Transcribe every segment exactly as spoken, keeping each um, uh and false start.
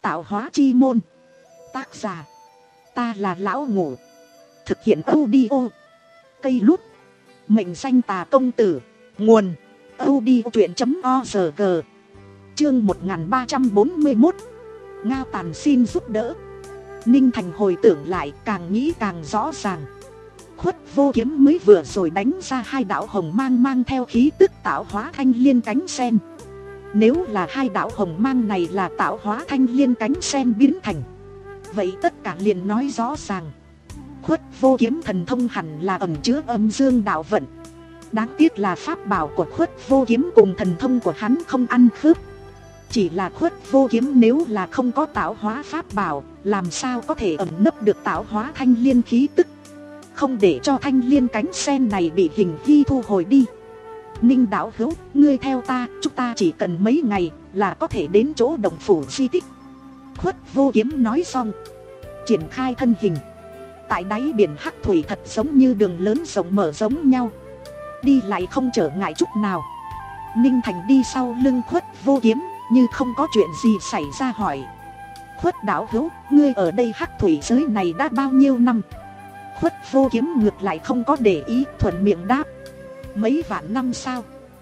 Tạo hóa chi môn. Tác giả, ta là Lão Ngủ. Thực hiện audio cây lút. Mệnh danh Tà Công Tử. Nguồn audiochuyện.org. Chương một nghìn ba trăm bốn mươi mốt. Ngao Tàn xin giúp đỡ. Ninh Thành hồi tưởng lại, càng nghĩ càng rõ ràng. Khuất Vô Kiếm mới vừa rồi đánh ra hai đạo hồng mang mang theo khí tức tạo hóa thanh liên cánh sen. Nếu là hai đạo hồng mang này là tạo hóa thanh liên cánh sen biến thành, vậy tất cả liền nói rõ ràng. Khuất Vô Kiếm thần thông hẳn là ẩn chứa âm dương đạo vận. Đáng tiếc là pháp bảo của Khuất Vô Kiếm cùng thần thông của hắn không ăn khớp. Chỉ là Khuất Vô Kiếm nếu là không có tạo hóa pháp bảo, làm sao có thể ẩn nấp được tạo hóa thanh liên khí tức, không để cho thanh liên cánh sen này bị hình hy thu hồi đi. Ninh đạo hữu, ngươi theo ta, chúng ta chỉ cần mấy ngày là có thể đến chỗ động phủ di tích. Khuất Vô Kiếm nói xong, triển khai thân hình. Tại đáy biển hắc thủy thật giống như đường lớn rộng mở giống nhau, đi lại không trở ngại chút nào. Ninh Thành đi sau lưng Khuất Vô Kiếm, như không có chuyện gì xảy ra hỏi: Khuất đạo hữu, ngươi ở đây hắc thủy giới này đã bao nhiêu năm? Khuất Vô Kiếm ngược lại không có để ý, thuận miệng đáp: mấy vạn năm sao?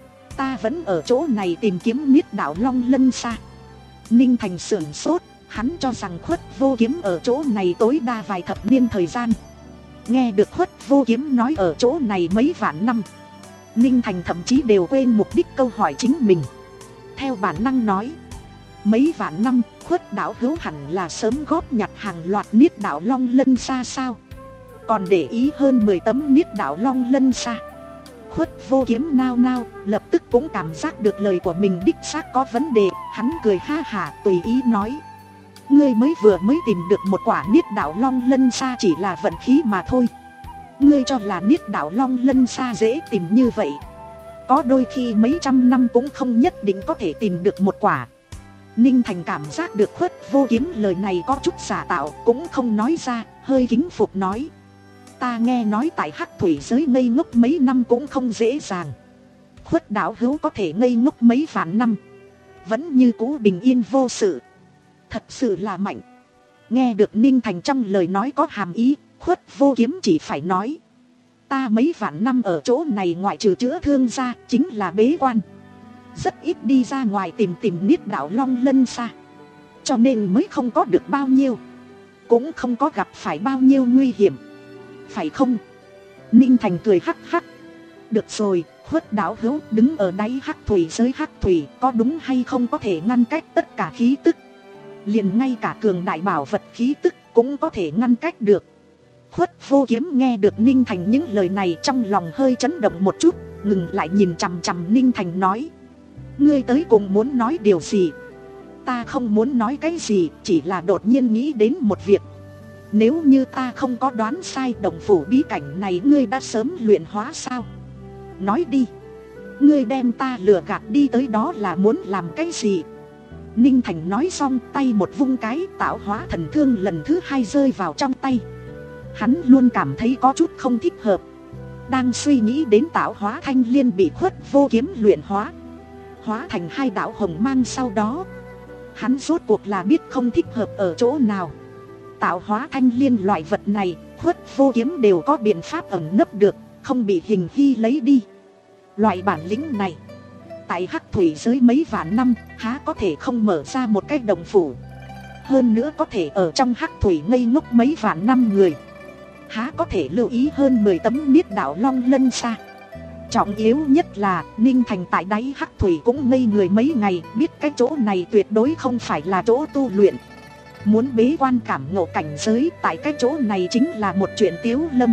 Ta vẫn ở chỗ này tìm kiếm Niết Đạo Long Lân Sa. Ninh Thành sửng sốt, hắn cho rằng Khuất Vô Kiếm ở chỗ này tối đa vài thập niên thời gian. Nghe được Khuất Vô Kiếm nói ở chỗ này mấy vạn năm, Ninh Thành thậm chí đều quên mục đích câu hỏi chính mình. Theo bản năng nói: mấy vạn năm, Khuất đạo hữu hẳn là sớm góp nhặt hàng loạt Niết Đạo Long Lân Sa sao? Còn để ý hơn mười tấm Niết Đạo Long Lân Sa. Khuất Vô Kiếm nao nao, lập tức cũng cảm giác được lời của mình đích xác có vấn đề. Hắn cười ha hả tùy ý nói: ngươi mới vừa mới tìm được một quả Niết Đạo Long Lân Sa chỉ là vận khí mà thôi. Ngươi cho là Niết Đạo Long Lân Sa dễ tìm như vậy? Có đôi khi mấy trăm năm cũng không nhất định có thể tìm được một quả. Ninh Thành cảm giác được Khuất Vô Kiếm lời này có chút giả tạo, cũng không nói ra, hơi kính phục nói: ta nghe nói tại hắc thủy giới ngây ngốc mấy năm cũng không dễ dàng. Khuất đạo hữu có thể ngây ngốc mấy vạn năm, vẫn như cũ bình yên vô sự, thật sự là mạnh. Nghe được Ninh Thành trong lời nói có hàm ý, Khuất Vô Kiếm chỉ phải nói: ta mấy vạn năm ở chỗ này ngoại trừ chữa thương ra chính là bế quan, rất ít đi ra ngoài tìm tìm Niết Đạo Long Lân Sa, cho nên mới không có được bao nhiêu, cũng không có gặp phải bao nhiêu nguy hiểm, phải không? Ninh Thành cười hắc hắc: được rồi, Khuất đạo hữu đứng ở đáy hắc thủy giới hắc thủy, có đúng hay không có thể ngăn cách tất cả khí tức? Liền ngay cả cường đại bảo vật khí tức cũng có thể ngăn cách được. Khuất Vô Kiếm nghe được Ninh Thành những lời này trong lòng hơi chấn động một chút, ngừng lại nhìn chằm chằm Ninh Thành nói: ngươi tới cùng muốn nói điều gì? Ta không muốn nói cái gì, chỉ là đột nhiên nghĩ đến một việc. Nếu như ta không có đoán sai, động phủ bí cảnh này ngươi đã sớm luyện hóa sao? Nói đi, ngươi đem ta lừa gạt đi tới đó là muốn làm cái gì? Ninh Thành nói xong, tay một vung cái, tạo hóa thần thương lần thứ hai rơi vào trong tay. Hắn luôn cảm thấy có chút không thích hợp. Đang suy nghĩ đến tạo hóa thanh liên bị Khuất Vô Kiếm luyện hóa, hóa thành hai đạo hồng mang sau đó, hắn rốt cuộc là biết không thích hợp ở chỗ nào. Tạo hóa thanh liên loại vật này, Khuất Vô Kiếm đều có biện pháp ẩn nấp được, không bị hình hy lấy đi. Loại bản lĩnh này, tại hắc thủy giới mấy vạn năm, há có thể không mở ra một cái động phủ? Hơn nữa có thể ở trong hắc thủy ngây ngốc mấy vạn năm người, há có thể lưu ý hơn mười tấm Niết Đạo Long Lân Sa? Trọng yếu nhất là Ninh Thành tại đáy hắc thủy cũng ngây người mấy ngày, biết cái chỗ này tuyệt đối không phải là chỗ tu luyện. Muốn bế quan cảm ngộ cảnh giới tại cái chỗ này chính là một chuyện tiếu lâm.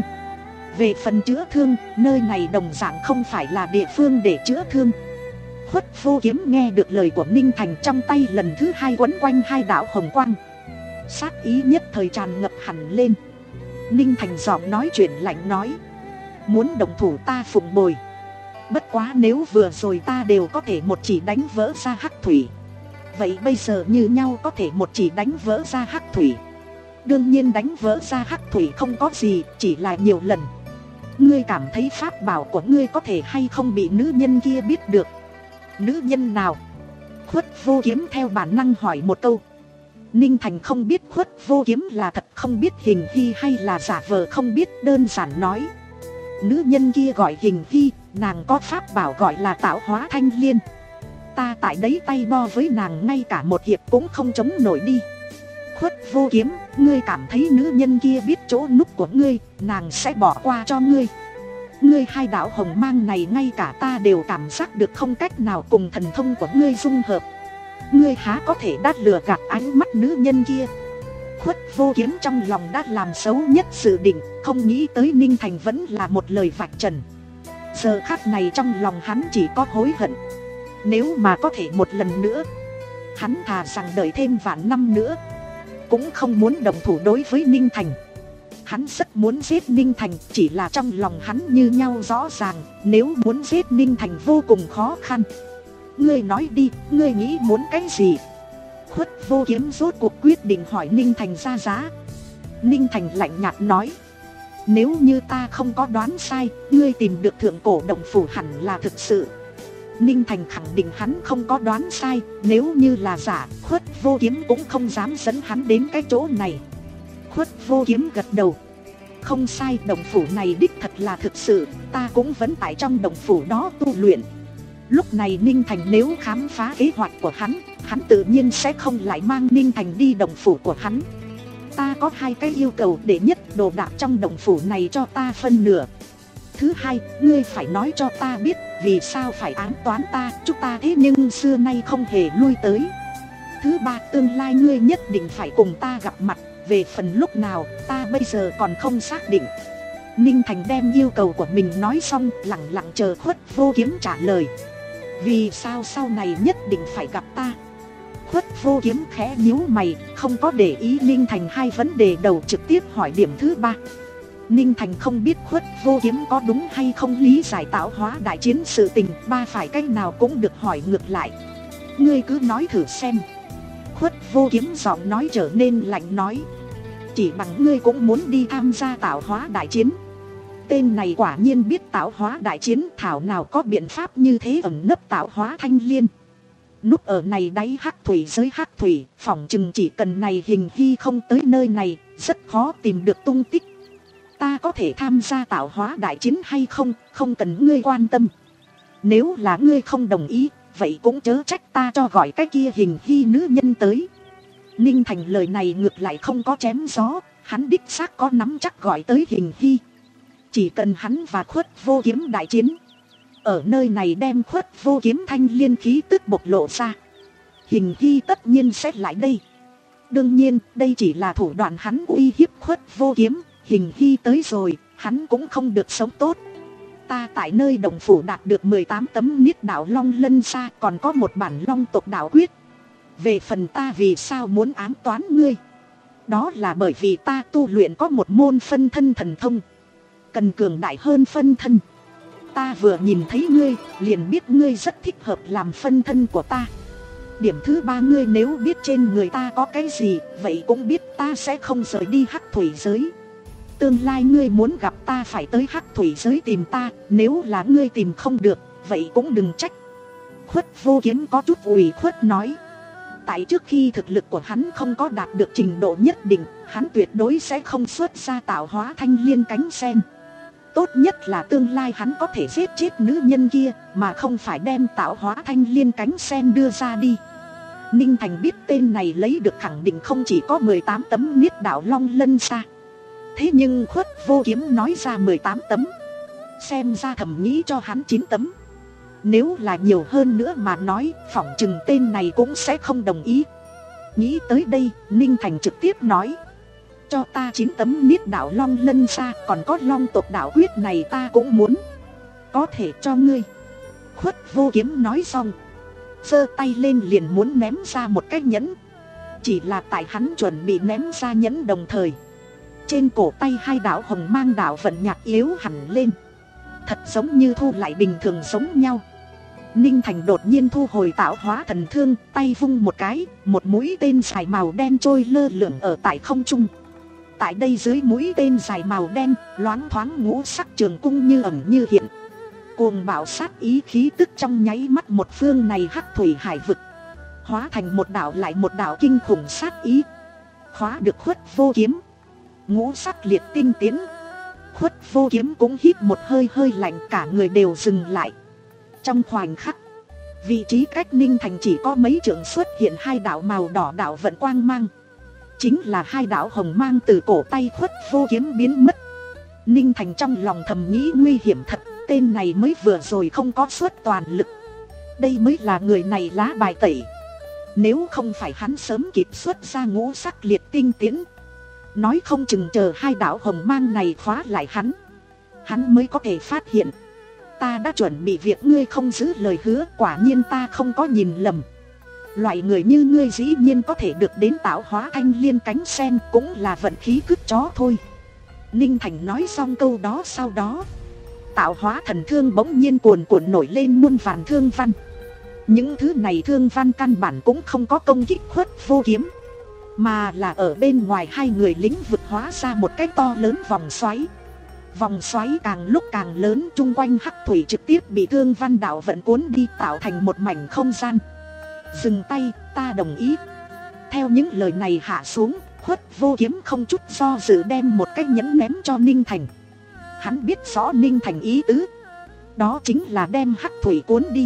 Về phần chữa thương, nơi này đồng dạng không phải là địa phương để chữa thương. Khuất Vô Kiếm nghe được lời của Ninh Thành, trong tay lần thứ hai quấn quanh hai đạo hồng quang, sát ý nhất thời tràn ngập hẳn lên. Ninh Thành giọng nói chuyện lạnh nói: muốn đồng thủ ta phụng bồi. Bất quá nếu vừa rồi ta đều có thể một chỉ đánh vỡ ra hắc thủy, vậy bây giờ như nhau có thể một chỉ đánh vỡ ra hắc thủy. Đương nhiên đánh vỡ ra hắc thủy không có gì, chỉ là nhiều lần. Ngươi cảm thấy pháp bảo của ngươi có thể hay không bị nữ nhân kia biết được? Nữ nhân nào? Khuất Vô Kiếm theo bản năng hỏi một câu. Ninh Thành không biết Khuất Vô Kiếm là thật không biết Hình Hy hay là giả vờ không biết, đơn giản nói. Nữ nhân kia gọi Hình Hy, nàng có pháp bảo gọi là Tạo Hóa Thanh Liên. Ta tại đấy tay bo với nàng ngay cả một hiệp cũng không chống nổi đi. Khuất Vô Kiếm, ngươi cảm thấy nữ nhân kia biết chỗ núp của ngươi, nàng sẽ bỏ qua cho ngươi. Ngươi hai đạo hồng mang này ngay cả ta đều cảm giác được không cách nào cùng thần thông của ngươi dung hợp. Ngươi há có thể đát lừa gạt ánh mắt nữ nhân kia. Khuất Vô Kiếm trong lòng đã làm xấu nhất dự định, không nghĩ tới Ninh Thành vẫn là một lời vạch trần. Giờ khắc này trong lòng hắn chỉ có hối hận. Nếu mà có thể một lần nữa, hắn thà rằng đợi thêm vạn năm nữa, cũng không muốn đồng thủ đối với Ninh Thành. Hắn rất muốn giết Ninh Thành, chỉ là trong lòng hắn như nhau rõ ràng, nếu muốn giết Ninh Thành vô cùng khó khăn. Ngươi nói đi, ngươi nghĩ muốn cái gì? Khuất Vô Kiếm rốt cuộc quyết định hỏi Ninh Thành ra giá. Ninh Thành lạnh nhạt nói, nếu như ta không có đoán sai, ngươi tìm được thượng cổ động phủ hẳn là thực sự. Ninh Thành khẳng định hắn không có đoán sai, nếu như là giả, Khuất Vô Kiếm cũng không dám dẫn hắn đến cái chỗ này. Khuất Vô Kiếm gật đầu, không sai, động phủ này đích thật là thực sự, ta cũng vẫn tại trong động phủ đó tu luyện. Lúc này Ninh Thành nếu khám phá kế hoạch của hắn, hắn tự nhiên sẽ không lại mang Ninh Thành đi động phủ của hắn. Ta có hai cái yêu cầu, để nhất đồ đạc trong động phủ này cho ta phân nửa. Thứ hai, ngươi phải nói cho ta biết vì sao phải ám toán ta, chúng ta thế nhưng xưa nay không hề lui tới. Thứ ba, tương lai ngươi nhất định phải cùng ta gặp mặt, về phần lúc nào, ta bây giờ còn không xác định. Ninh Thành đem yêu cầu của mình nói xong, lặng lặng chờ Khuất Vô Kiếm trả lời. Vì sao sau này nhất định phải gặp ta? Khuất Vô Kiếm khẽ nhíu mày, không có để ý Ninh Thành hai vấn đề đầu, trực tiếp hỏi điểm thứ ba. Ninh Thành không biết Khuất Vô Kiếm có đúng hay không lý giải Tạo Hóa đại chiến sự tình, ba phải cách nào cũng được hỏi ngược lại. Ngươi cứ nói thử xem. Khuất Vô Kiếm giọng nói trở nên lạnh nói, chỉ bằng ngươi cũng muốn đi tham gia Tạo Hóa đại chiến? Tên này quả nhiên biết Tạo Hóa đại chiến, thảo nào có biện pháp như thế ẩn nấp Tạo Hóa Thanh Liên. Núp ở này đáy hắc thủy giới hắc thủy, phỏng chừng chỉ cần này Hình Hy không tới nơi này, rất khó tìm được tung tích. Ta có thể tham gia Tạo Hóa đại chiến hay không, không cần ngươi quan tâm. Nếu là ngươi không đồng ý, vậy cũng chớ trách ta cho gọi cái kia Hình Hy nữ nhân tới. Ninh Thành lời này ngược lại không có chém gió, hắn đích xác có nắm chắc gọi tới Hình Hy. Chỉ cần hắn và Khuất Vô Kiếm đại chiến, ở nơi này đem Khuất Vô Kiếm thanh liên khí tức bộc lộ ra, Hình Hy tất nhiên sẽ lại đây. Đương nhiên, đây chỉ là thủ đoạn hắn uy hiếp Khuất Vô Kiếm. Hình Hy tới rồi, hắn cũng không được sống tốt. Ta tại nơi động phủ đạt được mười tám tấm niết đạo long lân xa, còn có một bản long tộc đạo quyết. Về phần ta vì sao muốn ám toán ngươi, đó là bởi vì ta tu luyện có một môn phân thân thần thông, cần cường đại hơn phân thân. Ta vừa nhìn thấy ngươi, liền biết ngươi rất thích hợp làm phân thân của ta. Điểm thứ ba, ngươi nếu biết trên người ta có cái gì, vậy cũng biết ta sẽ không rời đi hắc thủy giới. Tương lai ngươi muốn gặp ta phải tới hắc thủy giới tìm ta, nếu là ngươi tìm không được, vậy cũng đừng trách. Khuất Vô Kiếm có chút ủy khuất nói, tại trước khi thực lực của hắn không có đạt được trình độ nhất định, hắn tuyệt đối sẽ không xuất ra Tạo Hóa Thanh Liên cánh sen. Tốt nhất là tương lai hắn có thể giết chết nữ nhân kia, mà không phải đem Tạo Hóa Thanh Liên cánh sen đưa ra đi. Ninh Thành biết tên này lấy được khẳng định không chỉ có mười tám tấm niết đạo long lân xa. Thế nhưng Khuất Vô Kiếm nói ra mười tám tấm, xem ra thầm nghĩ cho hắn chín tấm. Nếu là nhiều hơn nữa mà nói, phỏng chừng tên này cũng sẽ không đồng ý. Nghĩ tới đây, Ninh Thành trực tiếp nói, cho ta chín tấm niết đạo long lân xa, còn có long tộc đạo quyết này ta cũng muốn. Có thể cho ngươi. Khuất Vô Kiếm nói xong, giơ tay lên liền muốn ném ra một cái nhẫn. Chỉ là tại hắn chuẩn bị ném ra nhẫn đồng thời, trên cổ tay hai đạo hồng mang đạo vận nhạt yếu hẳn lên, thật giống như thu lại bình thường giống nhau. Ninh Thành đột nhiên thu hồi Tạo Hóa thần thương, tay vung một cái, một mũi tên dài màu đen trôi lơ lửng ở tại không trung. Tại đây dưới mũi tên dài màu đen, loáng thoáng ngũ sắc trường cung như ẩn như hiện, cuồng bạo sát ý khí tức trong nháy mắt một phương này hắc thủy hải vực. hóa thành một đạo lại một đạo kinh khủng sát ý, khóa được Khuất Vô Kiếm. Ngũ sắc liệt tinh tiến. Khuất Vô Kiếm cũng hít một hơi hơi lạnh, cả người đều dừng lại. Trong khoảnh khắc, vị trí cách Ninh Thành chỉ có mấy trượng xuất hiện hai đạo màu đỏ đạo vận quang mang, chính là hai đạo hồng mang từ cổ tay Khuất Vô Kiếm biến mất. Ninh Thành trong lòng thầm nghĩ nguy hiểm thật, tên này mới vừa rồi không có xuất toàn lực, đây mới là người này lá bài tẩy. Nếu không phải hắn sớm kịp xuất ra ngũ sắc liệt tinh tiến, nói không chừng chờ hai đạo hồng mang này khóa lại hắn, hắn mới có thể phát hiện. Ta đã chuẩn bị việc ngươi không giữ lời hứa, quả nhiên ta không có nhìn lầm. Loại người như ngươi dĩ nhiên có thể được đến tạo hóa thanh liên cánh sen, cũng là vận khí cứt chó thôi. Ninh Thành nói xong câu đó, sau đó tạo hóa thần thương bỗng nhiên cuồn cuộn nổi lên muôn vàn thương văn. Những thứ này thương văn căn bản cũng không có công kích Khuất Vô Kiếm, mà là ở bên ngoài hai người lĩnh vực hóa ra một cái to lớn vòng xoáy. Vòng xoáy càng lúc càng lớn, chung quanh hắc thủy trực tiếp bị thương văn đạo vận cuốn đi, tạo thành một mảnh không gian. Dừng tay, ta đồng ý. Theo những lời này hạ xuống, Khuất Vô Kiếm không chút do dự đem một cái nhẫn ném cho Ninh Thành. Hắn biết rõ Ninh Thành ý tứ, đó chính là đem hắc thủy cuốn đi,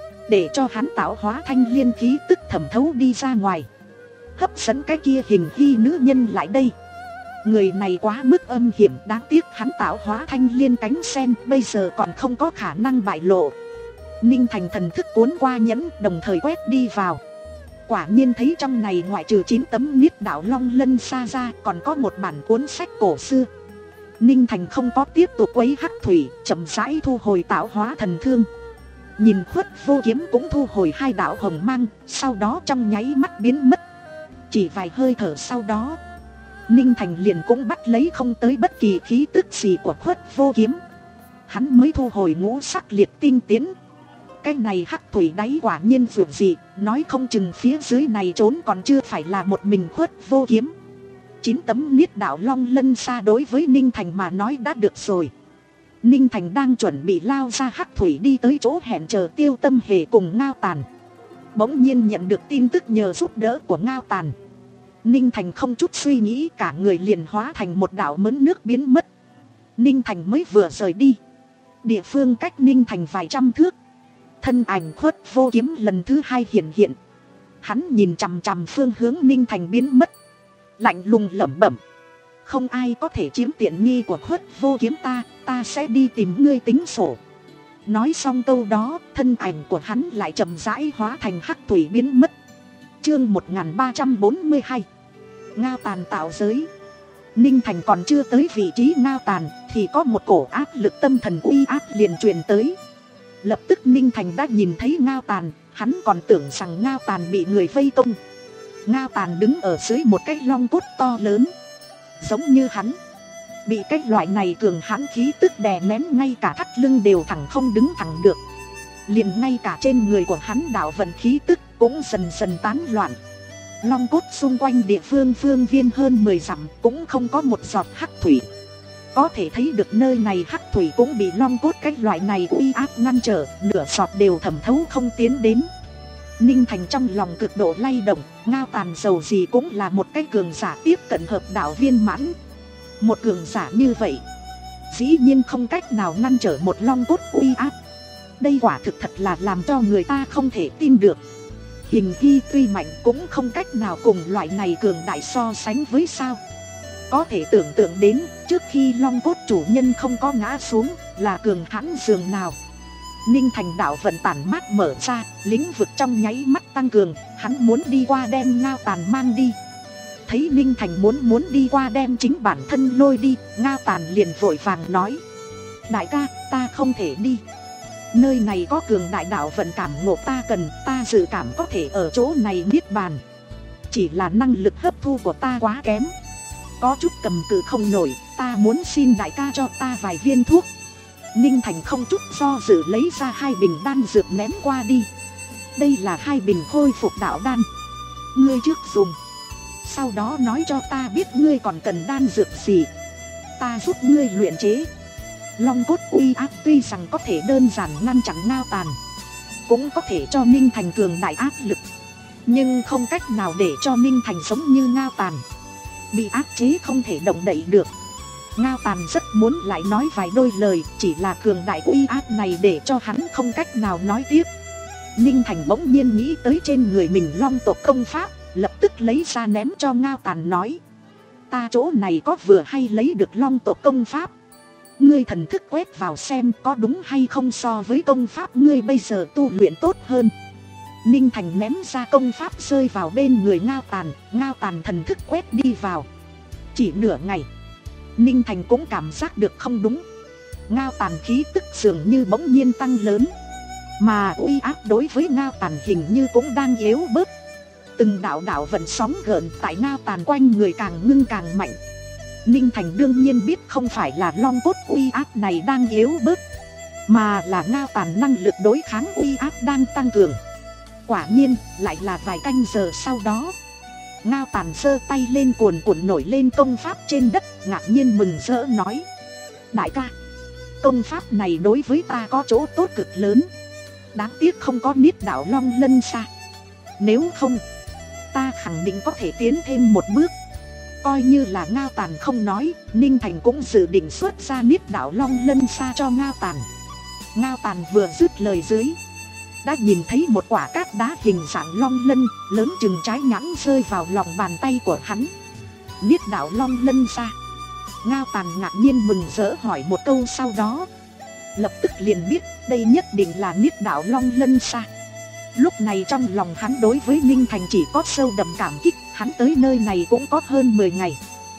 để cho hắn tạo hóa thanh liên khí tức thẩm thấu đi ra ngoài, hấp dẫn cái kia hình hy nữ nhân lại đây. Người này quá mức âm hiểm, đáng tiếc hắn tạo hóa thanh liên cánh sen bây giờ còn không có khả năng bại lộ. Ninh Thành thần thức cuốn qua nhẫn, đồng thời quét đi vào. Quả nhiên thấy trong này ngoại trừ chín tấm niết đạo long lân xa ra, còn có một bản cuốn sách cổ xưa. Ninh Thành không có tiếp tục quấy hắc thủy, chậm rãi thu hồi tạo hóa thần thương. Nhìn Khuất Vô Kiếm cũng thu hồi hai đạo hồng mang, sau đó trong nháy mắt biến mất. Chỉ vài hơi thở sau đó, Ninh Thành liền cũng bắt lấy không tới bất kỳ khí tức gì của Khuất Vô Kiếm. Hắn mới thu hồi ngũ sắc liệt tinh tiến. Cái này hắc thủy đáy quả nhiên vượt dị, nói không chừng phía dưới này trốn còn chưa phải là một mình Khuất Vô Kiếm. Chín tấm niết đạo long lân xa đối với Ninh Thành mà nói đã được rồi. Ninh Thành đang chuẩn bị lao ra hắc thủy đi tới chỗ hẹn chờ Tiêu Tâm Hề cùng Ngao Tàn, bỗng nhiên nhận được tin tức nhờ giúp đỡ của Ngao Tàn. Ninh Thành không chút suy nghĩ, cả người liền hóa thành một đạo mớn nước biến mất. Ninh Thành mới vừa rời đi, địa phương cách Ninh Thành vài trăm thước, thân ảnh Khuất Vô Kiếm lần thứ hai hiện hiện. Hắn nhìn chằm chằm phương hướng Ninh Thành biến mất, lạnh lùng lẩm bẩm: không ai có thể chiếm tiện nghi của Khuất Vô Kiếm ta, ta sẽ đi tìm ngươi tính sổ. Nói xong câu đó, thân ảnh của hắn lại chậm rãi hóa thành hắc thủy biến mất. Chương một nghìn ba trăm bốn mươi hai, Ngao Tàn tạo giới. Ninh Thành còn chưa tới vị trí Ngao Tàn thì có một cổ áp lực tâm thần uy áp liền truyền tới. Lập tức Ninh Thành đã nhìn thấy Ngao Tàn, hắn còn tưởng rằng Ngao Tàn bị người vây công. Ngao Tàn đứng ở dưới một cái long cốt to lớn, giống như hắn, bị cái loại này cường hãn khí tức đè nén, ngay cả thắt lưng đều thẳng không đứng thẳng được. Liền ngay cả trên người của hắn đạo vận khí tức cũng dần dần tán loạn. Long cốt xung quanh địa phương phương viên hơn mười dặm cũng không có một giọt hắc thủy. Có thể thấy được nơi này hắc thủy cũng bị long cốt cái loại này uy áp ngăn trở, nửa giọt đều thẩm thấu không tiến đến. Ninh Thành trong lòng cực độ lay động, Ngao Tàn dầu gì cũng là một cái cường giả tiếp cận hợp đạo viên mãn. Một cường giả như vậy dĩ nhiên không cách nào ngăn trở một long cốt uy áp. Đây quả thực thật là làm cho người ta không thể tin được. Hình hy tuy mạnh cũng không cách nào cùng loại này cường đại so sánh với sao. Có thể tưởng tượng đến trước khi long cốt chủ nhân không có ngã xuống là cường hãn dường nào. Ninh Thành đạo vận tản mát mở ra, lĩnh vực trong nháy mắt tăng cường, hắn muốn đi qua đem Ngao Tàn mang đi. Thấy Ninh Thành muốn muốn đi qua đem chính bản thân lôi đi, Ngao Tàn liền vội vàng nói: đại ca, ta không thể đi. Nơi này có cường đại đạo vận cảm ngộ ta cần, ta dự cảm có thể ở chỗ này niết bàn. Chỉ là năng lực hấp thu của ta quá kém, có chút cầm cự không nổi, ta muốn xin đại ca cho ta vài viên thuốc. Ninh Thành không chút do dự lấy ra hai bình đan dược ném qua đi. Đây là hai bình khôi phục đạo đan, ngươi trước dùng, sau đó nói cho ta biết ngươi còn cần đan dược gì, ta giúp ngươi luyện chế. Long cốt uy áp tuy rằng có thể đơn giản ngăn chặn Ngao Tàn, cũng có thể cho Ninh Thành cường đại áp lực. nhưng không cách nào để cho Ninh Thành giống như Ngao Tàn, bị áp chế không thể động đậy được. Ngao Tàn rất muốn lại nói vài đôi lời, chỉ là cường đại uy áp này để cho hắn không cách nào nói tiếp. Ninh Thành bỗng nhiên nghĩ tới trên người mình long tộc công pháp, lập tức lấy ra ném cho Ngao Tàn nói: ta chỗ này có vừa hay lấy được long tộc công pháp, ngươi thần thức quét vào xem có đúng hay không, so với công pháp ngươi bây giờ tu luyện tốt hơn. Ninh Thành ném ra công pháp rơi vào bên người Ngao Tàn, Ngao Tàn thần thức quét đi vào. Chỉ nửa ngày, Ninh Thành cũng cảm giác được không đúng. Ngao Tàn khí tức dường như bỗng nhiên tăng lớn, mà uy áp đối với Ngao Tàn hình như cũng đang yếu bớt. Từng đạo đạo vận sóng gợn tại Ngao Tàn quanh người càng ngưng càng mạnh. Ninh Thành đương nhiên biết không phải là long cốt uy áp này đang yếu bớt, mà là Ngao Tàn năng lực đối kháng uy áp đang tăng cường. Quả nhiên lại là vài canh giờ sau đó, Ngao Tàn giơ tay lên cuồn cuộn nổi lên công pháp trên đất, ngạc nhiên mừng rỡ nói: đại ca, công pháp này đối với ta có chỗ tốt cực lớn, đáng tiếc không có niết đạo long lân xa, nếu không ta khẳng định có thể tiến thêm một bước. Coi như là Ngao Tàn không nói, Ninh Thành cũng dự định xuất ra niết đạo long lân xa cho Ngao Tàn. Ngao Tàn vừa dứt lời dưới, đã nhìn thấy một quả cát đá hình dạng long lân lớn chừng trái nhãn rơi vào lòng bàn tay của hắn. Niết đạo long lân xa. Ngao Tàn ngạc nhiên mừng rỡ hỏi một câu, sau đó lập tức liền biết đây nhất định là niết đạo long lân xa. Lúc này trong lòng hắn đối với Ninh Thành chỉ có sâu đậm cảm kích. Hắn tới nơi này cũng có hơn mười ngày,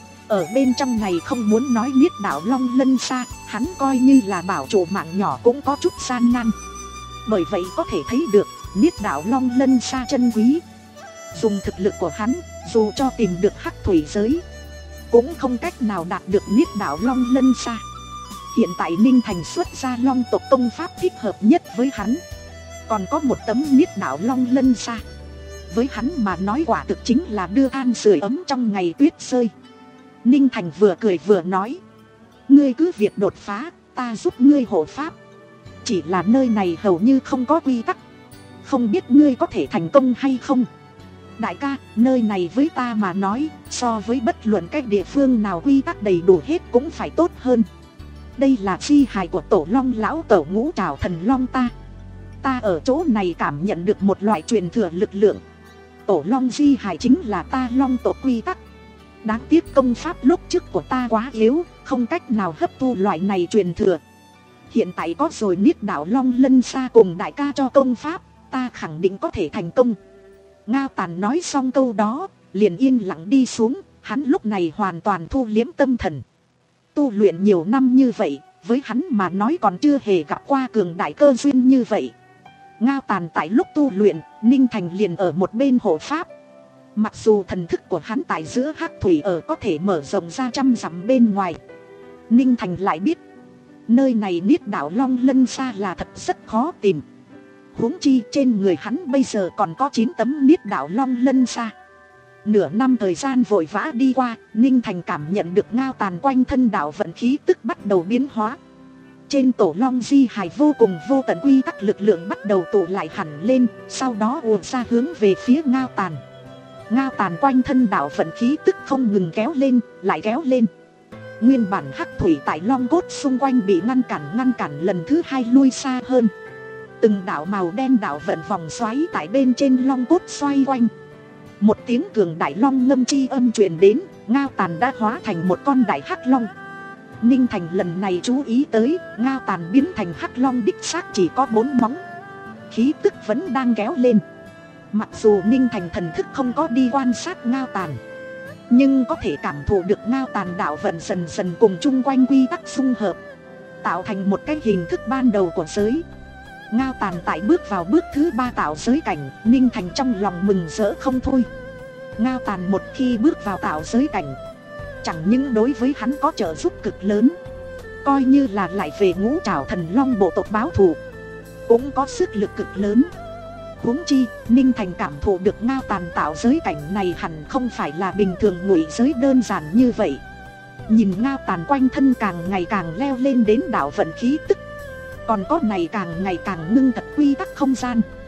ở bên trong này không muốn nói niết đạo long lân xa, hắn coi như là bảo trụ mạng nhỏ cũng có chút gian nan. Bởi vậy có thể thấy được niết đạo long lân xa chân quý. Dùng thực lực của hắn, dù cho tìm được hắc thủy giới cũng không cách nào đạt được niết đạo long lân xa. Hiện tại Ninh Thành xuất ra long tộc công pháp thích hợp nhất với hắn, còn có một tấm niết đạo long lân xa. Với hắn mà nói quả thực chính là đưa than sưởi ấm trong ngày tuyết rơi. Ninh Thành vừa cười vừa nói: ngươi cứ việc đột phá, ta giúp ngươi hộ pháp. Chỉ là nơi này hầu như không có quy tắc, không biết ngươi có thể thành công hay không. Đại ca, nơi này với ta mà nói, so với bất luận cái địa phương nào quy tắc đầy đủ hết cũng phải tốt hơn. Đây là di hài của tổ long lão tổ Ngũ Trảo Thần Long ta. Ta ở chỗ này cảm nhận được một loại truyền thừa lực lượng. Tổ long di hài chính là ta long tổ quy tắc. Đáng tiếc công pháp lúc trước của ta quá yếu, không cách nào hấp thu loại này truyền thừa. Hiện tại có rồi niết đạo long lân xa cùng đại ca cho công pháp, ta khẳng định có thể thành công. Ngao Tàn nói xong câu đó, liền yên lặng đi xuống. Hắn lúc này hoàn toàn thu liếm tâm thần. Tu luyện nhiều năm như vậy, với hắn mà nói còn chưa hề gặp qua cường đại cơ duyên như vậy. Ngao Tàn tại lúc tu luyện, Ninh Thành liền ở một bên hộ pháp. Mặc dù thần thức của hắn tại giữa hắc thủy ở có thể mở rộng ra trăm dặm bên ngoài, Ninh Thành lại biết nơi này niết đạo long lân xa là thật rất khó tìm. Huống chi trên người hắn bây giờ còn có chín tấm niết đạo long lân xa. Nửa năm thời gian vội vã đi qua, Ninh Thành cảm nhận được Ngao Tàn quanh thân đạo vận khí tức bắt đầu biến hóa. Trên tổ long di hài vô cùng vô tận quy tắc lực lượng bắt đầu tụ lại hẳn lên, sau đó ùa ra hướng về phía Ngao Tàn. Ngao Tàn quanh thân đạo vận khí tức không ngừng kéo lên, lại kéo lên. Nguyên bản hắc thủy tại long cốt xung quanh bị ngăn cản ngăn cản lần thứ hai lui xa hơn. Từng đạo màu đen đạo vận vòng xoáy tại bên trên long cốt xoay quanh. Một tiếng cường đại long ngâm chi âm truyền đến, Ngao Tàn đã hóa thành một con đại hắc long. Ninh Thành lần này chú ý tới, Ngao Tàn biến thành hắc long đích xác chỉ có bốn móng. Khí tức vẫn đang kéo lên. Mặc dù Ninh Thành thần thức không có đi quan sát Ngao Tàn, nhưng có thể cảm thụ được Ngao Tàn đạo vận dần dần cùng chung quanh quy tắc xung hợp, tạo thành một cái hình thức ban đầu của giới. Ngao Tàn tại bước vào bước thứ ba tạo giới cảnh, Ninh Thành trong lòng mừng rỡ không thôi. Ngao Tàn một khi bước vào tạo giới cảnh, chẳng những đối với hắn có trợ giúp cực lớn, coi như là lại về Ngũ Trảo Thần Long bộ tộc báo thù cũng có sức lực cực lớn. Huống chi, Ninh Thành cảm thụ được Ngao Tàn tạo giới cảnh này hẳn không phải là bình thường ngụy giới đơn giản như vậy. Nhìn Ngao Tàn quanh thân càng ngày càng leo lên đến đạo vận khí tức, còn có này càng ngày càng ngưng thật quy tắc không gian.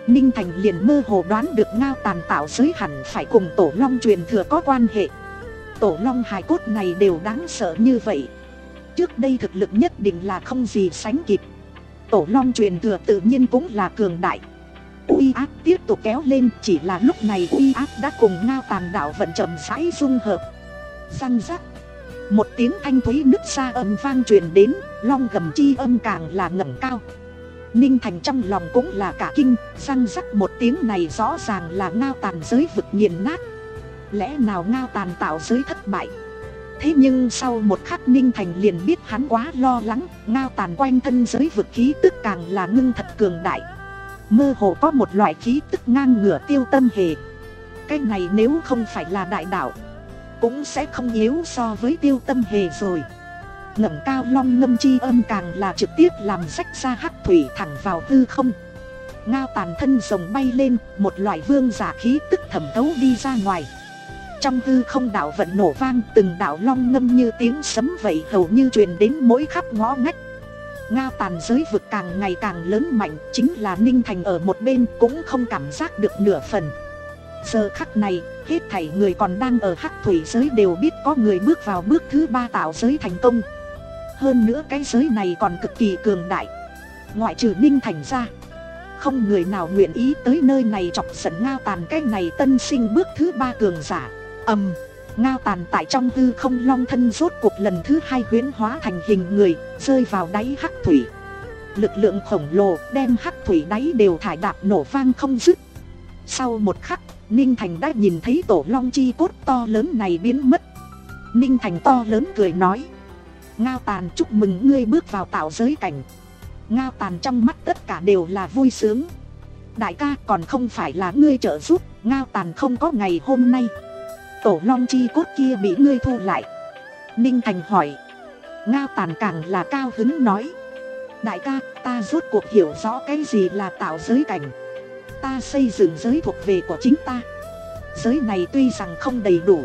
Ninh Thành liền mơ hồ đoán được Ngao Tàn tạo giới hẳn phải cùng Tổ Long truyền thừa có quan hệ. Tổ Long hài cốt này đều đáng sợ như vậy, trước đây thực lực nhất định là không gì sánh kịp. Tổ Long truyền thừa tự nhiên cũng là cường đại. Uy áp tiếp tục kéo lên, chỉ là lúc này uy áp đã cùng Ngao Tàn đạo vận chậm rãi dung hợp. Răng rắc, một tiếng thanh thúy nứt xa âm vang truyền đến, long gầm chi âm càng là ngẩng cao. Ninh Thành trong lòng cũng là cả kinh, răng rắc một tiếng này rõ ràng là Ngao Tàn giới vực nghiền nát. Lẽ nào Ngao Tàn tạo giới thất bại? Thế nhưng sau một khắc Ninh Thành liền biết hắn quá lo lắng, Ngao Tàn quanh thân giới vực khí tức càng là ngưng thật cường đại. Mơ hồ có một loại khí tức ngang ngửa Tiêu Tâm Hề. Cái này nếu không phải là đại đạo, cũng sẽ không yếu so với Tiêu Tâm Hề rồi. Ngẩng cao long ngâm chi âm càng là trực tiếp làm rách ra hắc thủy thẳng vào hư không. Ngao Tàn thân rồng bay lên, một loại vương giả khí tức thẩm thấu đi ra ngoài. Trong hư không đạo vận nổ vang, từng đạo long ngâm như tiếng sấm vậy hầu như truyền đến mỗi khắp ngõ ngách. Ngao Tàn giới vực càng ngày càng lớn mạnh, chính là Ninh Thành ở một bên cũng không cảm giác được nửa phần. Giờ khắc này, hết thảy người còn đang ở hắc thủy giới đều biết có người bước vào bước thứ ba tạo giới thành công. Hơn nữa cái giới này còn cực kỳ cường đại. Ngoại trừ Ninh Thành ra, không người nào nguyện ý tới nơi này chọc giận Ngao Tàn cái này tân sinh bước thứ ba cường giả. Ầm, Ngao Tàn tại trong hư không long thân rốt cuộc lần thứ hai huyễn hóa thành hình người, rơi vào đáy hắc thủy. Lực lượng khổng lồ đem hắc thủy đáy đều thải đạp nổ vang không dứt. Sau một khắc, Ninh Thành đã nhìn thấy tổ long chi cốt to lớn này biến mất. Ninh Thành to lớn cười nói: Ngao Tàn, chúc mừng ngươi bước vào tạo giới cảnh. Ngao Tàn trong mắt tất cả đều là vui sướng. Đại ca, còn không phải là ngươi trợ giúp Ngao Tàn không có ngày hôm nay. Tổ long chi cốt kia bị ngươi thu lại. Ninh Thành hỏi. Ngao Tàn càng là cao hứng nói: Đại ca, ta rốt cuộc hiểu rõ cái gì là tạo giới cảnh. Ta xây dựng giới thuộc về của chính ta. Giới này tuy rằng không đầy đủ,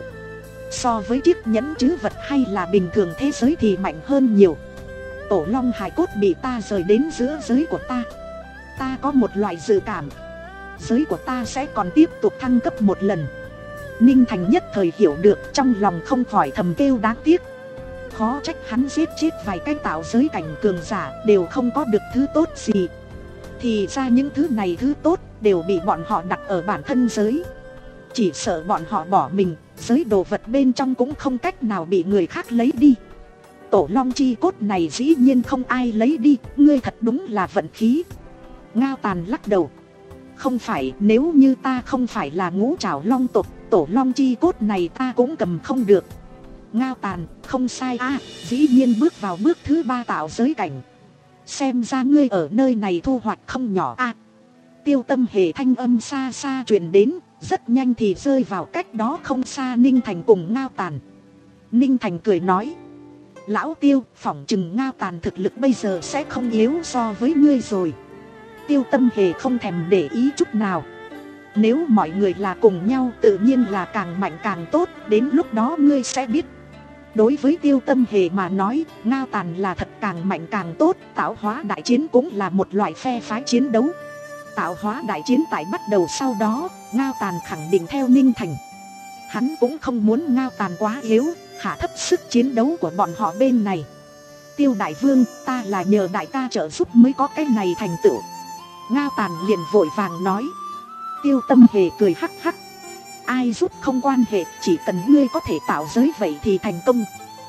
so với chiếc nhẫn trữ vật hay là bình thường thế giới thì mạnh hơn nhiều. Tổ long hài cốt bị ta rời đến giữa giới của ta. Ta có một loại dự cảm, giới của ta sẽ còn tiếp tục thăng cấp một lần. Ninh Thành nhất thời hiểu được, trong lòng không khỏi thầm kêu đáng tiếc. Khó trách hắn giết chết vài cái tạo giới cảnh cường giả đều không có được thứ tốt gì. Thì ra những thứ này thứ tốt đều bị bọn họ đặt ở bản thân giới. Chỉ sợ bọn họ bỏ mình, giới đồ vật bên trong cũng không cách nào bị người khác lấy đi. Tổ long chi cốt này dĩ nhiên không ai lấy đi, ngươi thật đúng là vận khí. Ngao Tàn lắc đầu. Không phải, nếu như ta không phải là ngũ trảo long tộc, tổ long chi cốt này ta cũng cầm không được. Ngao Tàn, không sai a, à, dĩ nhiên bước vào bước thứ ba tạo giới cảnh. Xem ra ngươi ở nơi này thu hoạch không nhỏ a. À, Tiêu Tâm Hề thanh âm xa xa truyền đến, rất nhanh thì rơi vào cách đó không xa Ninh Thành cùng Ngao Tàn. Ninh Thành cười nói: Lão Tiêu, phỏng chừng Ngao Tàn thực lực bây giờ sẽ không yếu so với ngươi rồi. Tiêu Tâm Hề không thèm để ý chút nào. Nếu mọi người là cùng nhau tự nhiên là càng mạnh càng tốt, đến lúc đó ngươi sẽ biết. Đối với Tiêu Tâm Hề mà nói, Ngao Tàn là thật càng mạnh càng tốt. Tạo hóa đại chiến cũng là một loại phe phái chiến đấu. Tạo hóa đại chiến tại bắt đầu sau đó, Ngao Tàn khẳng định theo Ninh Thành. Hắn cũng không muốn Ngao Tàn quá yếu, hạ thấp sức chiến đấu của bọn họ bên này. Tiêu đại vương, ta là nhờ đại ca trợ giúp mới có cái này thành tựu. Ngao Tàn liền vội vàng nói. Tiêu Tâm Hề cười hắc hắc. Ai giúp không quan hệ, chỉ cần ngươi có thể tạo giới vậy thì thành công.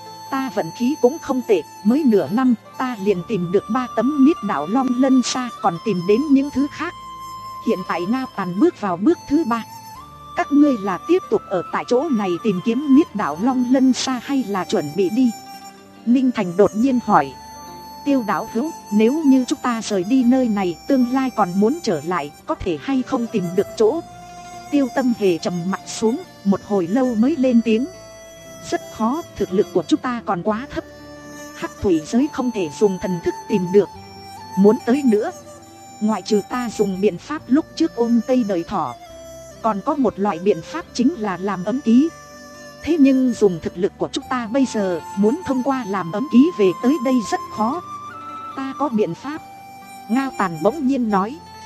Ta vận khí cũng không tệ, mới nửa năm ta liền tìm được ba tấm niết đạo long lân xa, còn tìm đến những thứ khác. Hiện tại Ngao Tàn bước vào bước thứ ba. Các ngươi là tiếp tục ở tại chỗ này tìm kiếm niết đạo long lân xa hay là chuẩn bị đi? Ninh Thành đột nhiên hỏi. Tiêu đạo hữu, nếu như chúng ta rời đi nơi này, tương lai còn muốn trở lại, có thể hay không tìm được chỗ? Tiêu Tâm Hề trầm mặt xuống, một hồi lâu mới lên tiếng. Rất khó, thực lực của chúng ta còn quá thấp. Hắc thủy giới không thể dùng thần thức tìm được. Muốn tới nữa, ngoại trừ ta dùng biện pháp lúc trước ôm cây đời thỏ, còn có một loại biện pháp chính là làm ấm ký. Thế nhưng dùng thực lực của chúng ta bây giờ, muốn thông qua làm ấm ký về tới đây rất khó. Ta có biện pháp. Ngao Tàn bỗng nhiên nói.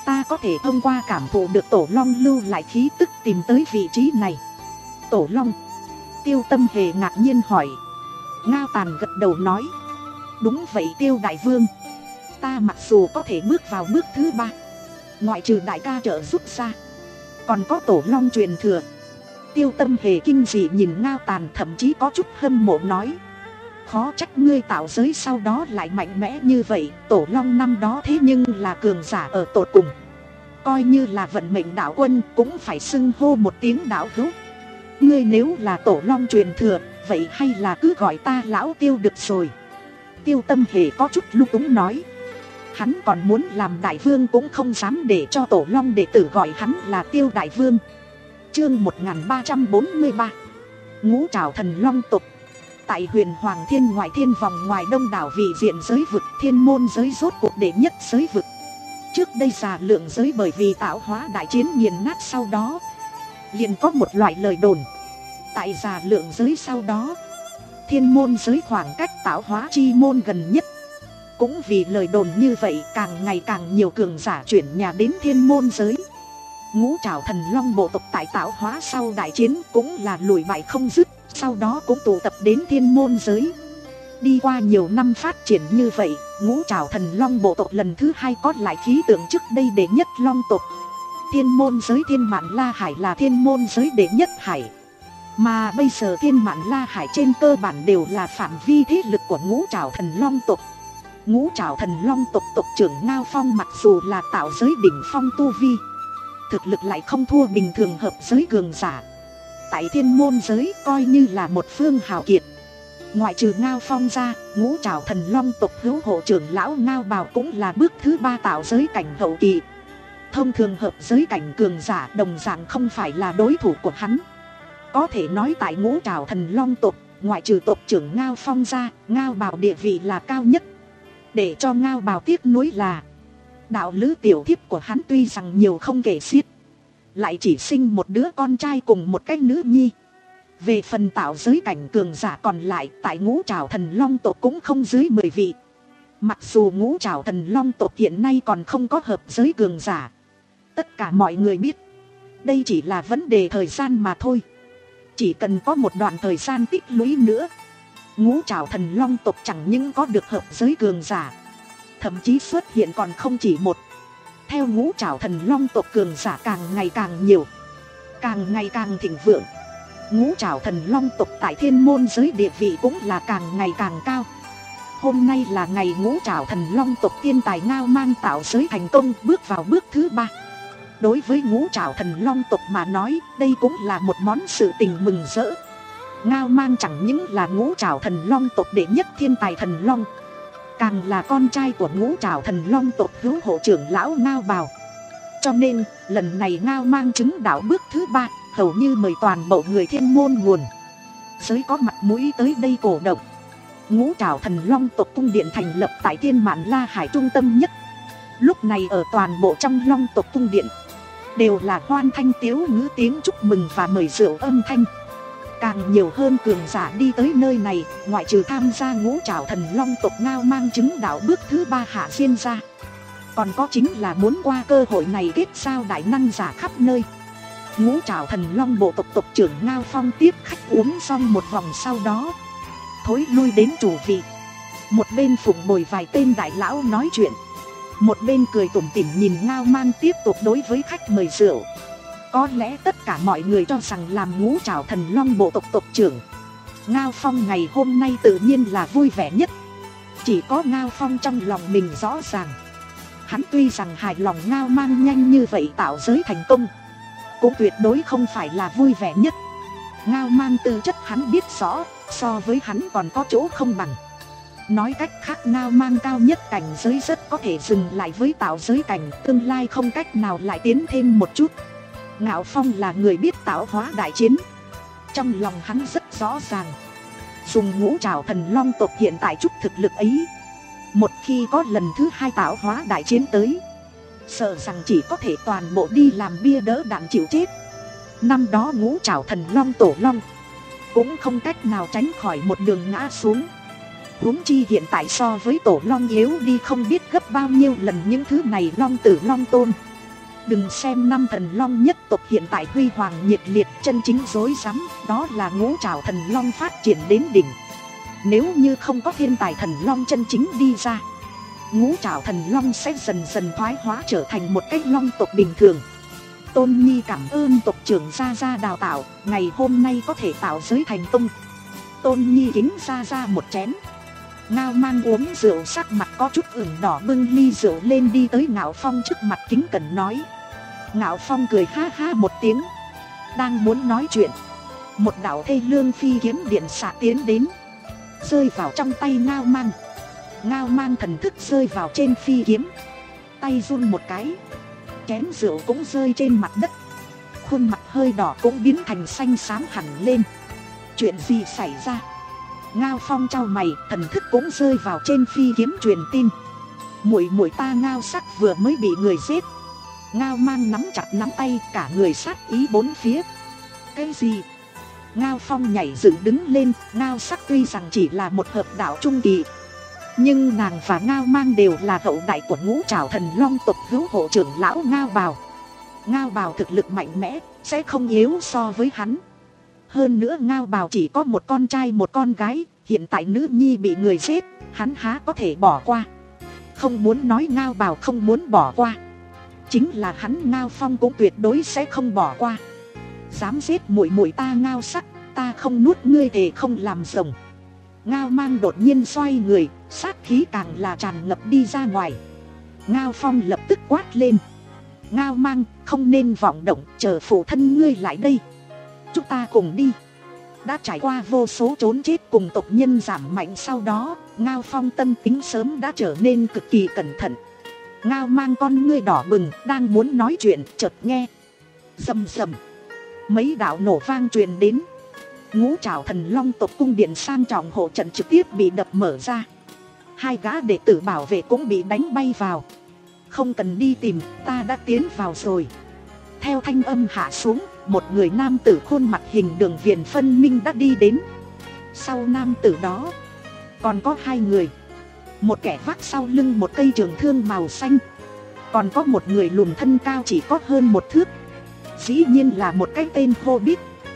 ta có thể thông qua cảm thụ được tổ long lưu lại khí tức tìm tới vị trí này. Tổ long? Tiêu Tâm Hề ngạc nhiên hỏi. Ngao Tàn gật đầu nói. Đúng vậy Tiêu đại vương, ta mặc dù có thể bước vào bước thứ ba, ngoại trừ đại ca trợ giúp ra, còn có tổ long truyền thừa. Tiêu Tâm Hề kinh dị nhìn Ngao Tàn, thậm chí có chút hâm mộ nói. Khó trách ngươi tạo giới sau đó lại mạnh mẽ như vậy, tổ long năm đó thế nhưng là cường giả ở tột cùng. Coi như là vận mệnh đạo quân cũng phải xưng hô một tiếng đạo hữu. Ngươi nếu là tổ long truyền thừa, vậy hay là cứ gọi ta lão Tiêu được rồi. Tiêu Tâm Hề có chút lung túng nói. Hắn còn muốn làm đại vương cũng không dám để cho tổ long đệ tử gọi hắn là Tiêu đại vương. Chương một nghìn ba trăm bốn mươi ba. Ngũ trảo thần long tộc. Tại huyền Hoàng Thiên ngoại thiên vòng ngoài đông đảo vị diện giới vực, thiên môn giới rốt cuộc đệ nhất giới vực. Trước đây Già Lượng giới bởi vì tạo hóa đại chiến nghiền nát, sau đó liền có một loại lời đồn. Tại Già Lượng giới sau đó, thiên môn giới khoảng cách tạo hóa chi môn gần nhất. Cũng vì lời đồn như vậy, càng ngày càng nhiều cường giả chuyển nhà đến thiên môn giới. Ngũ trảo thần long bộ tộc tại tạo hóa sau đại chiến cũng là lùi bại không dứt, sau đó cũng tụ tập đến thiên môn giới. Đi qua nhiều năm phát triển như vậy, ngũ trảo thần long bộ tộc lần thứ hai có lại khí tượng trước đây đệ nhất long tộc. Thiên môn giới Thiên Mạn La Hải là thiên môn giới đệ nhất hải, mà bây giờ Thiên Mạn La Hải trên cơ bản đều là phạm vi thế lực của ngũ trảo thần long tộc. Ngũ trảo thần long tộc tộc trưởng Ngao Phong mặc dù là tạo giới đỉnh phong tu vi, thực lực lại không thua bình thường hợp giới cường giả. Tại thiên môn giới coi như là một phương hào kiệt. Ngoại trừ Ngao Phong ra, ngũ trảo thần long tộc hữu hộ trưởng lão Ngao Bào cũng là bước thứ ba tạo giới cảnh hậu kỳ. Thông thường hợp giới cảnh cường giả đồng dạng không phải là đối thủ của hắn. Có thể nói tại ngũ trảo thần long tộc, ngoại trừ tộc trưởng Ngao Phong ra, Ngao Bào địa vị là cao nhất. Để cho Ngao Bào tiếc nuối là đạo lữ tiểu thiếp của hắn tuy rằng nhiều không kể xiết, lại chỉ sinh một đứa con trai cùng một cái nữ nhi. Về phần tạo giới cảnh cường giả còn lại tại ngũ trảo thần long tộc cũng không dưới mười vị. Mặc dù ngũ trảo thần long tộc hiện nay còn không có hợp giới cường giả, tất cả mọi người biết đây chỉ là vấn đề thời gian mà thôi. Chỉ cần có một đoạn thời gian tích lũy nữa, ngũ trảo thần long tộc chẳng những có được hợp giới cường giả, thậm chí xuất hiện còn không chỉ một. Theo ngũ trảo thần long tộc cường giả càng ngày càng nhiều, càng ngày càng thịnh vượng, ngũ trảo thần long tộc tại thiên môn giới địa vị cũng là càng ngày càng cao. Hôm nay là ngày ngũ trảo thần long tộc tiên tài Ngao Mang tạo giới thành công bước vào bước thứ ba. Đối với ngũ trảo thần long tộc mà nói, đây cũng là một món sự tình mừng rỡ. Ngao Mang chẳng những là ngũ trảo thần long tộc đệ nhất thiên tài thần long, càng là con trai của ngũ trảo thần long tộc hữu hộ trưởng lão Ngao Bào. Cho nên lần này Ngao Mang chứng đạo bước thứ ba, hầu như mời toàn bộ người thiên môn nguồn giới có mặt mũi tới đây cổ động. Ngũ trảo thần long tộc cung điện thành lập tại Thiên Mạn La Hải trung tâm nhất. Lúc này ở toàn bộ trong long tộc cung điện đều là hoan thanh tiếu ngữ, tiếng chúc mừng và mời rượu âm thanh. Càng nhiều hơn cường giả đi tới nơi này, ngoại trừ tham gia ngũ trảo thần long tộc Ngao Mang chứng đạo bước thứ ba hạ diên ra, còn có chính là muốn qua cơ hội này kết giao đại năng giả khắp nơi. Ngũ trảo thần long bộ tộc tộc trưởng Ngao Phong tiếp khách uống xong một vòng, sau đó thối lui đến chủ vị. Một bên phụng bồi vài tên đại lão nói chuyện, một bên cười tủm tỉm nhìn Ngao Mang tiếp tục đối với khách mời rượu. Có lẽ tất cả mọi người cho rằng làm ngũ trảo thần long bộ tộc tộc trưởng, Ngao Phong ngày hôm nay tự nhiên là vui vẻ nhất. Chỉ có Ngao Phong trong lòng mình rõ ràng, hắn tuy rằng hài lòng Ngao Mang nhanh như vậy tạo giới thành công, cũng tuyệt đối không phải là vui vẻ nhất. Ngao Mang tư chất hắn biết rõ, so với hắn còn có chỗ không bằng. Nói cách khác, Ngao Mang cao nhất cảnh giới rất có thể dừng lại với tạo giới cảnh, tương lai không cách nào lại tiến thêm một chút. Ngạo Phong là người biết tạo hóa đại chiến, trong lòng hắn rất rõ ràng, dùng ngũ trảo thần long tộc hiện tại chút thực lực ấy, một khi có lần thứ hai tạo hóa đại chiến tới, sợ rằng chỉ có thể toàn bộ đi làm bia đỡ đạn chịu chết. Năm đó ngũ trảo thần long tổ long cũng không cách nào tránh khỏi một đường ngã xuống, huống chi hiện tại so với tổ long yếu đi không biết gấp bao nhiêu lần những thứ này long tử long tôn. Đừng xem năm thần long nhất tộc hiện tại huy hoàng nhiệt liệt chân chính rối rắm, đó là ngũ trảo thần long phát triển đến đỉnh. Nếu như không có thiên tài thần long chân chính đi ra, ngũ trảo thần long sẽ dần dần thoái hóa trở thành một cái long tộc bình thường. Tôn Nhi cảm ơn tộc trưởng Gia Gia đào tạo, ngày hôm nay có thể tạo giới thành công. Tôn Nhi kính Gia Gia một chén. Ngao Mang uống rượu, sắc mặt có chút ửng đỏ, bưng ly rượu lên đi tới Ngạo Phong trước mặt kính cẩn nói. Ngạo Phong cười ha ha một tiếng, đang muốn nói chuyện, một đạo thê lương phi kiếm điện xạ tiến đến, rơi vào trong tay Ngao Mang. Ngao Mang thần thức rơi vào trên phi kiếm, tay run một cái, chén rượu cũng rơi trên mặt đất, khuôn mặt hơi đỏ cũng biến thành xanh xám hẳn lên. Chuyện gì xảy ra? Ngao Phong chau mày, thần thức cũng rơi vào trên phi kiếm truyền tin. Muội muội ta Ngao Sắc vừa mới bị người giết. Ngao Mang nắm chặt nắm tay, cả người sát ý bốn phía. Cái gì? Ngao Phong nhảy dựng đứng lên. Ngao Sắc tuy rằng chỉ là một hợp đạo trung kỳ, nhưng nàng và Ngao Mang đều là hậu đại của ngũ trảo thần long tộc hữu hộ trưởng lão Ngao Bào. Ngao Bào thực lực mạnh mẽ, sẽ không yếu so với hắn. Hơn nữa Ngao Bào chỉ có một con trai một con gái, hiện tại nữ nhi bị người giết, hắn há có thể bỏ qua. Không muốn nói Ngao Bào không muốn bỏ qua, chính là hắn Ngao Phong cũng tuyệt đối sẽ không bỏ qua. Dám giết muội muội ta Ngao Sắc, ta không nuốt ngươi thề không làm rồng. Ngao Mang đột nhiên xoay người, sát khí càng là tràn ngập đi ra ngoài. Ngao Phong lập tức quát lên. Ngao Mang, không nên vọng động, chờ phụ thân ngươi lại đây. Chúng ta cùng đi. Đã trải qua vô số trốn chết cùng tộc nhân giảm mạnh, sau đó Ngao Phong tâm tính sớm đã trở nên cực kỳ cẩn thận. Ngao Mang con ngươi đỏ bừng, đang muốn nói chuyện, chợt nghe rầm rầm, mấy đạo nổ vang truyền đến. Ngũ trảo thần long tộc cung điện sang trọng hộ trận trực tiếp bị đập mở ra. Hai gã đệ tử bảo vệ cũng bị đánh bay vào. Không cần đi tìm, ta đã tiến vào rồi. Theo thanh âm hạ xuống, một người nam tử khuôn mặt hình đường viền phân minh đã đi đến. Sau nam tử đó còn có hai người. Một kẻ vác sau lưng một cây trường thương màu xanh, còn có một người lùn thân cao chỉ có hơn một thước. Dĩ nhiên là một cái tên Hobbit.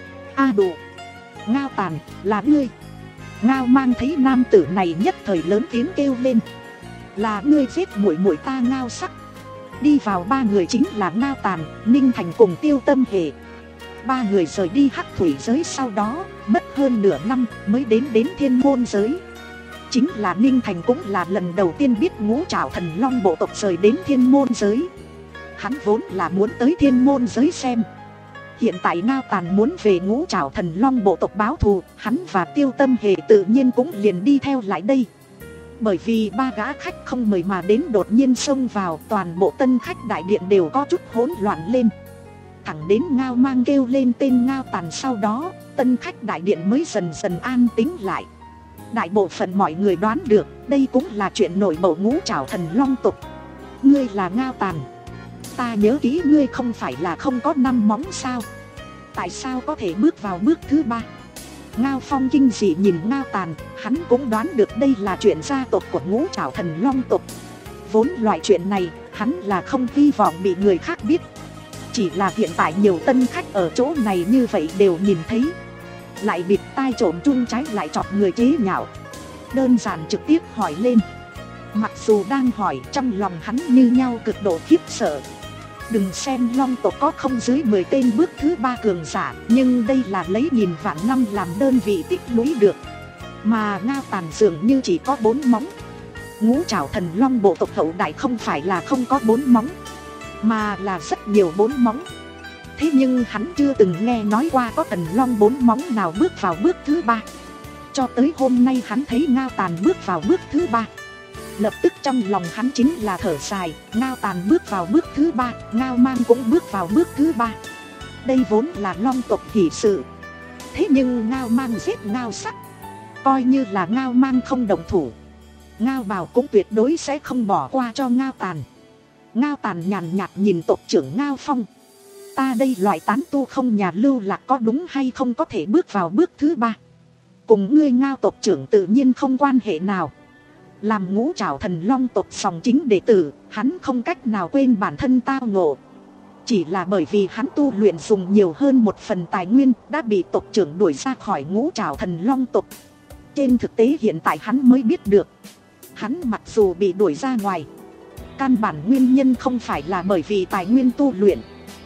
A Độ, Ngao Tàn, là ngươi. Ngao Mang thấy nam tử này nhất thời lớn tiếng kêu lên. Là ngươi giết muội muội ta Ngao Sắc. Đi vào ba người chính là Ngao Tàn, Ninh Thành cùng Tiêu Tâm Hề. Ba người rời đi Hắc Thủy giới sau đó, mất hơn nửa năm mới đến đến Thiên Môn giới. Chính là Ninh Thành cũng là lần đầu tiên biết ngũ trảo thần long bộ tộc rời đến Thiên Môn giới. Hắn vốn là muốn tới Thiên Môn giới xem. Hiện tại Ngao Tàn muốn về ngũ trảo thần long bộ tộc báo thù, hắn và Tiêu Tâm Hề tự nhiên cũng liền đi theo lại đây. Bởi vì ba gã khách không mời mà đến đột nhiên xông vào, toàn bộ tân khách đại điện đều có chút hỗn loạn lên. Thẳng đến Ngao Mang kêu lên tên Ngao Tàn, sau đó tân khách đại điện mới dần dần an tĩnh lại. Đại bộ phận mọi người đoán được đây cũng là chuyện nổi bật ngũ trảo thần long tộc. Ngươi là Ngao Tàn, ta nhớ kỹ ngươi không phải là không có năm móng sao? Tại sao có thể bước vào bước thứ ba? Ngao Phong kinh dị nhìn Ngao Tàn, hắn cũng đoán được đây là chuyện gia tộc của ngũ trảo thần long tộc. Vốn loại chuyện này hắn là không hy vọng bị người khác biết. Chỉ là hiện tại nhiều tân khách ở chỗ này như vậy đều nhìn thấy, lại bịt tai trộm chung trái lại chọc người chế nhạo. Đơn giản trực tiếp hỏi lên. Mặc dù đang hỏi, trong lòng hắn như nhau cực độ khiếp sợ. Đừng xem long tộc có không dưới mười tên bước thứ ba cường giả, nhưng đây là lấy nghìn vạn năm làm đơn vị tích lũy được. Mà Ngao Tàn dường như chỉ có bốn móng. Ngũ trảo thần long bộ tộc hậu đại không phải là không có bốn móng, mà là rất nhiều bốn móng. Thế nhưng hắn chưa từng nghe nói qua có thần long bốn móng nào bước vào bước thứ ba. Cho tới hôm nay hắn thấy Ngao Tàn bước vào bước thứ ba, lập tức trong lòng hắn chính là thở dài. Ngao Tàn bước vào bước thứ ba, Ngao Mang cũng bước vào bước thứ ba. Đây vốn là long tộc hỷ sự. Thế nhưng Ngao Mang giết Ngao Sắc, coi như là Ngao Mang không động thủ, Ngao Bào cũng tuyệt đối sẽ không bỏ qua cho Ngao Tàn. Ngao Tàn nhàn nhạt nhìn tộc trưởng Ngao Phong. Ta đây loại tán tu không nhà lưu lạc có đúng hay không có thể bước vào bước thứ ba, cùng ngươi Ngao tộc trưởng tự nhiên không quan hệ nào. Làm ngũ trảo thần long tộc sòng chính đệ tử, hắn không cách nào quên bản thân tao ngộ. Chỉ là bởi vì hắn tu luyện dùng nhiều hơn một phần tài nguyên, đã bị tộc trưởng đuổi ra khỏi Ngũ Trảo Thần Long tộc. Trên thực tế hiện tại hắn mới biết được, hắn mặc dù bị đuổi ra ngoài, căn bản nguyên nhân không phải là bởi vì tài nguyên tu luyện,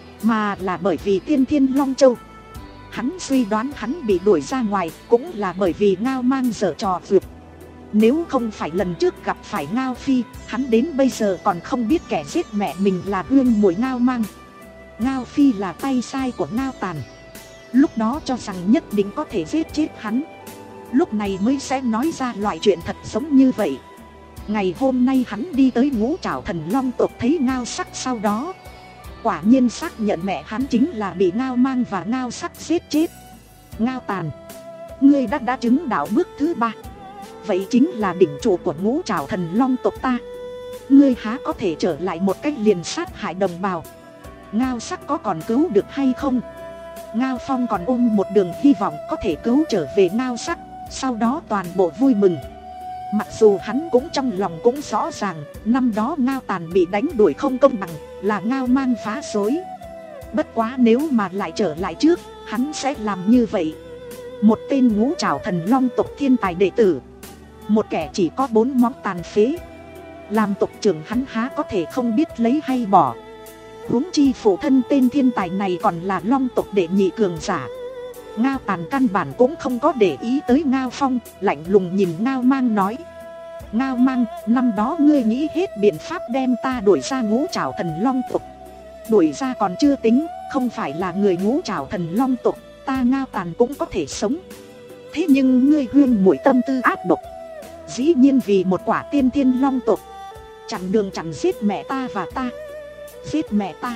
mà là bởi vì Tiên Thiên Long Châu. Hắn suy đoán hắn bị đuổi ra ngoài cũng là bởi vì Ngao Mang giở trò vượt. Nếu không phải lần trước gặp phải Ngao Phi, hắn đến bây giờ còn không biết kẻ giết mẹ mình là huynh muội Ngao Mang. Ngao Phi là tay sai của Ngao Tàn, lúc đó cho rằng nhất định có thể giết chết hắn, lúc này mới sẽ nói ra loại chuyện thật giống như vậy. Ngày hôm nay hắn đi tới Ngũ Trảo Thần Long tộc thấy Ngao Sắc sau đó, quả nhiên xác nhận mẹ hắn chính là bị Ngao Mang và Ngao Sắc giết chết. Ngao Tàn, ngươi đã đã chứng đạo bước thứ ba, vậy chính là đỉnh trụ của Ngũ Trảo Thần Long tộc ta. Ngươi há có thể trở lại một cách liền sát hại đồng bào? Ngao Sắc có còn cứu được hay không? Ngao Phong còn ôm một đường hy vọng có thể cứu trở về Ngao Sắc, sau đó toàn bộ vui mừng. Mặc dù hắn cũng trong lòng cũng rõ ràng, năm đó Ngao Tàn bị đánh đuổi không công bằng, là Ngao Mang phá rối. Bất quá nếu mà lại trở lại trước, hắn sẽ làm như vậy. Một tên Ngũ Trảo Thần Long tộc thiên tài đệ tử, một kẻ chỉ có bốn móng tàn phế, làm tộc trưởng hắn há có thể không biết lấy hay bỏ. Huống chi phụ thân tên thiên tài này còn là Long tộc đệ nhị cường giả. Ngao Tàn căn bản cũng không có để ý tới Ngao Phong, lạnh lùng nhìn Ngao Mang nói: Ngao Mang, năm đó ngươi nghĩ hết biện pháp đem ta đuổi ra Ngũ Trảo Thần Long tộc. Đuổi ra còn chưa tính, không phải là người Ngũ Trảo Thần Long tộc, ta Ngao Tàn cũng có thể sống. Thế nhưng ngươi huynh muội tâm tư ác độc, dĩ nhiên vì một quả Tiên Thiên Long tộc chặn đường chặn giết mẹ ta và ta. Giết mẹ ta,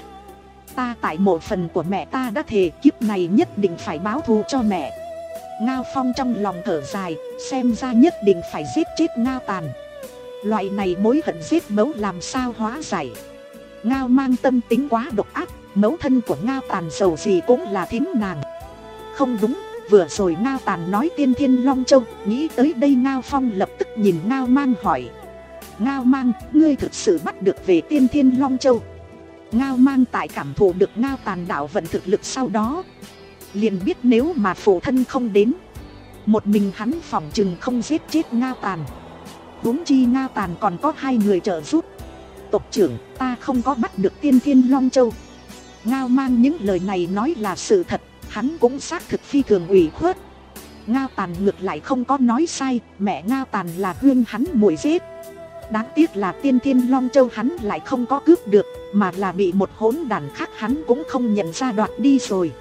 ta tại mộ phần của mẹ ta đã thề kiếp này nhất định phải báo thù cho mẹ. Ngao Phong trong lòng thở dài, xem ra nhất định phải giết chết Ngao Tàn. Loại này mối hận giết mẫu làm sao hóa giải. Ngao Mang tâm tính quá độc ác, mẫu thân của Ngao Tàn giàu gì cũng là thím nàng. Không đúng, vừa rồi Ngao Tàn nói Tiên Thiên Long Châu, nghĩ tới đây Ngao Phong lập tức nhìn Ngao Mang hỏi: Ngao Mang, ngươi thực sự bắt được về Tiên Thiên Long Châu? Ngao Mang tại cảm thụ được Ngao Tàn đạo vận thực lực sau đó, liền biết nếu mà phụ thân không đến, một mình hắn phỏng chừng không giết chết Ngao Tàn. Huống chi Ngao Tàn còn có hai người trợ giúp. Tộc trưởng, ta không có bắt được Tiên Thiên Long Châu. Ngao Mang những lời này nói là sự thật, hắn cũng xác thực phi thường ủy khuất. Ngao Tàn ngược lại không có nói sai, mẹ Ngao Tàn là huynh hắn muội giết. Đáng tiếc là Tiên Thiên Long Châu hắn lại không có cướp được, mà là bị một hỗn đản khác hắn cũng không nhận ra đoạt đi rồi.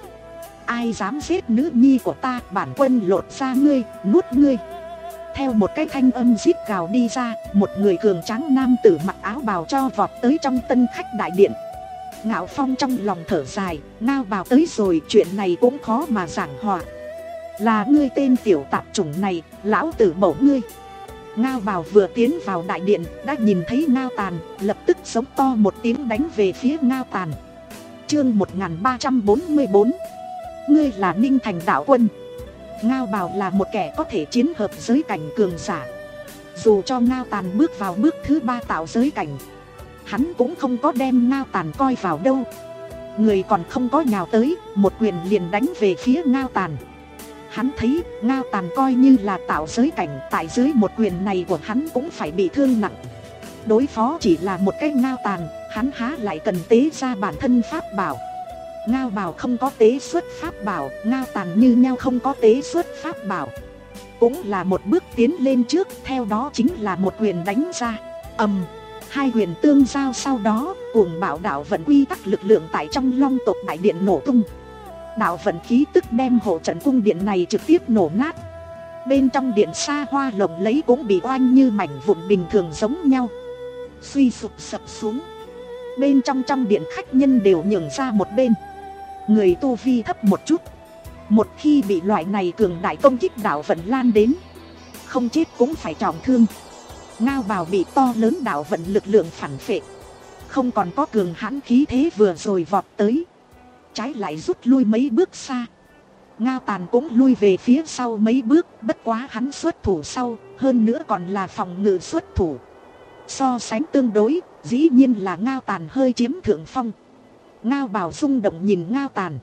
Ai dám giết nữ nhi của ta, bản quân lột ra ngươi, nuốt ngươi. Theo một cái thanh âm rít gào đi ra, một người cường tráng nam tử mặc áo bào cho vọt tới trong tân khách đại điện. Ngạo Phong trong lòng thở dài, Ngao bào tới rồi, chuyện này cũng khó mà giảng hòa. Là ngươi tên tiểu tạp chủng này, lão tử bổ ngươi. Ngao bào vừa tiến vào đại điện, đã nhìn thấy Ngao Tàn, lập tức giống to một tiếng đánh về phía Ngao Tàn. Chương một nghìn ba trăm bốn mươi bốn. Ngươi là Ninh Thành đạo quân. Ngao bào là một kẻ có thể chiến hợp giới cảnh cường giả. Dù cho Ngao Tàn bước vào bước thứ ba tạo giới cảnh, hắn cũng không có đem Ngao Tàn coi vào đâu. Người còn không có nhào tới, một quyền liền đánh về phía Ngao Tàn. Hắn thấy Ngao Tàn coi như là tạo giới cảnh, tại dưới một quyền này của hắn cũng phải bị thương nặng. Đối phó chỉ là một cái Ngao Tàn, hắn há lại cần tế ra bản thân pháp bảo. Ngao bào không có tế xuất pháp bảo, Ngao Tàn như nhau không có tế xuất pháp bảo. Cũng là một bước tiến lên trước, theo đó chính là một quyền đánh ra. Ầm, hai quyền tương giao, sau đó cuồng bạo đạo vận quy tắc lực lượng tại trong Long tộc đại điện nổ tung. Đạo vận khí tức đem hộ trận cung điện này trực tiếp nổ nát. Bên trong điện xa hoa lộng lẫy cũng bị oanh như mảnh vụn bình thường giống nhau, suy sụp sập xuống. Bên trong trong điện khách nhân đều nhường ra một bên. Người tu vi thấp một chút, một khi bị loại này cường đại công kích đạo vận lan đến, không chết cũng phải trọng thương. Ngao bào bị to lớn đạo vận lực lượng phản phệ, không còn có cường hãn khí thế vừa rồi vọt tới, trái lại rút lui mấy bước xa. Ngao Tàn cũng lui về phía sau mấy bước, bất quá hắn xuất thủ sau, hơn nữa còn là phòng ngự xuất thủ. So sánh tương đối, dĩ nhiên là Ngao Tàn hơi chiếm thượng phong. Ngao Bào rung động nhìn Ngao Tàn.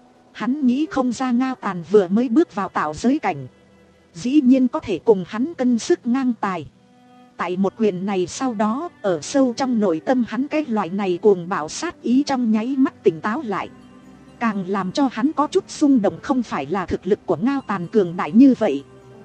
Hắn nghĩ không ra Ngao Tàn vừa mới bước vào tạo giới cảnh, dĩ nhiên có thể cùng hắn cân sức ngang tài. Tại một quyền này sau đó, ở sâu trong nội tâm hắn cái loại này cuồng bạo sát ý trong nháy mắt tỉnh táo lại. Càng làm cho hắn có chút xung động không phải là thực lực của Ngao Tàn cường đại như vậy,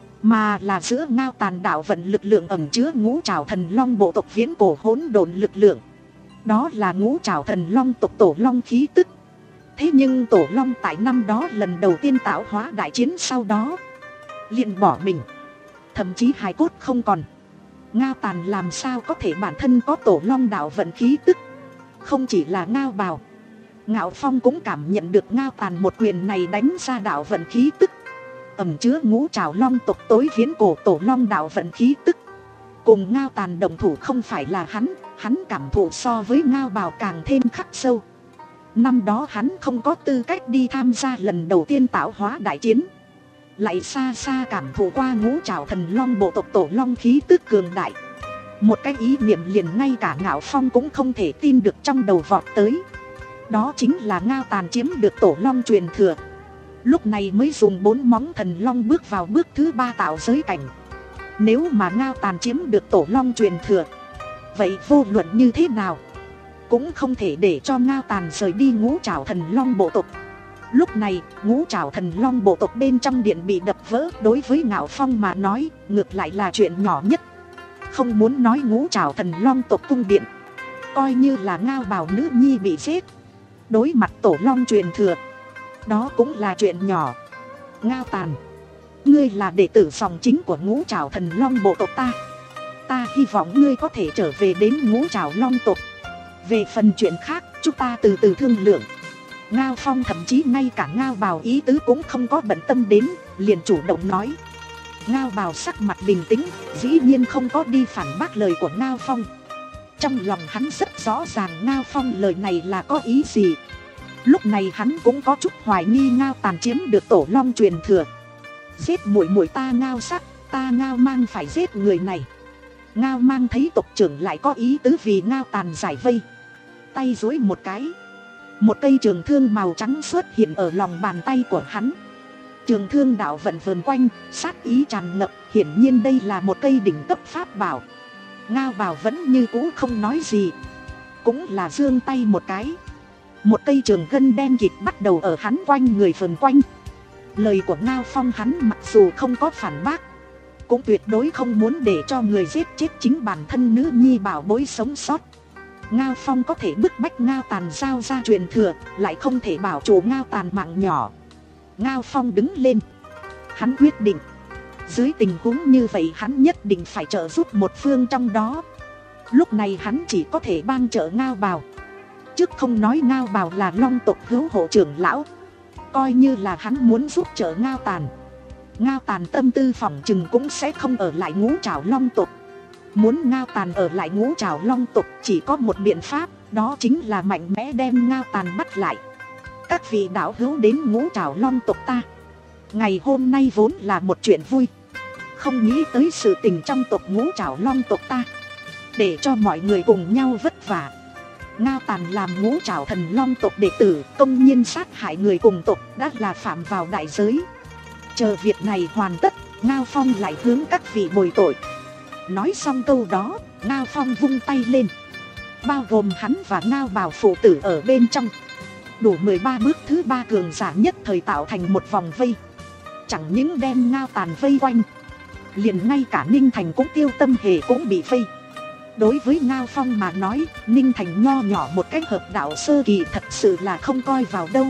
mà là giữa Ngao Tàn đạo vận lực lượng ẩn chứa ngũ trảo thần long bộ tộc viễn cổ hỗn độn lực lượng. Đó là ngũ trảo thần long tộc tổ long khí tức. Thế nhưng tổ long tại năm đó lần đầu tiên tạo hóa đại chiến sau đó liền bỏ mình, thậm chí hài cốt không còn. Ngao Tàn làm sao có thể bản thân có tổ long đạo vận khí tức. Không chỉ là Ngao Bào, Ngạo Phong cũng cảm nhận được Ngao Tàn một quyền này đánh ra đạo vận khí tức ẩn chứa ngũ trảo long tộc tối viễn cổ tổ long đạo vận khí tức. Cùng Ngao Tàn đồng thủ không phải là hắn, hắn cảm thụ so với Ngao Bào càng thêm khắc sâu. Năm đó hắn không có tư cách đi tham gia lần đầu tiên tạo hóa đại chiến, lại xa xa cảm thụ qua ngũ trảo thần long bộ tộc tổ long khí tức cường đại. Một cái ý niệm liền ngay cả Ngạo Phong cũng không thể tin được trong đầu vọt tới. Đó chính là Ngao Tàn chiếm được tổ long truyền thừa, lúc này mới dùng bốn móng thần long bước vào bước thứ ba tạo giới cảnh. Nếu mà Ngao Tàn chiếm được tổ long truyền thừa, vậy vô luận như thế nào cũng không thể để cho Ngao Tàn rời đi ngũ trảo thần long bộ tộc. Lúc này ngũ trảo thần long bộ tộc bên trong điện bị đập vỡ, đối với Ngạo Phong mà nói ngược lại là chuyện nhỏ nhất. Không muốn nói ngũ trảo thần long tộc cung điện, coi như là Ngao Bào nữ nhi bị giết, đối mặt tổ long truyền thừa, đó cũng là chuyện nhỏ. Ngao Tàn, ngươi là đệ tử dòng chính của ngũ trảo thần long bộ tộc ta, ta hy vọng ngươi có thể trở về đến ngũ trảo long tộc. Về phần chuyện khác, chúng ta từ từ thương lượng. Ngao Phong thậm chí ngay cả Ngao Bào ý tứ cũng không có bận tâm đến, liền chủ động nói. Ngao Bào sắc mặt bình tĩnh, dĩ nhiên không có đi phản bác lời của Ngao Phong. Trong lòng hắn rất rõ ràng Ngao Phong lời này là có ý gì. Lúc này hắn cũng có chút hoài nghi Ngao Tàn chiếm được tổ long truyền thừa. Giết muội muội ta Ngao Sắc, ta Ngao Mang phải giết người này. Ngao Mang thấy tộc trưởng lại có ý tứ vì Ngao Tàn giải vây, tay duỗi một cái, một cây trường thương màu trắng xuất hiện ở lòng bàn tay của hắn. Trường thương đạo vận vờn quanh, sát ý tràn ngập, hiển nhiên đây là một cây đỉnh cấp pháp bảo. Ngao Bào vẫn như cũ không nói gì, cũng là giương tay một cái, một cây trường gân đen kịt bắt đầu ở hắn quanh người vờn quanh. Lời của Ngao Phong hắn mặc dù không có phản bác, cũng tuyệt đối không muốn để cho người giết chết chính bản thân nữ nhi bảo bối sống sót. Ngao Phong có thể bức bách Ngao Tàn giao ra truyền thừa, lại không thể bảo chủ Ngao Tàn mạng nhỏ. Ngao Phong đứng lên, hắn quyết định, dưới tình huống như vậy hắn nhất định phải trợ giúp một phương trong đó. Lúc này hắn chỉ có thể bang trợ Ngao Bào. Trước không nói Ngao Bào là long tộc hữu hộ trưởng lão, coi như là hắn muốn giúp trợ Ngao Tàn, Ngao Tàn tâm tư phỏng chừng cũng sẽ không ở lại ngũ trảo long tộc. Muốn Ngao Tàn ở lại ngũ trảo long tộc chỉ có một biện pháp, đó chính là mạnh mẽ đem Ngao Tàn bắt lại. Các vị đạo hữu đến ngũ trảo long tộc ta, ngày hôm nay vốn là một chuyện vui, không nghĩ tới sự tình trong tộc ngũ trảo long tộc ta, để cho mọi người cùng nhau vất vả. Ngao Tàn làm ngũ trảo thần long tộc đệ tử, công nhiên sát hại người cùng tộc, đã là phạm vào đại giới. Chờ việc này hoàn tất, Ngao Phong lại hướng các vị bồi tội. Nói xong câu đó, Ngao Phong vung tay lên, bao gồm hắn và Ngao Bào phụ tử ở bên trong, đủ mười ba bước thứ ba cường giả nhất thời tạo thành một vòng vây. Chẳng những đem Ngao Tàn vây quanh, liền ngay cả Ninh Thành cũng Tiêu Tâm Hề cũng bị vây. Đối với Ngao Phong mà nói, Ninh Thành nho nhỏ một cách hợp đạo sơ kỳ thật sự là không coi vào đâu.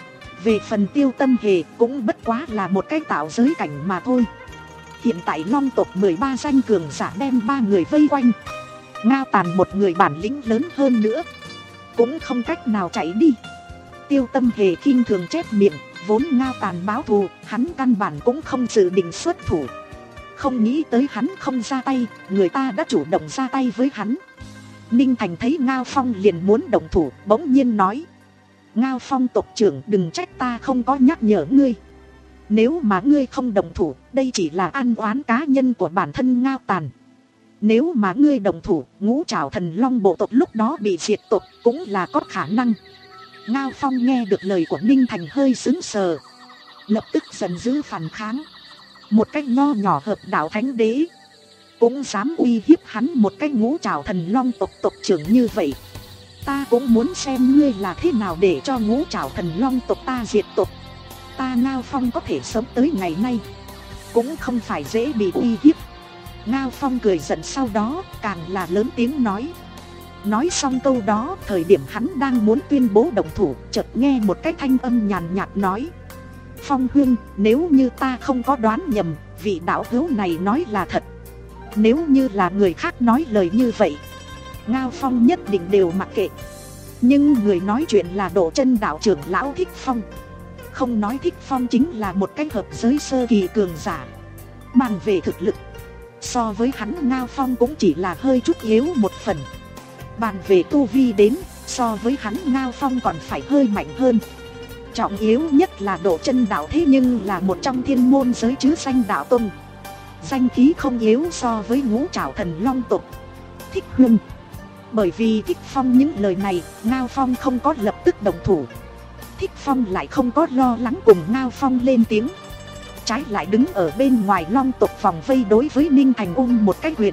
Về phần Tiêu Tâm Hề cũng bất quá là một cái tạo giới cảnh mà thôi. Hiện tại long tộc mười ba danh cường giả đem ba người vây quanh, Ngao Tàn một người bản lĩnh lớn hơn nữa, cũng không cách nào chạy đi. Tiêu Tâm Hề khinh thường chép miệng, vốn Ngao Tàn báo thù, hắn căn bản cũng không dự định xuất thủ. Không nghĩ tới hắn không ra tay, người ta đã chủ động ra tay với hắn. Ninh Thành thấy Ngao Phong liền muốn động thủ, bỗng nhiên nói: Ngao Phong tộc trưởng, đừng trách ta không có nhắc nhở ngươi. Nếu mà ngươi không động thủ, đây chỉ là ăn oán cá nhân của bản thân Ngao Tàn. Nếu mà ngươi động thủ, ngũ trảo thần long bộ tộc lúc đó bị diệt tộc cũng là có khả năng. Ngao Phong nghe được lời của Ninh Thành hơi sững sờ, lập tức giận dữ phản kháng. Một cách nho nhỏ hợp đạo thánh đế cũng dám uy hiếp hắn một cái ngũ trảo thần long tộc tộc trưởng như vậy. Ta cũng muốn xem ngươi là thế nào để cho ngũ trảo thần long tộc ta diệt tộc. Ta Ngao Phong có thể sống tới ngày nay cũng không phải dễ bị uy hiếp. Ngao Phong cười giận, sau đó càng là lớn tiếng nói. Nói xong câu đó, thời điểm hắn đang muốn tuyên bố động thủ, chợt nghe một cái thanh âm nhàn nhạt nói. Phong huynh, nếu như ta không có đoán nhầm, vị đạo hữu này nói là thật. Nếu như là người khác nói lời như vậy, Ngao Phong nhất định đều mặc kệ. Nhưng người nói chuyện là Độ Chân đạo trưởng lão Thích Phong. Không nói Thích Phong chính là một cái hợp giới sơ kỳ cường giả. Bàn về thực lực, so với hắn Ngao Phong cũng chỉ là hơi chút yếu một phần. Bàn về tu vi đến, so với hắn Ngao Phong còn phải hơi mạnh hơn. Trọng yếu nhất là Độ Chân đạo thế nhưng là một trong thiên môn giới chứ danh đạo tông. Danh khí không yếu so với ngũ trảo thần long tộc. Thích huynh. Bởi vì Thích Phong những lời này, Ngao Phong không có lập tức đồng thủ. Thích Phong lại không có lo lắng cùng Ngao Phong lên tiếng, trái lại đứng ở bên ngoài long tộc vòng vây đối với Ninh Thành ôm một cái quyền.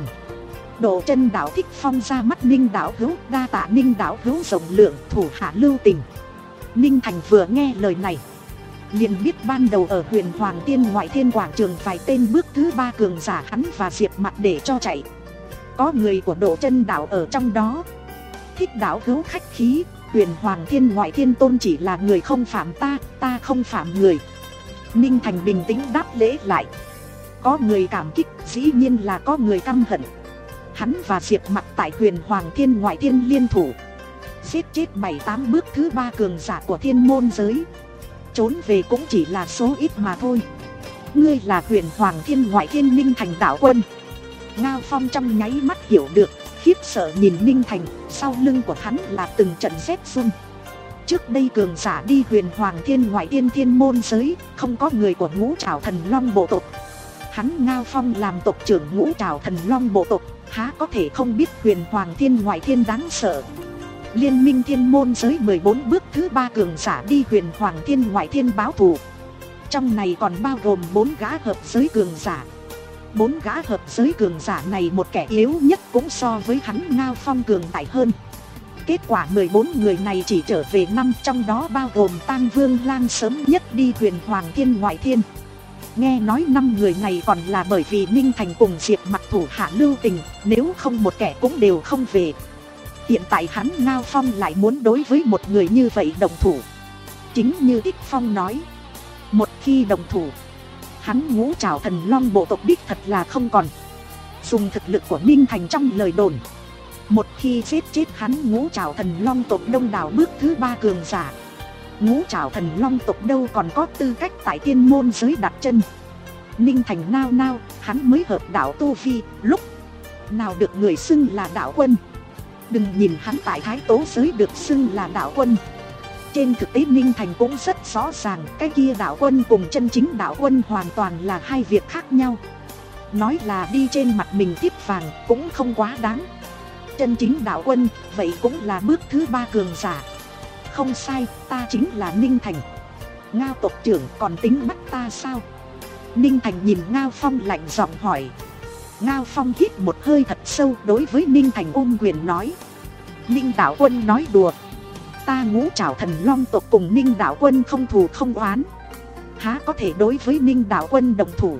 Độ Chân đạo Thích Phong ra mắt Ninh đạo hữu, đa tạ Ninh đạo hữu rộng lượng, thủ hạ lưu tình. Ninh Thành vừa nghe lời này, liền biết ban đầu ở Huyền Hoàng Tiên Ngoại Thiên quảng trường vài tên bước thứ ba cường giả hắn và Diệp Mặt để cho chạy. Có người của Độ Chân đạo ở trong đó. Thích đạo hữu khách khí, Huyền Hoàng Thiên Ngoại Thiên tôn chỉ là người không phạm ta, ta không phạm người. Ninh Thành bình tĩnh đáp lễ lại. Có người cảm kích, dĩ nhiên là có người căm hận. Hắn và Diệp Mặt tại Huyền Hoàng Thiên Ngoại Thiên liên thủ, giết chết bảy tám bước thứ ba cường giả của thiên môn giới. Trốn về cũng chỉ là số ít mà thôi. Ngươi là Huyền Hoàng Thiên Ngoại Thiên Ninh Thành đạo quân. Ngao Phong trong nháy mắt hiểu được, khiếp sợ nhìn Ninh Thành, sau lưng của hắn là từng trận rét run. Trước đây cường giả đi Huyền Hoàng Thiên Ngoại Thiên thiên môn giới, không có người của ngũ trảo thần long bộ tộc. Hắn Ngao Phong làm tộc trưởng ngũ trảo thần long bộ tộc, há có thể không biết Huyền Hoàng Thiên Ngoại Thiên đáng sợ. Liên minh thiên môn giới mười bốn bước thứ ba cường giả đi Huyền Hoàng Thiên Ngoại Thiên báo thù. Trong này còn bao gồm bốn gã hợp giới cường giả. Bốn gã hợp giới cường giả này một kẻ yếu nhất cũng so với hắn Ngao Phong cường đại hơn. Kết quả mười bốn người này chỉ trở về năm, trong đó bao gồm Tang Vương Lang sớm nhất đi Huyền Hoàng Thiên Ngoại Thiên. Nghe nói năm người này còn là bởi vì Ninh Thành cùng Diệp Mặt thủ hạ lưu tình, nếu không một kẻ cũng đều không về. Hiện tại hắn Ngao Phong lại muốn đối với một người như vậy đồng thủ. Chính như Thích Phong nói, một khi đồng thủ, hắn ngũ trảo thần long bộ tộc đích thật là không còn. Dùng thực lực của Ninh Thành trong lời đồn, một khi giết chết hắn ngũ trảo thần long tộc đông đảo bước thứ ba cường giả, ngũ trảo thần long tộc đâu còn có tư cách tại thiên môn giới đặt chân. Ninh Thành nao nao, hắn mới hợp đạo tu vi, lúc nào được người xưng là đạo quân. Đừng nhìn hắn tại Thái Tố giới được xưng là đạo quân, trên thực tế Ninh Thành cũng rất rõ ràng, cái kia đạo quân cùng chân chính đạo quân hoàn toàn là hai việc khác nhau. Nói là đi trên mặt mình tiếp vàng cũng không quá đáng. Chân chính đạo quân, vậy cũng là bước thứ ba cường giả. Không sai, ta chính là Ninh Thành. Ngao tộc trưởng còn tính bắt ta sao? Ninh Thành nhìn Ngao Phong lạnh giọng hỏi. Ngao Phong hít một hơi thật sâu, đối với Ninh Thành ôm quyền nói. Ninh đạo quân nói đùa. Ta ngũ trảo thần long tộc cùng Ninh đạo quân không thù không oán, há có thể đối với Ninh đạo quân đồng thủ.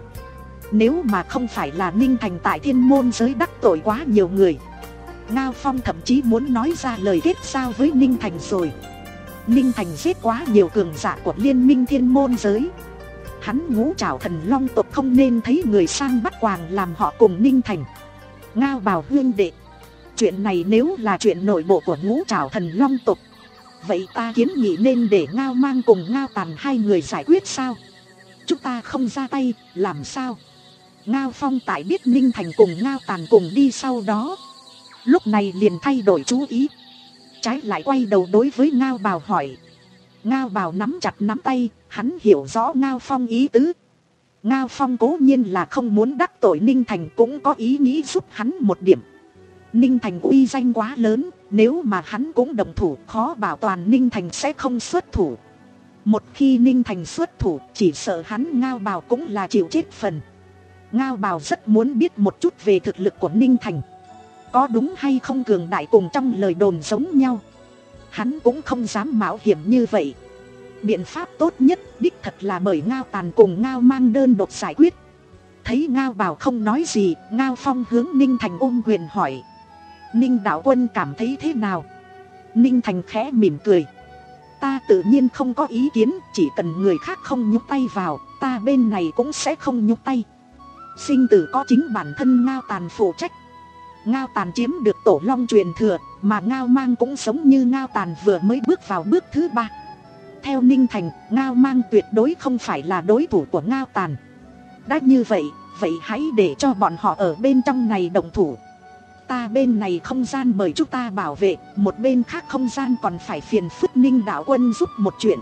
Nếu mà không phải là Ninh Thành tại thiên môn giới đắc tội quá nhiều người, Ngao Phong thậm chí muốn nói ra lời kết giao với Ninh Thành rồi. Ninh Thành giết quá nhiều cường giả của liên minh thiên môn giới, hắn ngũ trảo thần long tộc không nên thấy người sang bắt quàng làm họ cùng Ninh Thành. Ngao Bảo huynh đệ, chuyện này nếu là chuyện nội bộ của ngũ trảo thần long tộc, vậy ta kiến nghị nên để Ngao Mang cùng Ngao Tàn hai người giải quyết sao? Chúng ta không ra tay, làm sao? Ngao Phong tại biết Ninh Thành cùng Ngao Tàn cùng đi sau đó, lúc này liền thay đổi chú ý, trái lại quay đầu đối với Ngao Bào hỏi. Ngao Bào nắm chặt nắm tay, hắn hiểu rõ Ngao Phong ý tứ. Ngao Phong cố nhiên là không muốn đắc tội Ninh Thành, cũng có ý nghĩ giúp hắn một điểm. Ninh Thành uy danh quá lớn, nếu mà hắn cũng đồng thủ khó bảo toàn Ninh Thành sẽ không xuất thủ. Một khi Ninh Thành xuất thủ, chỉ sợ hắn Ngao Bào cũng là chịu chết phần. Ngao Bào rất muốn biết một chút về thực lực của Ninh Thành, có đúng hay không cường đại cùng trong lời đồn giống nhau. Hắn cũng không dám mạo hiểm như vậy. Biện pháp tốt nhất đích thật là mời Ngao Tàn cùng Ngao Mang đơn độc giải quyết. Thấy Ngao Bào không nói gì, Ngao Phong hướng Ninh Thành ôm quyền hỏi: Ninh đạo quân cảm thấy thế nào? Ninh Thành khẽ mỉm cười: ta tự nhiên không có ý kiến, chỉ cần người khác không nhúc tay vào, ta bên này cũng sẽ không nhúc tay. Sinh tử có chính bản thân Ngao Tàn phụ trách. Ngao Tàn chiếm được tổ long truyền thừa, mà Ngao Mang cũng giống như Ngao Tàn vừa mới bước vào bước thứ ba. Theo Ninh Thành, Ngao Mang tuyệt đối không phải là đối thủ của Ngao Tàn. Đã như vậy, vậy hãy để cho bọn họ ở bên trong này động thủ. Ta bên này không gian mời chúng ta bảo vệ, một bên khác không gian còn phải phiền phức Ninh đạo quân giúp một chuyện.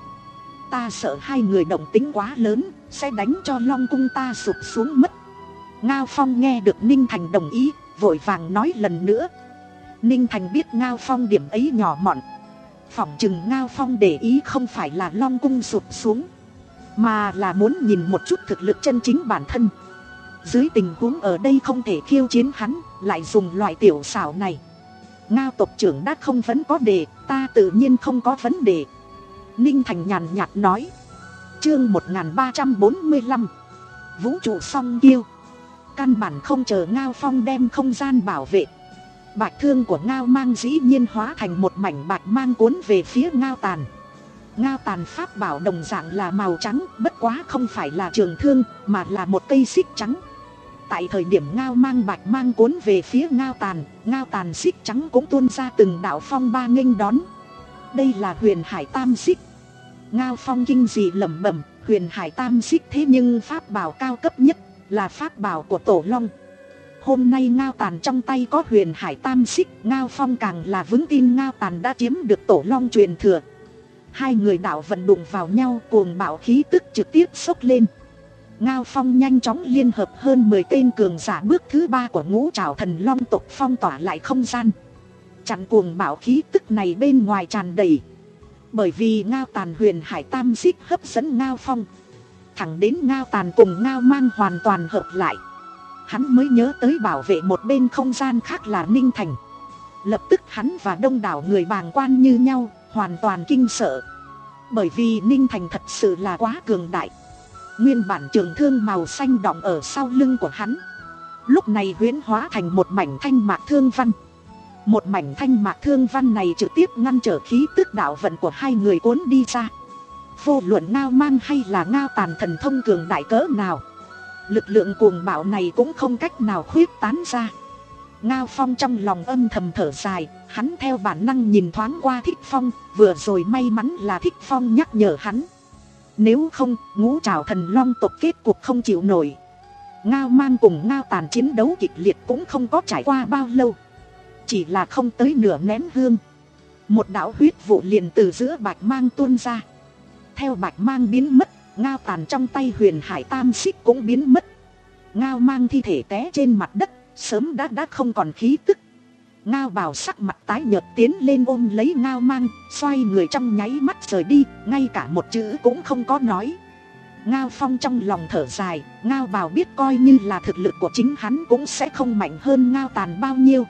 Ta sợ hai người động tính quá lớn, sẽ đánh cho Long cung ta sụp xuống mất. Ngao Phong nghe được Ninh Thành đồng ý, vội vàng nói lần nữa. Ninh Thành biết Ngao Phong điểm ấy nhỏ mọn, phỏng chừng Ngao Phong để ý không phải là Long cung sụp xuống, mà là muốn nhìn một chút thực lực chân chính bản thân. Dưới tình huống ở đây không thể khiêu chiến hắn, lại dùng loại tiểu xảo này. Ngao tộc trưởng đã không vẫn có đề, ta tự nhiên không có vấn đề. Ninh Thành nhàn nhạt nói. Chương một nghìn ba trăm bốn mươi lăm Vũ trụ song kiêu. Căn bản không chờ Ngao Phong đem không gian bảo vệ, bạch thương của Ngao Mang dĩ nhiên hóa thành một mảnh bạch mang cuốn về phía Ngao Tàn. Ngao Tàn pháp bảo đồng dạng là màu trắng, bất quá không phải là trường thương, mà là một cây xích trắng. Tại thời điểm Ngao Mang bạch mang cuốn về phía Ngao Tàn, Ngao Tàn xích trắng cũng tuôn ra từng đạo phong ba nghênh đón. Đây là huyền hải tam xích. Ngao Phong kinh dị lẩm bẩm, huyền hải tam xích thế nhưng pháp bảo cao cấp nhất, là pháp bảo của Tổ Long. Hôm nay Ngao Tàn trong tay có huyền hải tam xích, Ngao Phong càng là vững tin Ngao Tàn đã chiếm được Tổ Long truyền thừa. Hai người đạo vận đụng vào nhau, cuồng bạo khí tức trực tiếp sốc lên. Ngao Phong nhanh chóng liên hợp hơn mười tên cường giả bước thứ ba của ngũ trảo thần long tộc phong tỏa lại không gian, chặn cuồng bạo khí tức này bên ngoài tràn đầy. Bởi vì Ngao Tàn huyền hải tam xích hấp dẫn Ngao Phong, thẳng đến Ngao Tàn cùng Ngao Mang hoàn toàn hợp lại, hắn mới nhớ tới bảo vệ một bên không gian khác là Ninh Thành. Lập tức hắn và đông đảo người bàng quan như nhau, hoàn toàn kinh sợ. Bởi vì Ninh Thành thật sự là quá cường đại. Nguyên bản trường thương màu xanh đọng ở sau lưng của hắn, lúc này huyễn hóa thành một mảnh thanh mạc thương văn. Một mảnh thanh mạc thương văn này trực tiếp ngăn trở khí tức đạo vận của hai người cuốn đi ra. Vô luận Ngao Mang hay là Ngao Tàn thần thông cường đại cỡ nào, lực lượng cuồng bạo này cũng không cách nào khuyết tán ra. Ngao Phong trong lòng âm thầm thở dài, hắn theo bản năng nhìn thoáng qua Thích Phong, vừa rồi may mắn là Thích Phong nhắc nhở hắn. Nếu không, ngũ trảo thần long tộc kết cuộc không chịu nổi. Ngao Mang cùng Ngao Tàn chiến đấu kịch liệt cũng không có trải qua bao lâu, chỉ là không tới nửa nén hương, một đạo huyết vụ liền từ giữa bạch mang tuôn ra. Theo bạch mang biến mất, Ngao Tàn trong tay huyền hải tam xích cũng biến mất. Ngao Mang thi thể té trên mặt đất, sớm đã đã không còn khí tức. Ngao Bào sắc mặt tái nhợt tiến lên ôm lấy Ngao Mang, xoay người trong nháy mắt rời đi, ngay cả một chữ cũng không có nói. Ngao Phong trong lòng thở dài, Ngao Bào biết coi như là thực lực của chính hắn cũng sẽ không mạnh hơn Ngao Tàn bao nhiêu.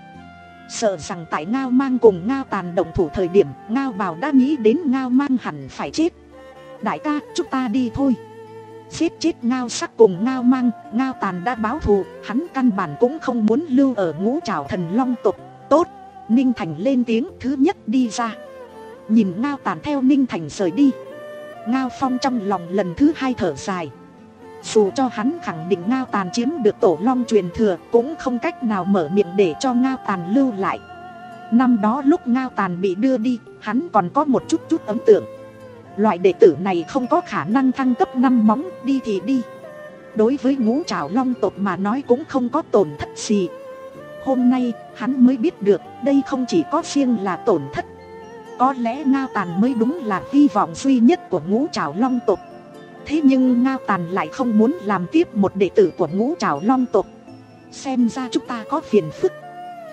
Sợ rằng tại Ngao Mang cùng Ngao Tàn đồng thủ thời điểm, Ngao Bào đã nghĩ đến Ngao Mang hẳn phải chết. Đại ca, chúng ta đi thôi. Giết chết Ngao Sắc cùng Ngao Mang, Ngao Tàn đã báo thù, hắn căn bản cũng không muốn lưu ở ngũ trảo thần long tộc. Tốt, Ninh Thành lên tiếng thứ nhất đi ra. Nhìn Ngao Tàn theo Ninh Thành rời đi, Ngao Phong trong lòng lần thứ hai thở dài. Dù cho hắn khẳng định Ngao Tàn chiếm được Tổ Long truyền thừa, cũng không cách nào mở miệng để cho Ngao Tàn lưu lại. Năm đó lúc Ngao Tàn bị đưa đi, hắn còn có một chút chút ấn tượng. Loại đệ tử này không có khả năng thăng cấp năm móng, đi thì đi. Đối với ngũ trảo long tộc mà nói cũng không có tổn thất gì. Hôm nay hắn mới biết được đây không chỉ có riêng là tổn thất. Có lẽ Ngao Tàn mới đúng là hy vọng duy nhất của ngũ trảo long tộc. Thế nhưng Ngao Tàn lại không muốn làm tiếp một đệ tử của ngũ trảo long tộc. Xem ra chúng ta có phiền phức.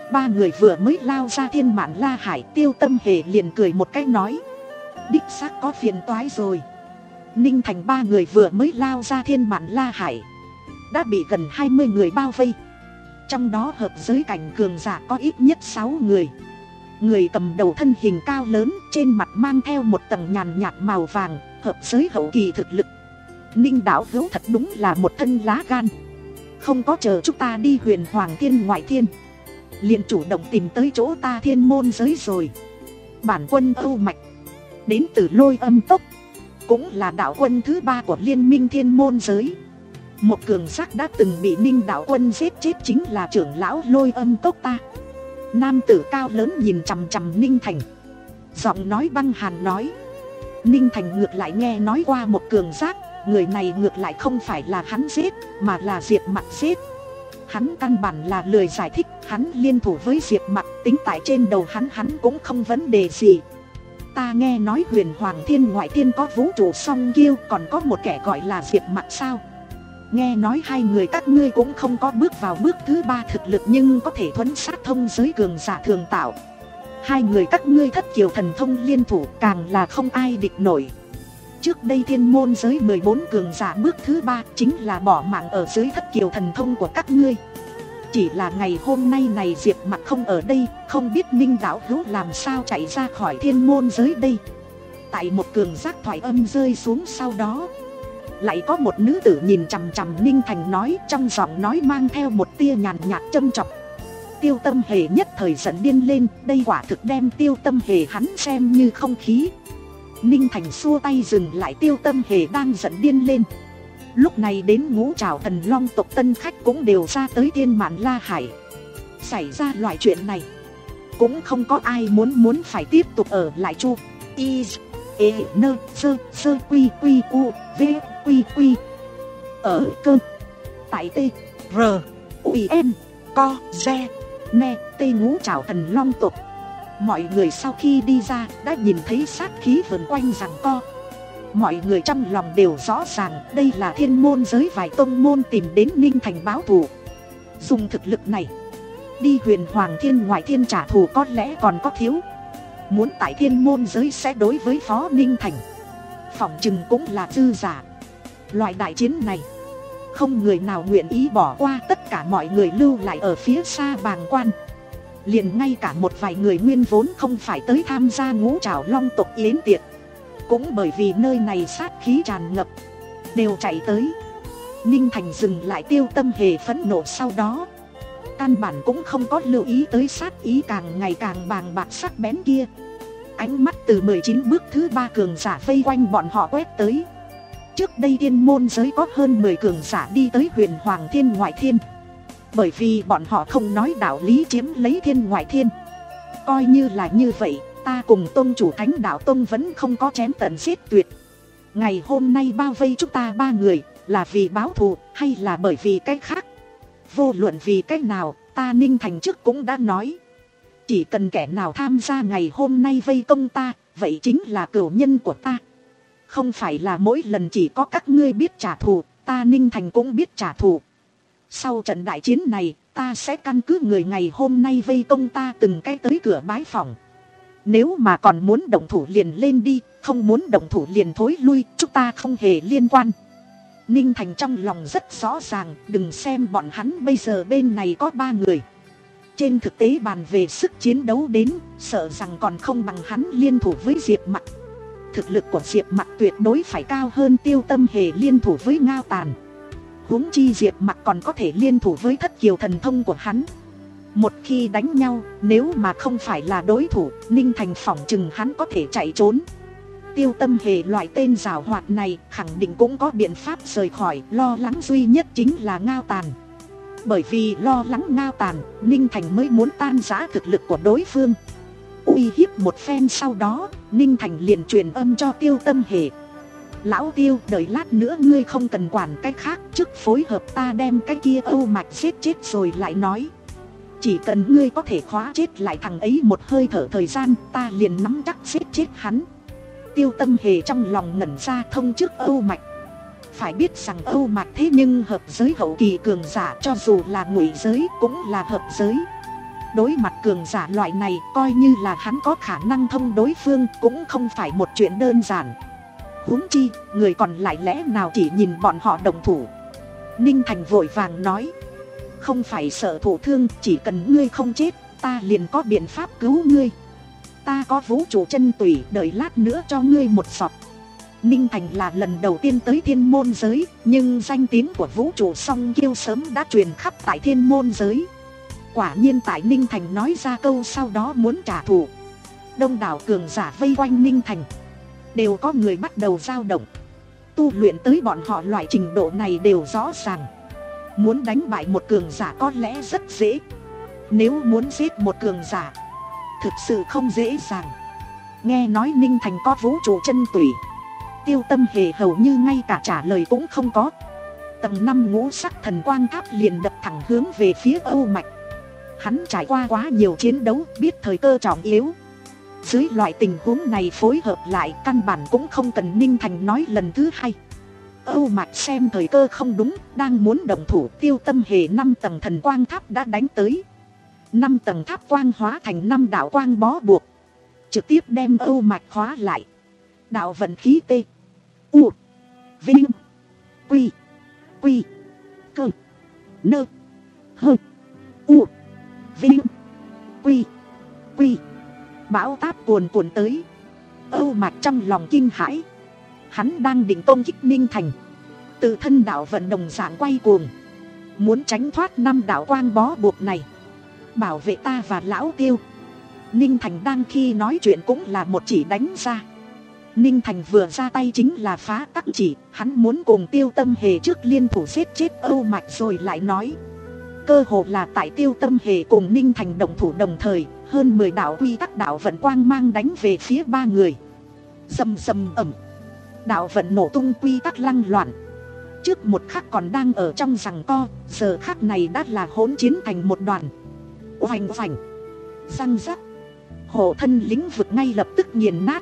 Ba người vừa mới lao ra thiên mạn la hải, Tiêu Tâm Hề liền cười một cái nói: đích xác có phiền toái rồi. Ninh Thành ba người vừa mới lao ra thiên mạn la hải đã bị gần hai mươi người bao vây. Trong đó hợp giới cảnh cường giả có ít nhất sáu người. Người cầm đầu thân hình cao lớn, trên mặt mang theo một tầng nhàn nhạt màu vàng, hợp giới hậu kỳ thực lực. Ninh đạo hữu thật đúng là một thân lá gan, không có chờ chúng ta đi huyền hoàng thiên ngoại thiên, liền chủ động tìm tới chỗ ta thiên môn giới rồi. Bản quân Âu Mạch đến từ Lôi Âm Tốc, cũng là đạo quân thứ ba của liên minh thiên môn giới. Một cường giác đã từng bị Ninh đạo quân giết chết chính là trưởng lão Lôi Âm Tốc ta. Nam tử cao lớn nhìn chằm chằm Ninh Thành, giọng nói băng hàn nói. Ninh Thành ngược lại nghe nói qua một cường giác, người này ngược lại không phải là hắn giết, mà là Diệp Mặc giết. Hắn căn bản là lười giải thích, hắn liên thủ với Diệp Mặc, tính tại trên đầu hắn hắn cũng không vấn đề gì. Ta nghe nói huyền hoàng thiên ngoại thiên có vũ trụ song kiêu, còn có một kẻ gọi là Diệp Mặc sao? Nghe nói hai người các ngươi cũng không có bước vào bước thứ ba thực lực, nhưng có thể thuấn sát thông giới cường giả thường tạo. Hai người các ngươi thất kiều thần thông liên thủ, càng là không ai địch nổi. Trước đây thiên môn giới mười bốn cường giả bước thứ ba chính là bỏ mạng ở dưới thất kiều thần thông của các ngươi. Chỉ là ngày hôm nay này Diệp Mặc không ở đây, không biết Ninh đạo hữu làm sao chạy ra khỏi thiên môn giới đây. Tại một cường giác thoại âm rơi xuống sau đó, lại có một nữ tử nhìn chằm chằm Ninh Thành nói, trong giọng nói mang theo một tia nhàn nhạt châm chọc. Tiêu Tâm Hề nhất thời giận điên lên, đây quả thực đem Tiêu Tâm Hề hắn xem như không khí. Ninh Thành xua tay dừng lại Tiêu Tâm Hề đang giận điên lên. Lúc này đến ngũ trảo thần long tộc tân khách cũng đều ra tới thiên mạn la hải. Xảy ra loại chuyện này, cũng không có ai muốn muốn phải tiếp tục ở lại chu. Y E nơ sơ sơ quy quy u v quy quy ở cơ tại t r u n co ze ne t ngũ trảo thần long tộc. Mọi người sau khi đi ra đã nhìn thấy sát khí vần quanh giằng co. Mọi người trong lòng đều rõ ràng đây là thiên môn giới vài tông môn tìm đến Ninh Thành báo thù. Dùng thực lực này đi huyền hoàng thiên ngoại thiên trả thù có lẽ còn có thiếu. Muốn tại thiên môn giới sẽ đối với phó Ninh Thành, phỏng chừng cũng là dư giả. Loại đại chiến này không người nào nguyện ý bỏ qua, tất cả mọi người lưu lại ở phía xa bàng quan. Liền ngay cả một vài người nguyên vốn không phải tới tham gia ngũ trảo long tộc yến tiệc, cũng bởi vì nơi này sát khí tràn ngập, đều chạy tới. Ninh Thành dừng lại Tiêu Tâm Hề phẫn nộ sau đó, căn bản cũng không có lưu ý tới sát ý càng ngày càng bàng bạc sắc bén kia. Ánh mắt từ mười chín bước thứ ba cường giả vây quanh bọn họ quét tới. Trước đây thiên môn giới có hơn mười cường giả đi tới huyền hoàng thiên ngoại thiên, bởi vì bọn họ không nói đạo lý chiếm lấy thiên ngoại thiên. Coi như là như vậy, ta cùng tôn chủ thánh đạo tông vẫn không có chém tận giết tuyệt. Ngày hôm nay bao vây chúng ta ba người là vì báo thù hay là bởi vì cách khác? Vô luận vì cách nào, ta Ninh Thành trước cũng đã nói, chỉ cần kẻ nào tham gia ngày hôm nay vây công ta, vậy chính là cửu nhân của ta. Không phải là mỗi lần chỉ có các ngươi biết trả thù, ta Ninh Thành cũng biết trả thù. Sau trận đại chiến này, ta sẽ căn cứ người ngày hôm nay vây công ta từng cái tới cửa bái phòng. Nếu mà còn muốn động thủ liền lên đi, không muốn động thủ liền thối lui, chúng ta không hề liên quan. Ninh Thành trong lòng rất rõ ràng, đừng xem bọn hắn bây giờ bên này có ba người, trên thực tế bàn về sức chiến đấu đến, sợ rằng còn không bằng hắn liên thủ với Diệp Mặc. Thực lực của Diệp Mặc tuyệt đối phải cao hơn Tiêu Tâm Hề liên thủ với Ngao Tàn. Huống chi Diệp Mặc còn có thể liên thủ với thất kiều thần thông của hắn. Một khi đánh nhau, nếu mà không phải là đối thủ, Ninh Thành phỏng chừng hắn có thể chạy trốn. Tiêu Tâm Hề loại tên giảo hoạt này khẳng định cũng có biện pháp rời khỏi, lo lắng duy nhất chính là Ngao Tàn. Bởi vì lo lắng Ngao Tàn, Ninh Thành mới muốn tan rã thực lực của đối phương. Uy hiếp một phen sau đó, Ninh Thành liền truyền âm cho Tiêu Tâm Hề. Lão Tiêu, đợi lát nữa ngươi không cần quản cái khác, trước phối hợp ta đem cái kia Âu Mạch giết chết rồi lại nói. Chỉ cần ngươi có thể khóa chết lại thằng ấy một hơi thở thời gian, ta liền nắm chắc giết chết hắn. Tiêu Tâm Hề trong lòng ngẩn ra, thông trước Âu Mạch. Phải biết rằng Âu Mạch thế nhưng hợp giới hậu kỳ cường giả, cho dù là ngụy giới cũng là hợp giới. Đối mặt cường giả loại này, coi như là hắn có khả năng thông đối phương cũng không phải một chuyện đơn giản. Huống chi, người còn lại lẽ nào chỉ nhìn bọn họ đồng thủ. Ninh Thành vội vàng nói, không phải sợ thụ thương, chỉ cần ngươi không chết, ta liền có biện pháp cứu ngươi. Ta có vũ trụ chân tủy, đợi lát nữa cho ngươi một giọt. Ninh Thành là lần đầu tiên tới thiên môn giới, nhưng danh tiếng của vũ trụ song kiêu sớm đã truyền khắp tại thiên môn giới. Quả nhiên tại Ninh Thành nói ra câu sau đó muốn trả thù, đông đảo cường giả vây quanh Ninh Thành. Đều có người bắt đầu dao động. Tu luyện tới bọn họ loại trình độ này đều rõ ràng, muốn đánh bại một cường giả có lẽ rất dễ. Nếu muốn giết một cường giả, thực sự không dễ dàng. Nghe nói Ninh Thành có vũ trụ chân tủy, Tiêu Tâm Hề hầu như ngay cả trả lời cũng không có. Tầng năm ngũ sắc thần quang tháp liền đập thẳng hướng về phía Âu Mạch. Hắn trải qua quá nhiều chiến đấu, biết thời cơ trọng yếu. Dưới loại tình huống này phối hợp lại căn bản cũng không cần Ninh Thành nói lần thứ hai. Âu Mạch xem thời cơ không đúng, đang muốn động thủ, Tiêu Tâm Hề năm tầng thần quang tháp đã đánh tới. Năm tầng tháp quang hóa thành năm đạo quang bó buộc, trực tiếp đem Âu Mạch khóa lại. Đạo vận khí T U Vinh Quy Quy Cơ Nơ Hơ U Vinh Quy Quy. Bão táp cuồn cuộn tới. Âu Mạch trong lòng kinh hãi. Hắn đang định công kích Ninh Thành, tự thân đạo vận đồng dạng quay cuồng, muốn tránh thoát năm đạo quang bó buộc này, bảo vệ ta và lão Tiêu. Ninh Thành đang khi nói chuyện cũng là một chỉ đánh ra. Ninh Thành vừa ra tay chính là phá tắc chỉ. Hắn muốn cùng Tiêu Tâm Hề trước liên thủ giết chết Âu Mạch rồi lại nói. Cơ hồ là tại Tiêu Tâm Hề cùng Ninh Thành đồng thủ đồng thời, hơn mười đạo quy tắc đạo vận quang mang đánh về phía ba người. Rầm rầm ầm, đạo vận nổ tung, quy tắc lăng loạn. Trước một khắc còn đang ở trong giằng co, giờ khắc này đã là hỗn chiến thành một đoàn. Oành oành, răng rắc, hộ thân lĩnh vực ngay lập tức nghiền nát.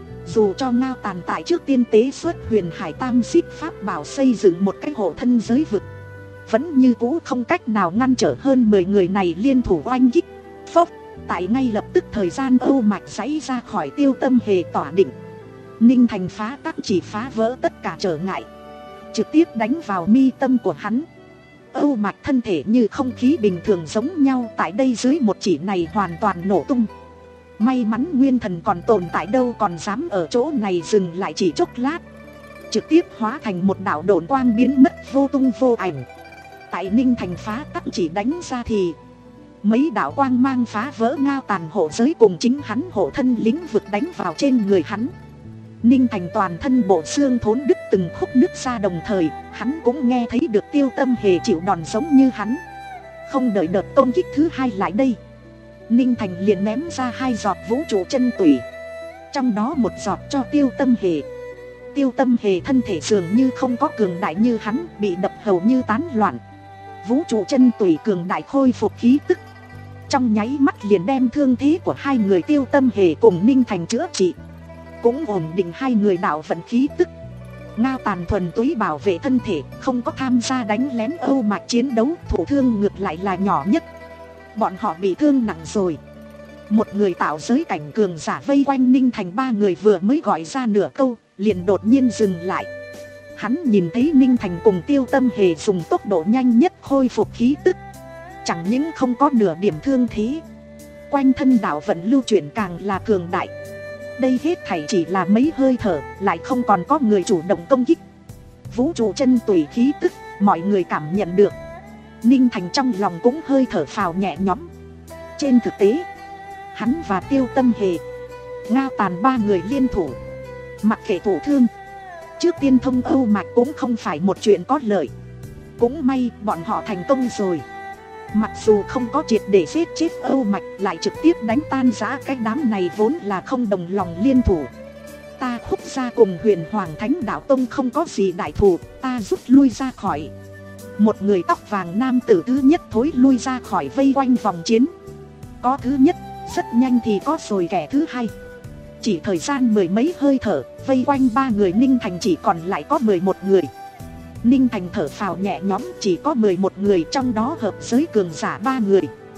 Dù cho Ngao Tàn tại trước tiên tế xuất huyền hải tam xích pháp bảo xây dựng một cái hộ thân giới vực, vẫn như cũ không cách nào ngăn trở hơn mười người này liên thủ oanh kích. Phốc, tại ngay lập tức thời gian Âu Mạch giãy ra khỏi Tiêu Tâm Hề tỏa định. Ninh Thành phá tắc chỉ phá vỡ tất cả trở ngại, trực tiếp đánh vào mi tâm của hắn. Âu Mạch thân thể như không khí bình thường giống nhau, tại đây dưới một chỉ này hoàn toàn nổ tung. May mắn nguyên thần còn tồn tại, đâu còn dám ở chỗ này dừng lại chỉ chốc lát, trực tiếp hóa thành một đạo độn quang biến mất vô tung vô ảnh. Tại Ninh Thành phá tắc chỉ đánh ra thì mấy đạo quang mang phá vỡ Ngao Tàn hộ giới cùng chính hắn hộ thân lĩnh vực đánh vào trên người hắn. Ninh Thành toàn thân bộ xương thốn đứt từng khúc nứt ra, đồng thời hắn cũng nghe thấy được Tiêu Tâm Hề chịu đòn giống như hắn. Không đợi đợt công kích thứ hai lại đây, Ninh Thành liền ném ra hai giọt vũ trụ chân tủy, trong đó một giọt cho Tiêu Tâm Hề. Tiêu Tâm Hề thân thể dường như không có cường đại như hắn, bị đập hầu như tán loạn. Vũ trụ chân tủy cường đại khôi phục khí tức, trong nháy mắt liền đem thương thế của hai người Tiêu Tâm Hề cùng Ninh Thành chữa trị, cũng ổn định hai người đạo vận khí tức. Ngao Tàn thuần túy bảo vệ thân thể, không có tham gia đánh lén Âu Mạch chiến đấu, thụ thương ngược lại là nhỏ nhất. Bọn họ bị thương nặng rồi. Một người tạo giới cảnh cường giả vây quanh Ninh Thành, ba người vừa mới gọi ra nửa câu liền đột nhiên dừng lại. Hắn nhìn thấy Ninh Thành cùng Tiêu Tâm Hề dùng tốc độ nhanh nhất khôi phục khí tức, chẳng những không có nửa điểm thương thế, quanh thân đạo vận lưu chuyển càng là cường đại. Đây hết thảy chỉ là mấy hơi thở, lại không còn có người chủ động công kích. Vũ trụ chân tùy khí tức, mọi người cảm nhận được. Ninh Thành trong lòng cũng hơi thở phào nhẹ nhõm. Trên thực tế, hắn và Tiêu Tâm Hề, Ngao Tàn ba người liên thủ, mặc kệ thổ thương, trước tiên thông Âu Mạch cũng không phải một chuyện có lợi. Cũng may bọn họ thành công rồi. Mặc dù không có triệt để giết chết Âu Mạch, lại trực tiếp đánh tan rã cái đám này vốn là không đồng lòng liên thủ. Ta Khúc gia cùng Huyền Hoàng Thánh Đạo Tông không có gì đại thù, ta rút lui ra khỏi. Một người tóc vàng nam tử thứ nhất thối lui ra khỏi vây quanh vòng chiến. Có thứ nhất, rất nhanh thì có rồi kẻ thứ hai. Chỉ thời gian mười mấy hơi thở, vây quanh ba người Ninh Thành chỉ còn lại có mười một người. Ninh Thành thở phào nhẹ nhõm, chỉ có mười một người, trong đó hợp giới cường giả ba người.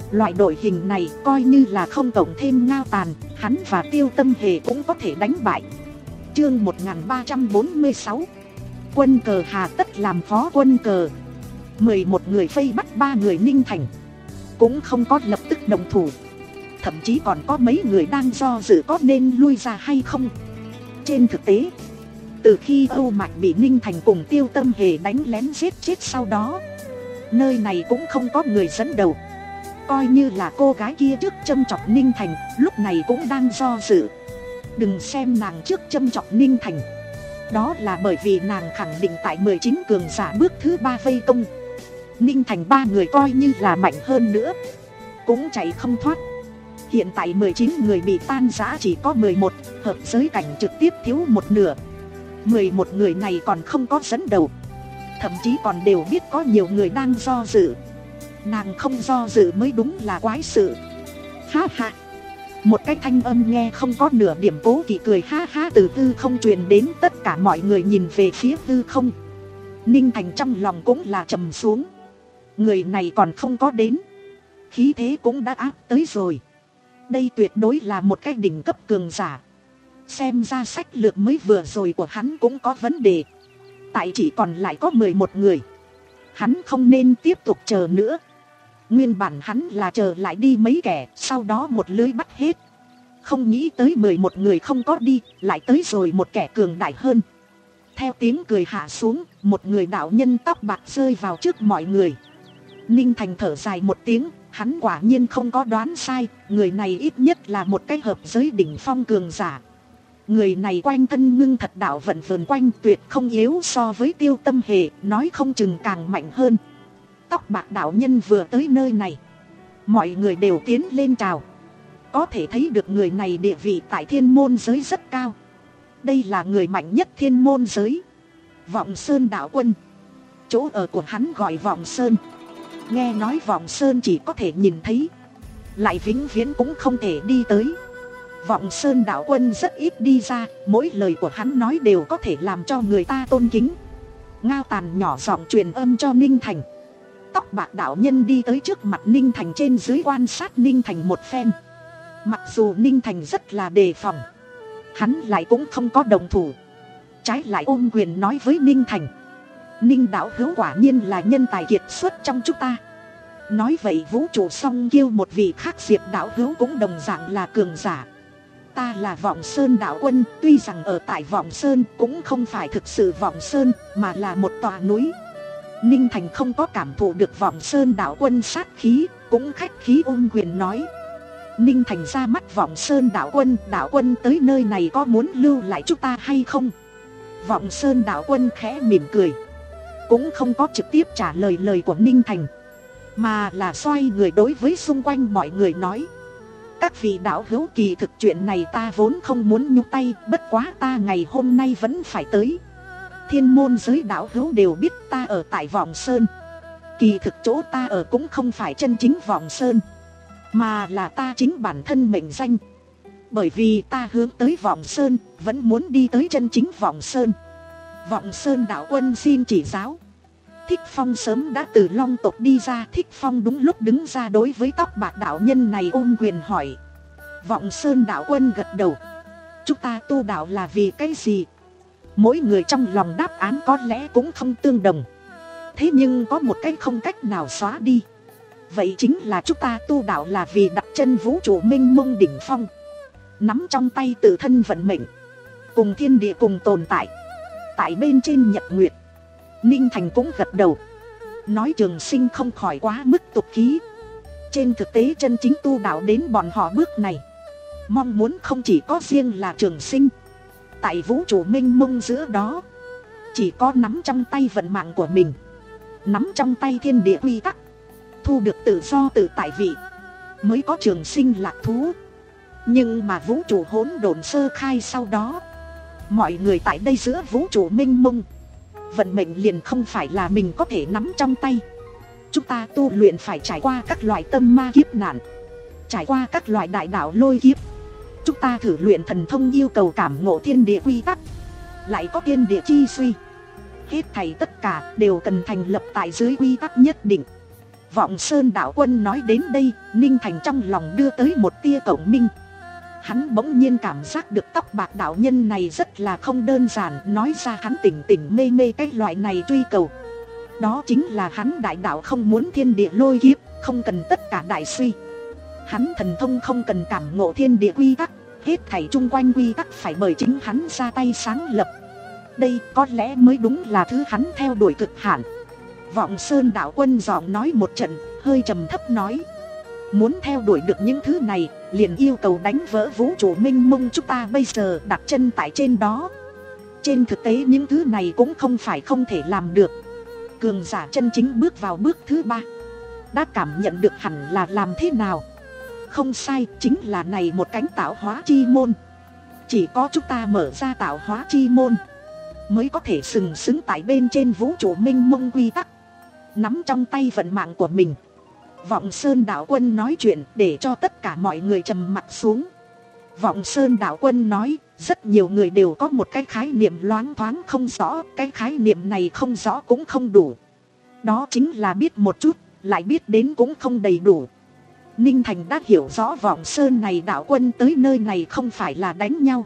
Loại đội hình này coi như là không cộng thêm Ngao Tàn, hắn và Tiêu Tâm Hề cũng có thể đánh bại. Chương một nghìn ba trăm bốn mươi sáu, quân cờ hà tất làm phó quân cờ. Mười một người vây bắt ba người Ninh Thành, cũng không có lập tức đồng thủ. Thậm chí còn có mấy người đang do dự có nên lui ra hay không. Trên thực tế, từ khi Âu Mạch bị Ninh Thành cùng Tiêu Tâm Hề đánh lén giết chết sau đó, nơi này cũng không có người dẫn đầu. Coi như là cô gái kia trước châm chọc Ninh Thành, lúc này cũng đang do dự. Đừng xem nàng trước châm chọc Ninh Thành, đó là bởi vì nàng khẳng định tại mười chín cường giả bước thứ ba vây công, Ninh Thành ba người coi như là mạnh hơn nữa cũng chạy không thoát. Hiện tại mười chín người bị tan rã chỉ có mười một, hợp giới cảnh trực tiếp thiếu một nửa. Mười một người này còn không có dẫn đầu, thậm chí còn đều biết có nhiều người đang do dự. Nàng không do dự mới đúng là quái sự. Ha ha. Một cái thanh âm nghe không có nửa điểm cố kỵ cười ha ha từ hư không truyền đến. Tất cả mọi người nhìn về phía hư không. Ninh Thành trong lòng cũng là trầm xuống. Người này còn không có đến, khí thế cũng đã áp tới rồi. Đây tuyệt đối là một cái đỉnh cấp cường giả. Xem ra sách lược mới vừa rồi của hắn cũng có vấn đề. Tại chỉ còn lại có mười một người, hắn không nên tiếp tục chờ nữa. Nguyên bản hắn là chờ lại đi mấy kẻ, sau đó một lưới bắt hết. Không nghĩ tới mười một người không có đi, lại tới rồi một kẻ cường đại hơn. Theo tiếng cười hạ xuống, một người đạo nhân tóc bạc rơi vào trước mọi người. Ninh Thành thở dài một tiếng, hắn quả nhiên không có đoán sai, người này ít nhất là một cái hợp giới đỉnh phong cường giả. Người này quanh thân ngưng thật đạo vận vờn quanh, tuyệt không yếu so với Tiêu Tâm Hề, nói không chừng càng mạnh hơn. Tóc bạc đạo nhân vừa tới nơi này, mọi người đều tiến lên chào. Có thể thấy được người này địa vị tại thiên môn giới rất cao. Đây là người mạnh nhất thiên môn giới, Vọng Sơn đạo quân. Chỗ ở của hắn gọi Vọng Sơn. Nghe nói Vọng Sơn chỉ có thể nhìn thấy, lại vĩnh viễn cũng không thể đi tới. Vọng Sơn đạo quân rất ít đi ra, mỗi lời của hắn nói đều có thể làm cho người ta tôn kính. Ngao Tàn nhỏ giọng truyền âm cho Ninh Thành. Tóc bạc đạo nhân đi tới trước mặt Ninh Thành, trên dưới quan sát Ninh Thành một phen. Mặc dù Ninh Thành rất là đề phòng, hắn lại cũng không có đồng thủ, trái lại ôm quyền nói với Ninh Thành: Ninh đạo hữu quả nhiên là nhân tài kiệt xuất trong chúng ta. Nói vậy vũ trụ song kiêu một vị khác Diệp đạo hữu cũng đồng dạng là cường giả. Ta là Vọng Sơn đạo quân, tuy rằng ở tại Vọng Sơn cũng không phải thực sự Vọng Sơn, mà là một tòa núi. Ninh Thành không có cảm thụ được Vọng Sơn đạo quân sát khí, cũng khách khí ôm quyền nói. Ninh Thành ra mắt Vọng Sơn đạo quân, đạo quân tới nơi này có muốn lưu lại chúng ta hay không? Vọng Sơn đạo quân khẽ mỉm cười, cũng không có trực tiếp trả lời lời của Ninh Thành, mà là xoay người đối với xung quanh mọi người nói: các vị đạo hữu, kỳ thực chuyện này ta vốn không muốn nhúc tay, bất quá ta ngày hôm nay vẫn phải tới. Thiên môn giới đạo hữu đều biết ta ở tại Vọng Sơn. Kỳ thực chỗ ta ở cũng không phải chân chính Vọng Sơn, mà là ta chính bản thân mệnh danh. Bởi vì ta hướng tới Vọng Sơn, vẫn muốn đi tới chân chính Vọng Sơn. Vọng Sơn đạo quân xin chỉ giáo. Thích Phong sớm đã từ Long tộc đi ra. Thích Phong đúng lúc đứng ra đối với tóc bạc đạo nhân này ôm quyền hỏi. Vọng Sơn đạo quân gật đầu. Chúng ta tu đạo là vì cái gì? Mỗi người trong lòng đáp án có lẽ cũng không tương đồng, thế nhưng có một cái không cách nào xóa đi. Vậy chính là chúng ta tu đạo là vì đặt chân vũ trụ mênh mông đỉnh phong, nắm trong tay tự thân vận mệnh, cùng thiên địa cùng tồn tại tại bên trên nhật nguyệt. Ninh Thành cũng gật đầu, nói Trường Sinh không khỏi quá mức tục khí. Trên thực tế chân chính tu đạo đến bọn họ bước này, mong muốn không chỉ có riêng là Trường Sinh. Tại vũ trụ mênh mông giữa đó, chỉ có nắm trong tay vận mạng của mình, nắm trong tay thiên địa quy tắc, thu được tự do tự tại vị, mới có Trường Sinh lạc thú. Nhưng mà vũ trụ hỗn độn sơ khai sau đó, mọi người tại đây giữa vũ trụ mênh mông, vận mệnh liền không phải là mình có thể nắm trong tay. Chúng ta tu luyện phải trải qua các loại tâm ma kiếp nạn, trải qua các loại đại đạo lôi kiếp. Chúng ta thử luyện thần thông yêu cầu cảm ngộ thiên địa quy tắc, lại có thiên địa chi suy. Hết thảy tất cả đều cần thành lập tại dưới quy tắc nhất định. Vọng Sơn đạo quân nói đến đây, Ninh Thành trong lòng đưa tới một tia cộng minh. Hắn bỗng nhiên cảm giác được tóc bạc đạo nhân này rất là không đơn giản. Nói ra hắn tỉnh tỉnh mê mê cái loại này truy cầu. Đó chính là hắn đại đạo không muốn thiên địa lôi kiếp, không cần tất cả đại suy. Hắn thần thông không cần cảm ngộ thiên địa quy tắc, hết thảy chung quanh quy tắc phải bởi chính hắn ra tay sáng lập. Đây có lẽ mới đúng là thứ hắn theo đuổi cực hạn. Vọng Sơn đạo quân giọng nói một trận, hơi trầm thấp nói: muốn theo đuổi được những thứ này, liền yêu cầu đánh vỡ vũ trụ mênh mông chúng ta bây giờ đặt chân tại trên đó. Trên thực tế những thứ này cũng không phải không thể làm được. Cường giả chân chính bước vào bước thứ ba, đã cảm nhận được hẳn là làm thế nào. Không sai, chính là này một cánh tạo hóa chi môn. Chỉ có chúng ta mở ra tạo hóa chi môn, mới có thể sừng sững tại bên trên vũ trụ mênh mông quy tắc, nắm trong tay vận mạng của mình. Vọng Sơn đạo quân nói chuyện để cho tất cả mọi người trầm mặt xuống. Vọng Sơn đạo quân nói, rất nhiều người đều có một cái khái niệm loáng thoáng không rõ. Cái khái niệm này không rõ cũng không đủ. Đó chính là biết một chút, lại biết đến cũng không đầy đủ. Ninh Thành đã hiểu rõ Vọng Sơn này đạo quân tới nơi này không phải là đánh nhau,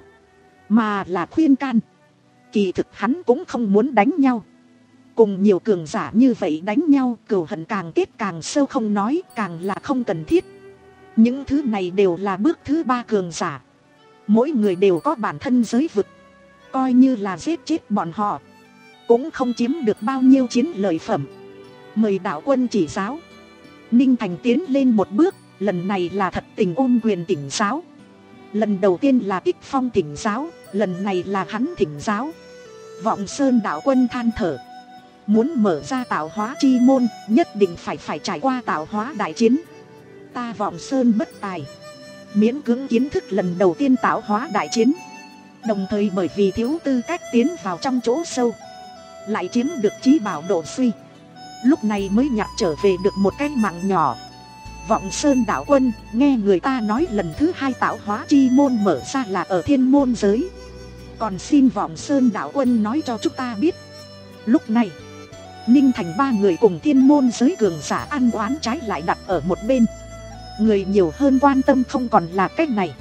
mà là khuyên can. Kỳ thực hắn cũng không muốn đánh nhau. Cùng nhiều cường giả như vậy đánh nhau, cừu hận càng kết càng sâu không nói, càng là không cần thiết. Những thứ này đều là bước thứ ba cường giả. Mỗi người đều có bản thân giới vực. Coi như là giết chết bọn họ, cũng không chiếm được bao nhiêu chiến lợi phẩm. Mời đạo quân chỉ giáo. Ninh Thành tiến lên một bước, lần này là thật tình ôm quyền thỉnh giáo. Lần đầu tiên là Tích Phong thỉnh giáo, lần này là hắn thỉnh giáo. Vọng Sơn đạo quân than thở: muốn mở ra tạo hóa chi môn, nhất định phải phải trải qua tạo hóa đại chiến. Ta Vọng Sơn bất tài, miễn cưỡng kiến thức lần đầu tiên tạo hóa đại chiến. Đồng thời bởi vì thiếu tư cách tiến vào trong chỗ sâu, lại chiếm được chí bảo độ suy, lúc này mới nhặt trở về được một cái mạng nhỏ. Vọng Sơn đạo quân nghe người ta nói lần thứ hai tạo hóa chi môn mở ra là ở thiên môn giới. Còn xin Vọng Sơn đạo quân nói cho chúng ta biết. Lúc này Ninh Thành ba người cùng thiên môn giới cường giả ăn oán trái lại đặt ở một bên. Người nhiều hơn quan tâm không còn là cách này,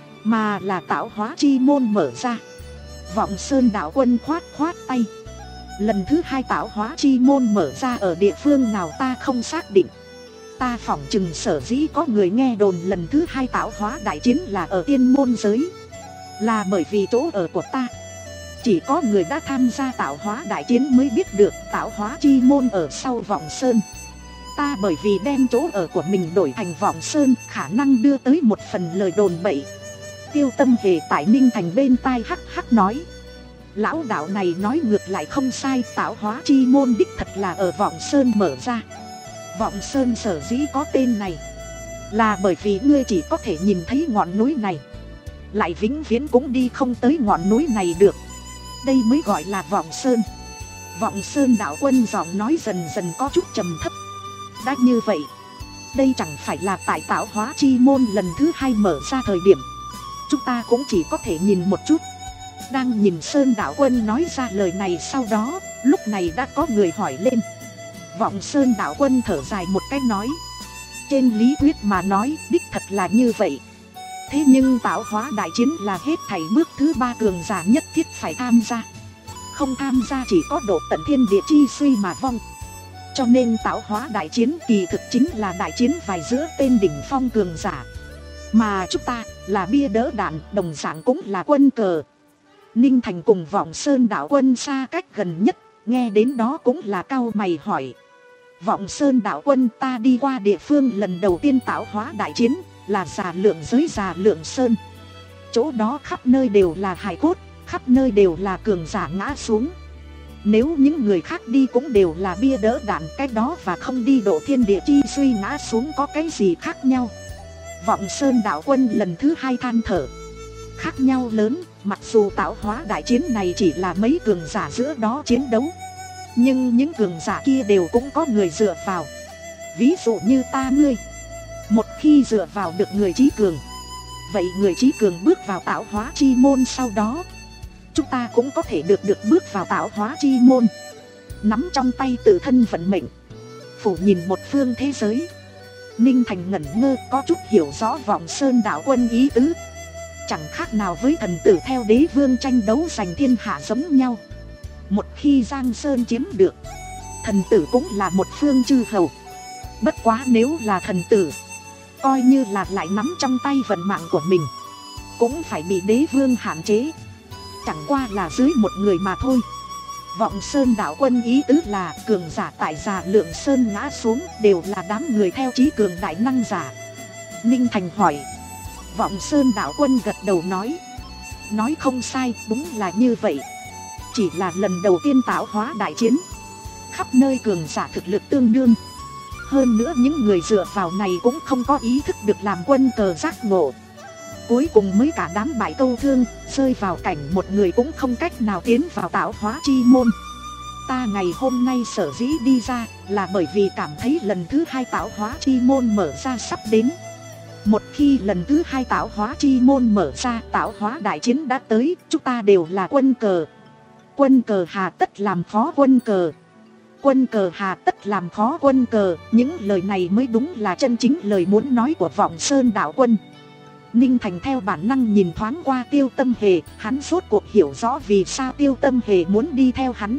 mà là tạo hóa chi môn mở ra. Vọng Sơn đạo quân khoát khoát tay: lần thứ hai tạo hóa chi môn mở ra ở địa phương nào ta không xác định. Ta phỏng chừng sở dĩ có người nghe đồn lần thứ hai tạo hóa đại chiến là ở tiên môn giới, là bởi vì chỗ ở của ta chỉ có người đã tham gia tạo hóa đại chiến mới biết được tạo hóa chi môn ở sau Vọng Sơn. Ta bởi vì đem chỗ ở của mình đổi thành Vọng Sơn, khả năng đưa tới một phần lời đồn bậy. Tiêu Tâm Hề tại Ninh Thành bên tai hắc hắc nói: lão đạo này nói ngược lại không sai, tạo hóa chi môn đích thật là ở Vọng Sơn mở ra. Vọng Sơn sở dĩ có tên này, là bởi vì ngươi chỉ có thể nhìn thấy ngọn núi này, lại vĩnh viễn cũng đi không tới ngọn núi này được. Đây mới gọi là Vọng Sơn. Vọng Sơn đạo quân giọng nói dần dần có chút trầm thấp: đã như vậy, đây chẳng phải là tại tạo hóa chi môn lần thứ hai mở ra thời điểm, chúng ta cũng chỉ có thể nhìn một chút. Đang nhìn Sơn đạo quân nói ra lời này sau đó, lúc này đã có người hỏi lên. Vọng Sơn đạo quân thở dài một cái nói: trên lý thuyết mà nói đích thật là như vậy. Thế nhưng tạo hóa đại chiến là hết thảy bước thứ ba cường giả nhất thiết phải tham gia. Không tham gia chỉ có độ tận thiên địa chi suy mà vong. Cho nên tạo hóa đại chiến kỳ thực chính là đại chiến vài giữa tên đỉnh phong cường giả. Mà chúng ta là bia đỡ đạn, đồng dạng cũng là quân cờ. Ninh Thành cùng Vọng Sơn đạo quân xa cách gần nhất, nghe đến đó cũng là cau mày hỏi: Vọng Sơn đạo quân, ta đi qua địa phương lần đầu tiên tạo hóa đại chiến là Già Lượng giới Già Lượng Sơn. Chỗ đó khắp nơi đều là hài cốt, khắp nơi đều là cường giả ngã xuống. Nếu những người khác đi cũng đều là bia đỡ đạn, cái đó và không đi độ thiên địa chi suy ngã xuống có cái gì khác nhau? Vọng Sơn đạo quân lần thứ hai than thở: khác nhau lớn. Mặc dù tạo hóa đại chiến này chỉ là mấy cường giả giữa đó chiến đấu, nhưng những cường giả kia đều cũng có người dựa vào. Ví dụ như ta ngươi, một khi dựa vào được người trí cường, vậy người trí cường bước vào tạo hóa chi môn, sau đó chúng ta cũng có thể được được bước vào tạo hóa chi môn, nắm trong tay tự thân vận mệnh. phủ nhìn một phương thế giới. Ninh Thành ngẩn ngơ, có chút hiểu rõ Vọng Sơn đạo quân ý tứ. Chẳng khác nào với thần tử theo đế vương tranh đấu giành thiên hạ giống nhau. Một khi Giang Sơn chiếm được, thần tử cũng là một phương chư hầu. Bất quá nếu là thần tử, coi như là lại nắm trong tay vận mạng của mình, cũng phải bị đế vương hạn chế. Chẳng qua là dưới một người mà thôi. Vọng Sơn đạo quân ý tứ là cường giả tại Già Lượng Sơn ngã xuống đều là đám người theo chí cường đại năng giả. Ninh Thành hỏi. Vọng Sơn đạo quân gật đầu nói. Nói không sai, đúng là như vậy. Chỉ là lần đầu tiên tạo hóa đại chiến, khắp nơi cường giả thực lực tương đương. Hơn nữa những người dựa vào này cũng không có ý thức được làm quân cờ giác ngộ. Cuối cùng mới cả đám bại câu thương, rơi vào cảnh một người cũng không cách nào tiến vào tạo hóa chi môn. Ta ngày hôm nay sở dĩ đi ra là bởi vì cảm thấy lần thứ hai tạo hóa chi môn mở ra sắp đến. Một khi lần thứ hai tạo hóa chi môn mở ra, tạo hóa đại chiến đã tới, chúng ta đều là quân cờ. Quân cờ hà tất làm khó quân cờ. Quân cờ hà tất làm khó quân cờ. Những lời này mới đúng là chân chính lời muốn nói của Vọng Sơn đạo quân. Ninh Thành theo bản năng nhìn thoáng qua Tiêu Tâm Hề, hắn rốt cuộc hiểu rõ vì sao Tiêu Tâm Hề muốn đi theo hắn.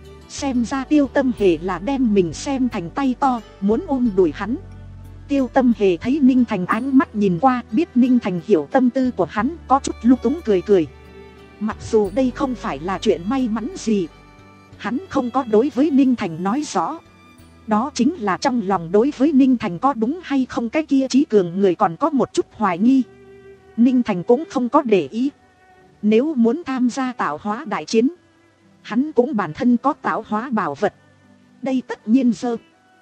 Xem ra Tiêu Tâm Hề là đem mình xem thành tay to, muốn ôm đùi hắn. Tiêu Tâm Hề thấy Ninh Thành ánh mắt nhìn qua, biết Ninh Thành hiểu tâm tư của hắn, có chút lung túng cười cười. Mặc dù đây không phải là chuyện may mắn gì, hắn không có đối với Ninh Thành nói rõ. Đó chính là trong lòng đối với Ninh Thành có đúng hay không cái kia chí cường người còn có một chút hoài nghi. Ninh Thành cũng không có để ý. Nếu muốn tham gia tạo hóa đại chiến, hắn cũng bản thân có tạo hóa bảo vật. Đây tất nhiên dơ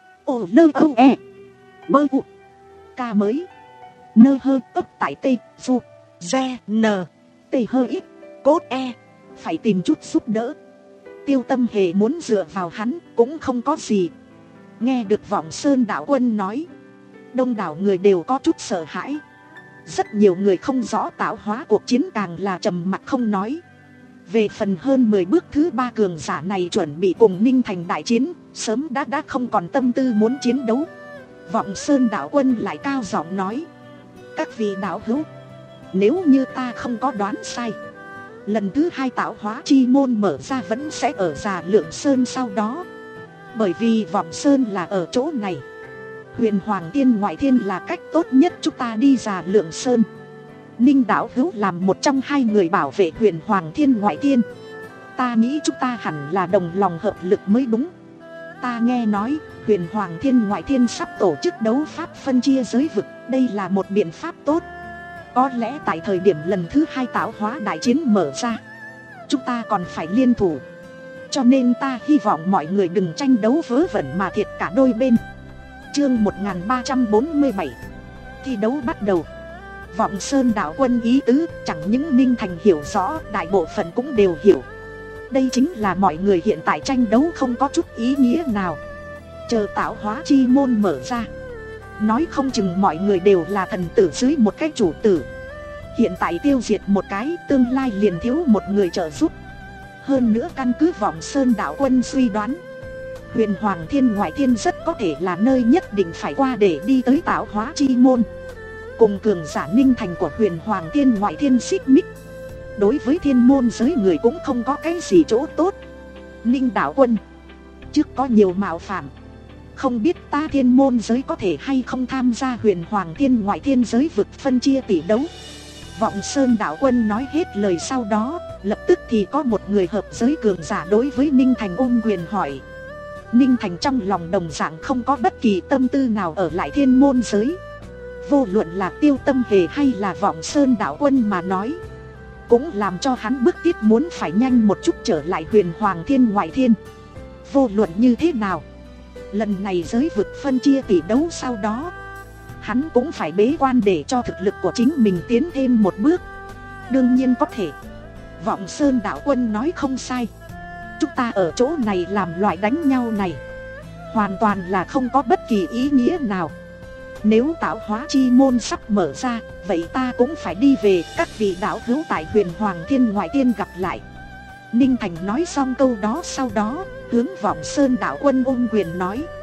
ô lơ âu e bơ u ca mới nơ hơ ấp tại tê du re nờ tê hơ ít cốt e phải tìm chút giúp đỡ. Tiêu Tâm Hề muốn dựa vào hắn cũng không có gì. Nghe được Vọng Sơn đạo quân nói, đông đảo người đều có chút sợ hãi. Rất nhiều người không rõ tạo hóa cuộc chiến càng là trầm mặc không nói. Về phần hơn mười bước thứ ba cường giả này chuẩn bị cùng Ninh Thành đại chiến, sớm đã đã không còn tâm tư muốn chiến đấu. Vọng Sơn đạo quân lại cao giọng nói. Các vị đạo hữu, nếu như ta không có đoán sai, lần thứ hai tạo hóa chi môn mở ra vẫn sẽ ở Già Lượng Sơn sau đó. Bởi vì Vọng Sơn là ở chỗ này, Huyền Hoàng Tiên ngoại thiên là cách tốt nhất chúng ta đi Già Lượng Sơn. Ninh đạo hữu làm một trong hai người bảo vệ Huyền Hoàng Thiên ngoại thiên, ta nghĩ chúng ta hẳn là đồng lòng hợp lực mới đúng. Ta nghe nói Huyền Hoàng Thiên ngoại thiên sắp tổ chức đấu pháp phân chia giới vực, đây là một biện pháp tốt. Có lẽ tại thời điểm lần thứ hai tạo hóa đại chiến mở ra, chúng ta còn phải liên thủ. Cho nên ta hy vọng mọi người đừng tranh đấu vớ vẩn mà thiệt cả đôi bên. Chương một nghìn ba trăm bốn mươi bảy, thi đấu bắt đầu. Vọng Sơn đạo quân ý tứ chẳng những Ninh Thành hiểu rõ, đại bộ phận cũng đều hiểu. Đây chính là mọi người hiện tại tranh đấu không có chút ý nghĩa nào. Chờ tạo hóa chi môn mở ra, nói không chừng mọi người đều là thần tử dưới một cái chủ tử. Hiện tại tiêu diệt một cái, tương lai liền thiếu một người trợ giúp. Hơn nữa căn cứ Vọng Sơn đạo quân suy đoán, Huyền Hoàng Thiên ngoại thiên rất có thể là nơi nhất định phải qua để đi tới tạo hóa chi môn. Cùng cường giả Ninh Thành của Huyền Hoàng Thiên ngoại thiên xích mích, đối với thiên môn giới người cũng không có cái gì chỗ tốt. Ninh đạo quân, trước có nhiều mạo phạm, không biết ta thiên môn giới có thể hay không tham gia Huyền Hoàng Thiên ngoại thiên giới vực phân chia tỷ đấu. Vọng Sơn đạo quân nói hết lời sau đó, lập tức thì có một người hợp giới cường giả đối với Ninh Thành ôm quyền hỏi. Ninh Thành trong lòng đồng dạng không có bất kỳ tâm tư nào ở lại thiên môn giới. Vô luận là Tiêu Tâm Hề hay là Vọng Sơn đạo quân mà nói, cũng làm cho hắn bức thiết muốn phải nhanh một chút trở lại Huyền Hoàng Thiên ngoại thiên. Vô luận như thế nào, lần này giới vực phân chia tỷ đấu sau đó, hắn cũng phải bế quan để cho thực lực của chính mình tiến thêm một bước. Đương nhiên có thể. Vọng Sơn đạo quân nói không sai. Chúng ta ở chỗ này làm loại đánh nhau này, hoàn toàn là không có bất kỳ ý nghĩa nào. Nếu tạo hóa chi môn sắp mở ra, vậy ta cũng phải đi về. Các vị đạo hữu tại Huyền Hoàng Thiên ngoại thiên gặp lại. Ninh Thành nói xong câu đó sau đó, hướng Vọng Sơn đạo quân ôm quyền nói.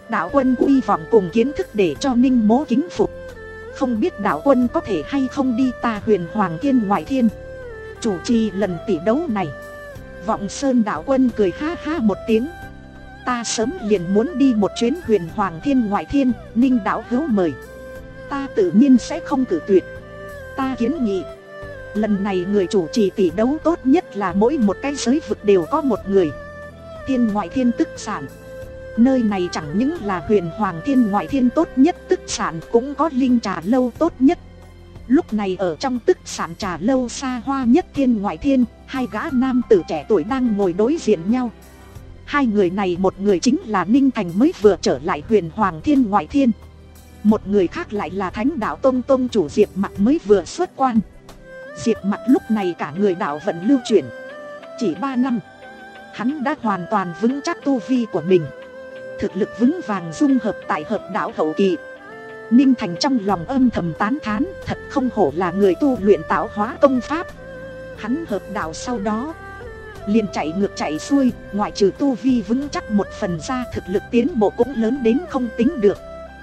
Đạo quân uy vọng cùng kiến thức để cho Ninh Mỗ kính phục. Không biết đạo quân có thể hay không đi ta Huyền Hoàng Thiên ngoại thiên chủ trì lần tỷ đấu này. Vọng Sơn đạo quân cười ha ha một tiếng. Ta sớm liền muốn đi một chuyến Huyền Hoàng Thiên ngoại thiên, Ninh đạo hữu mời, ta tự nhiên sẽ không cử tuyệt. Ta kiến nghị lần này người chủ trì tỷ đấu tốt nhất là mỗi một cái giới vực đều có một người. Thiên ngoại thiên tức sản, nơi này chẳng những là Huyền Hoàng Thiên ngoại thiên tốt nhất tức sản, cũng có linh trà lâu tốt nhất. Lúc này ở trong tức sản trà lâu xa hoa nhất thiên ngoại thiên, hai gã nam tử trẻ tuổi đang ngồi đối diện nhau. Hai người này, một người chính là Ninh Thành mới vừa trở lại Huyền Hoàng Thiên ngoại thiên, một người khác lại là Thánh Đạo Tông Tông chủ Diệp Mặc mới vừa xuất quan. Diệp Mặc lúc này cả người đạo vận lưu chuyển, chỉ ba năm hắn đã hoàn toàn vững chắc tu vi của mình, thực lực vững vàng dung hợp tại hợp đạo hậu kỳ. Ninh Thành trong lòng âm thầm tán thán, thật không hổ là người tu luyện tạo hóa công pháp. Hắn hợp đạo sau đó liền chạy ngược chạy xuôi, ngoại trừ tu vi vững chắc một phần ra, thực lực tiến bộ cũng lớn đến không tính được.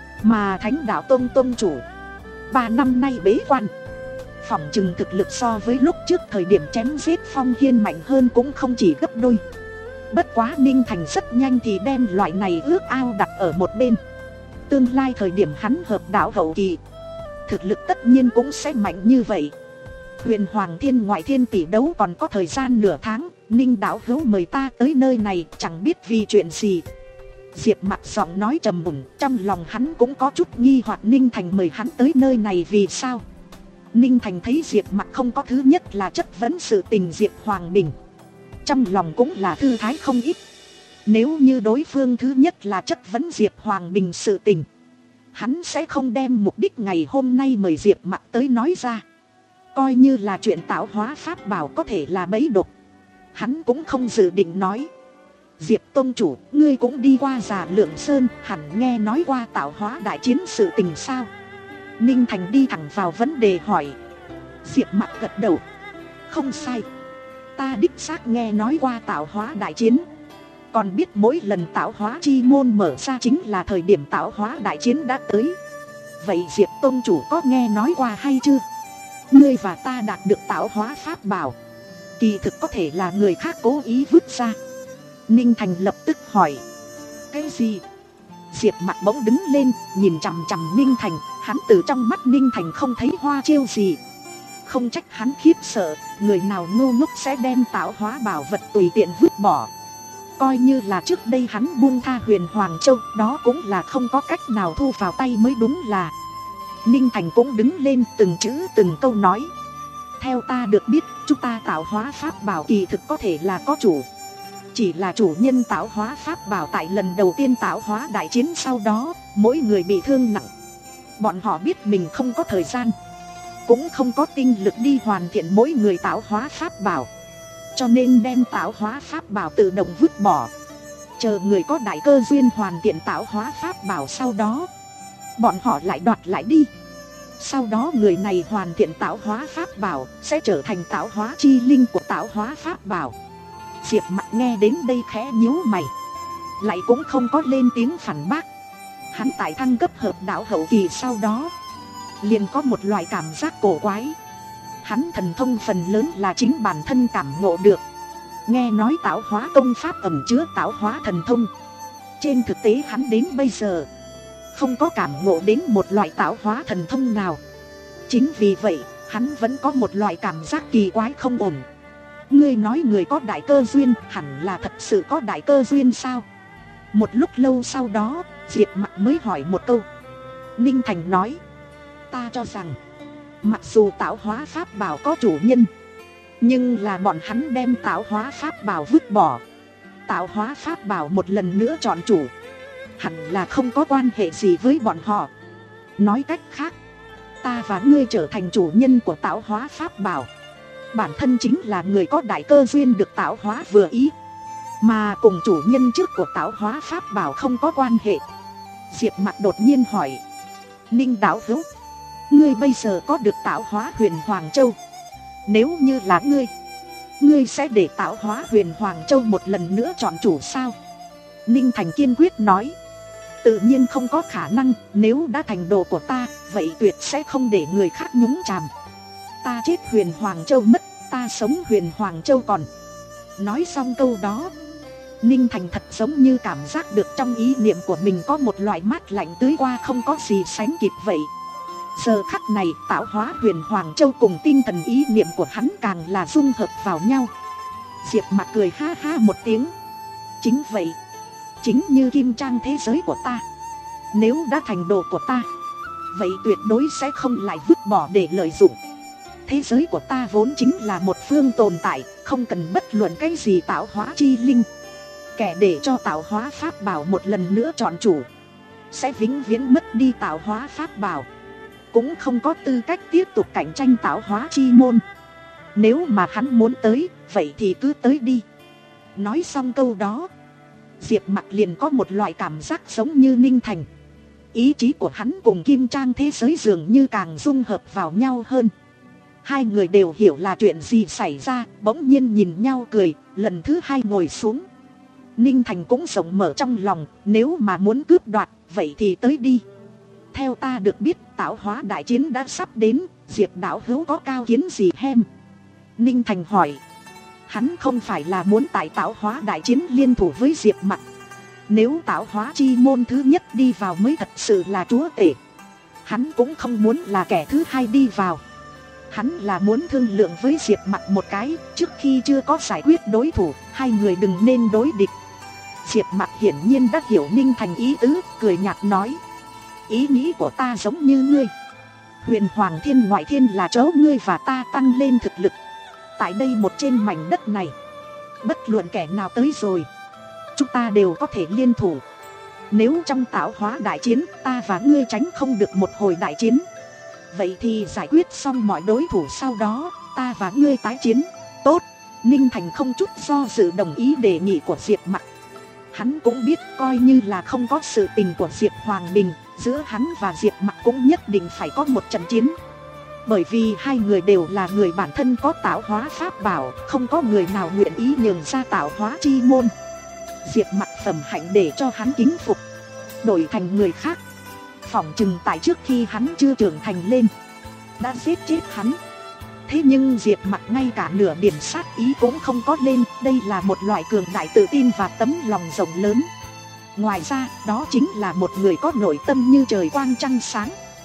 Mà Thánh Đạo Tông Tông chủ ba năm nay bế quan, phỏng chừng thực lực so với lúc trước thời điểm chém giết Phong Hiên mạnh hơn cũng không chỉ gấp đôi. Bất quá Ninh Thành rất nhanh thì đem loại này ước ao đặt ở một bên. Tương lai thời điểm hắn hợp đạo hậu kỳ, thực lực tất nhiên cũng sẽ mạnh như vậy. Huyền Hoàng Thiên ngoại thiên tỷ đấu còn có thời gian nửa tháng, Ninh đạo hữu mời ta tới nơi này chẳng biết vì chuyện gì. Diệp Mặc giọng nói trầm mùn, trong lòng hắn cũng có chút nghi hoặc Ninh Thành mời hắn tới nơi này vì sao. Ninh Thành thấy Diệp Mặc không có thứ nhất là chất vấn sự tình Diệp Hoàng Bình, trong lòng cũng là thư thái không ít. Nếu như đối phương thứ nhất là chất vấn Diệp Hoàng Bình sự tình, hắn sẽ không đem mục đích ngày hôm nay mời Diệp Mặc tới nói ra. Coi như là chuyện tạo hóa pháp bảo có thể là bẫy độc, hắn cũng không dự định nói. Diệp Tông chủ, ngươi cũng đi qua Già Lượng Sơn, hẳn nghe nói qua tạo hóa đại chiến sự tình sao? Ninh Thành đi thẳng vào vấn đề hỏi. Diệp Mặc gật đầu. Không sai, ta đích xác nghe nói qua tạo hóa đại chiến, còn biết mỗi lần tạo hóa chi môn mở ra chính là thời điểm tạo hóa đại chiến đã tới. Vậy Diệp Tông chủ có nghe nói qua hay chưa? Ngươi và ta đạt được tạo hóa pháp bảo, kỳ thực có thể là người khác cố ý vứt ra. Ninh Thành lập tức hỏi. Cái gì? Diệp Mặc bỗng đứng lên, nhìn chằm chằm Ninh Thành. Hắn từ trong mắt Ninh Thành không thấy hoa chiêu gì. Không trách hắn khiếp sợ, người nào ngu ngốc sẽ đem tạo hóa bảo vật tùy tiện vứt bỏ. Coi như là trước đây hắn buông tha Huyền Hoàng Châu, đó cũng là không có cách nào thu vào tay mới đúng là. Ninh Thành cũng đứng lên, từng chữ từng câu nói. Theo ta được biết, chúng ta tạo hóa pháp bảo kỳ thực có thể là có chủ, chỉ là chủ nhân tạo hóa pháp bảo tại lần đầu tiên tạo hóa đại chiến sau đó, mỗi người bị thương nặng. Bọn họ biết mình không có thời gian, cũng không có tinh lực đi hoàn thiện mỗi người tạo hóa pháp bảo, cho nên đem tạo hóa pháp bảo tự động vứt bỏ. Chờ người có đại cơ duyên hoàn thiện tạo hóa pháp bảo sau đó, bọn họ lại đoạt lại đi. Sau đó người này hoàn thiện tạo hóa pháp bảo sẽ trở thành tạo hóa chi linh của tạo hóa pháp bảo. Diệp Mặc nghe đến đây khẽ nhíu mày, lại cũng không có lên tiếng phản bác. Hắn tại thăng cấp hợp đạo hậu kỳ sau đó, liền có một loại cảm giác cổ quái. Hắn thần thông phần lớn là chính bản thân cảm ngộ được. Nghe nói tạo hóa công pháp ẩn chứa tạo hóa thần thông, trên thực tế hắn đến bây giờ không có cảm ngộ đến một loại tạo hóa thần thông nào. Chính vì vậy, hắn vẫn có một loại cảm giác kỳ quái không ổn. Ngươi nói người có đại cơ duyên, hẳn là thật sự có đại cơ duyên sao? Một lúc lâu sau đó, Diệp Mặc mới hỏi một câu. Ninh Thành nói. Ta cho rằng, mặc dù tạo hóa pháp bảo có chủ nhân, nhưng là bọn hắn đem tạo hóa pháp bảo vứt bỏ, tạo hóa pháp bảo một lần nữa chọn chủ, hẳn là không có quan hệ gì với bọn họ. Nói cách khác, ta và ngươi trở thành chủ nhân của tạo hóa pháp bảo, bản thân chính là người có đại cơ duyên được tạo hóa vừa ý, mà cùng chủ nhân trước của tạo hóa pháp bảo không có quan hệ. Diệp Mặc đột nhiên hỏi. Ninh đạo hữu, ngươi bây giờ có được tạo hóa Huyền Hoàng Châu, nếu như là ngươi, ngươi sẽ để tạo hóa Huyền Hoàng Châu một lần nữa chọn chủ sao? Ninh Thành kiên quyết nói. Tự nhiên không có khả năng, nếu đã thành đồ của ta, vậy tuyệt sẽ không để người khác nhúng chàm. Ta chết Huyền Hoàng Châu mất, ta sống Huyền Hoàng Châu còn. Nói xong câu đó, Ninh Thành thật giống như cảm giác được trong ý niệm của mình có một loại mát lạnh tưới qua không có gì sánh kịp vậy. Giờ khắc này tạo hóa Huyền Hoàng Châu cùng tinh thần ý niệm của hắn càng là dung hợp vào nhau. Diệp Mặc cười ha ha một tiếng. Chính vậy, chính như kim trang thế giới của ta, nếu đã thành đồ của ta, vậy tuyệt đối sẽ không lại vứt bỏ để lợi dụng. Thế giới của ta vốn chính là một phương tồn tại, không cần bất luận cái gì tạo hóa chi linh. Kẻ để cho tạo hóa pháp bảo một lần nữa chọn chủ, sẽ vĩnh viễn mất đi tạo hóa pháp bảo, cũng không có tư cách tiếp tục cạnh tranh tạo hóa chi môn. Nếu mà hắn muốn tới, vậy thì cứ tới đi. Nói xong câu đó, Diệp Mặc liền có một loại cảm giác giống như Ninh Thành. Ý chí của hắn cùng kim trang thế giới dường như càng dung hợp vào nhau hơn. Hai người đều hiểu là chuyện gì xảy ra, bỗng nhiên nhìn nhau cười, lần thứ hai ngồi xuống. Ninh Thành cũng rộng mở trong lòng, nếu mà muốn cướp đoạt, vậy thì tới đi. Theo ta được biết, tạo hóa đại chiến đã sắp đến, Diệp đạo hữu có cao kiến gì hem? Ninh Thành hỏi. Hắn không phải là muốn tại tạo hóa đại chiến liên thủ với Diệp Mặc. Nếu tạo hóa chi môn thứ nhất đi vào mới thật sự là chúa tể. Hắn cũng không muốn là kẻ thứ hai đi vào. Hắn là muốn thương lượng với Diệp Mặc một cái, trước khi chưa có giải quyết đối thủ, hai người đừng nên đối địch. Diệp Mặc hiển nhiên đã hiểu Ninh Thành ý tứ, cười nhạt nói. Ý nghĩ của ta giống như ngươi. Huyền Hoàng Thiên ngoại thiên là chỗ ngươi và ta tăng lên thực lực. Tại đây một trên mảnh đất này, bất luận kẻ nào tới rồi, chúng ta đều có thể liên thủ. Nếu trong tạo hóa đại chiến ta và ngươi tránh không được một hồi đại chiến, vậy thì giải quyết xong mọi đối thủ sau đó, ta và ngươi tái chiến. Tốt. Ninh Thành không chút do dự đồng ý đề nghị của Diệp Mặc. Hắn cũng biết coi như là không có sự tình của Diệp Hoàng Bình, giữa hắn và Diệp Mặc cũng nhất định phải có một trận chiến. Bởi vì hai người đều là người bản thân có tạo hóa pháp bảo, không có người nào nguyện ý nhường ra tạo hóa chi môn. Diệp Mặc phẩm hạnh để cho hắn kính phục. Đổi thành người khác, phỏng chừng tại trước khi hắn chưa trưởng thành lên, đã giết chết hắn. Thế nhưng Diệp Mặc ngay cả nửa điểm sát ý cũng không có lên. Đây là một loại cường đại tự tin và tấm lòng rộng lớn. Ngoài ra, đó chính là một người có nội tâm như trời quang trăng sáng.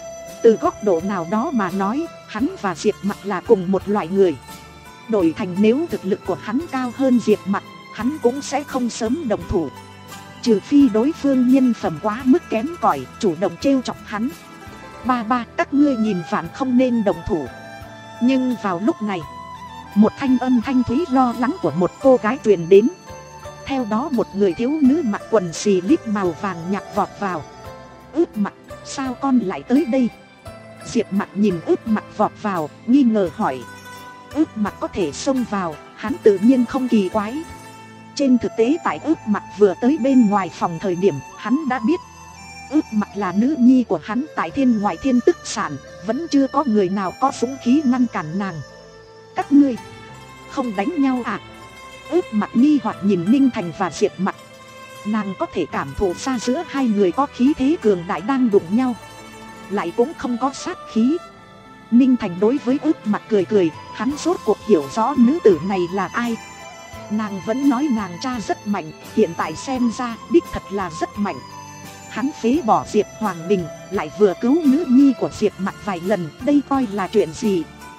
Từ góc độ nào đó mà nói, hắn và Diệp Mặc là cùng một loại người. Đổi thành nếu thực lực của hắn cao hơn Diệp Mặc, hắn cũng sẽ không sớm đồng thủ. Trừ phi đối phương nhân phẩm quá mức kém cỏi, chủ động trêu chọc hắn. Ba ba, các ngươi nhìn vạn không nên đồng thủ. Nhưng vào lúc này, một thanh âm thanh thúy lo lắng của một cô gái truyền đến. Theo đó một người thiếu nữ mặc quần xì lít màu vàng nhạt vọt vào. Ướp Mặc, sao con lại tới đây? Diệp Mặc nhìn Ướp Mặc vọt vào, nghi ngờ hỏi. Ướp Mặc có thể xông vào, hắn tự nhiên không kỳ quái. Trên thực tế tại Ướp Mặc vừa tới bên ngoài phòng thời điểm, hắn đã biết Ướp Mặc là nữ nhi của hắn tại thiên ngoại thiên tức sản, vẫn chưa có người nào có dũng khí ngăn cản nàng. Các ngươi không đánh nhau à? Ướp Mặc nghi hoặc nhìn Ninh Thành và Diệp Mặc. Nàng có thể cảm thụ ra giữa hai người có khí thế cường đại đang đụng nhau, lại cũng không có sát khí. Ninh Thành đối với Ướp Mặc cười cười, hắn rốt cuộc hiểu rõ nữ tử này là ai. Nàng vẫn nói nàng cha rất mạnh, hiện tại xem ra đích thật là rất mạnh. Hắn phế bỏ Diệp Hoàng Bình, lại vừa cứu nữ nhi của Diệp Mặc vài lần, đây coi là chuyện gì?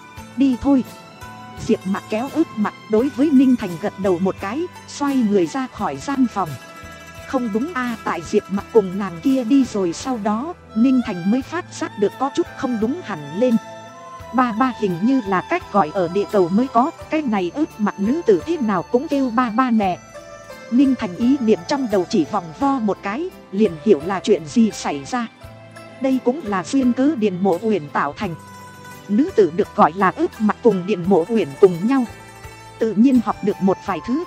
Đi thôi. Diệp Mặc kéo Ướp Mặc đối với Ninh Thành gật đầu một cái, xoay người ra khỏi gian phòng. Không đúng a, à, tại Diệp Mặc cùng nàng kia đi rồi sau đó, Ninh Thành mới phát giác được có chút không đúng hẳn lên. Ba ba hình như là cách gọi ở địa cầu mới có, cái này Ướp Mặc nữ tử thế nào cũng kêu ba ba nè. Ninh Thành ý niệm trong đầu chỉ vòng vo một cái, liền hiểu là chuyện gì xảy ra. Đây cũng là duyên cớ Điền Mộ Uyển tạo thành. Nữ tử được gọi là Ướp Mặc cùng Điền Mộ Uyển cùng nhau, tự nhiên học được một vài thứ.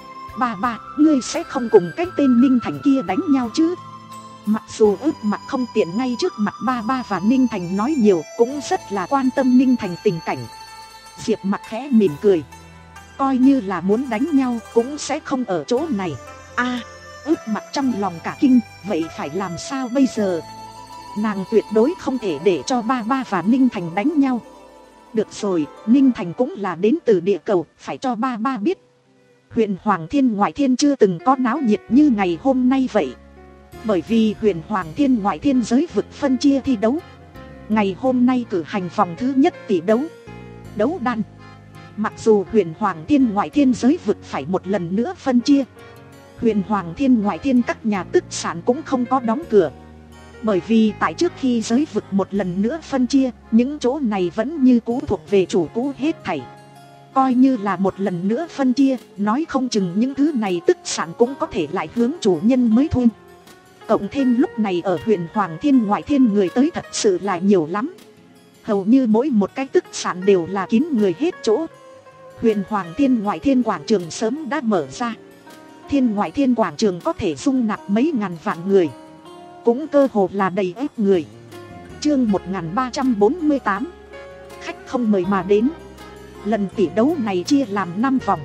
Ba ba, ngươi sẽ không cùng cái tên Ninh Thành kia đánh nhau chứ? Mặc dù Ướp Mặc không tiện ngay trước mặt ba ba và Ninh Thành nói nhiều, cũng rất là quan tâm Ninh Thành tình cảnh. Diệp Mặc khẽ mỉm cười. Coi như là muốn đánh nhau cũng sẽ không ở chỗ này. A, ướt mặt trong lòng cả kinh, vậy phải làm sao bây giờ? Nàng tuyệt đối không thể để cho ba ba và Ninh Thành đánh nhau. Được rồi, Ninh Thành cũng là đến từ địa cầu, phải cho ba ba biết. Huyền Hoàng Thiên Ngoại Thiên chưa từng có náo nhiệt như ngày hôm nay vậy. Bởi vì Huyền Hoàng Thiên Ngoại Thiên giới vực phân chia thi đấu. Ngày hôm nay cử hành vòng thứ nhất tỷ đấu, đấu đan. Mặc dù Huyền Hoàng Thiên Ngoại Thiên giới vực phải một lần nữa phân chia, Huyền Hoàng Thiên Ngoại Thiên các nhà tức sản cũng không có đóng cửa. Bởi vì tại trước khi giới vực một lần nữa phân chia, những chỗ này vẫn như cũ thuộc về chủ cũ hết thảy. Coi như là một lần nữa phân chia, nói không chừng những thứ này tức sản cũng có thể lại hướng chủ nhân mới thôi. Cộng thêm lúc này ở Huyền Hoàng Thiên Ngoại Thiên người tới thật sự là nhiều lắm. Hầu như mỗi một cái tức sản đều là kín người hết chỗ. Huyền Hoàng Thiên Ngoại Thiên quảng trường sớm đã mở ra. Thiên Ngoại Thiên quảng trường có thể dung nạp mấy ngàn vạn người, cũng cơ hồ là đầy ép người. Chương một nghìn ba trăm bốn mươi tám, khách không mời mà đến. Lần tỷ đấu này chia làm năm vòng.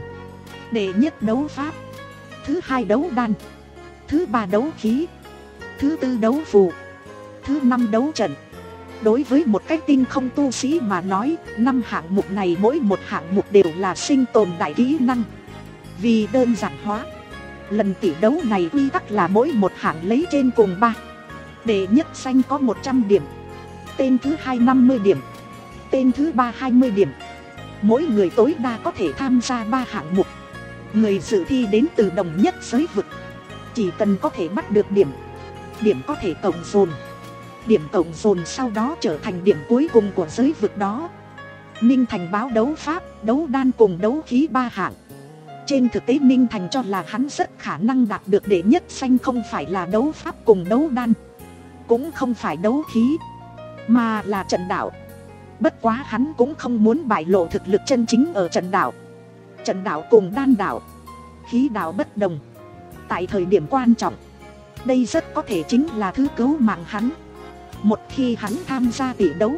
Đệ nhất đấu pháp, thứ hai đấu đan, thứ ba đấu khí, thứ tư đấu phù, thứ năm đấu trận. Đối với một cái tinh không tu sĩ mà nói, năm hạng mục này mỗi một hạng mục đều là sinh tồn đại kỹ năng. Vì đơn giản hóa, lần tỷ đấu này quy tắc là mỗi một hạng lấy trên cùng ba. Đệ nhất danh có một trăm điểm, tên thứ hai năm mươi điểm, tên thứ ba hai mươi điểm. Mỗi người tối đa có thể tham gia ba hạng mục. Người dự thi đến từ đồng nhất giới vực, chỉ cần có thể bắt được điểm, điểm có thể cộng dồn. Điểm cộng dồn sau đó trở thành điểm cuối cùng của giới vực đó. Ninh Thành báo đấu pháp, đấu đan cùng đấu khí ba hạng. Trên thực tế Ninh Thành cho là hắn rất khả năng đạt được đệ nhất danh không phải là đấu pháp cùng đấu đan, cũng không phải đấu khí, mà là trận đạo. Bất quá hắn cũng không muốn bại lộ thực lực chân chính ở trận đạo. Trận đạo cùng đan đạo, khí đạo bất đồng. Tại thời điểm quan trọng, đây rất có thể chính là thứ cứu mạng hắn. Một khi hắn tham gia tỷ đấu,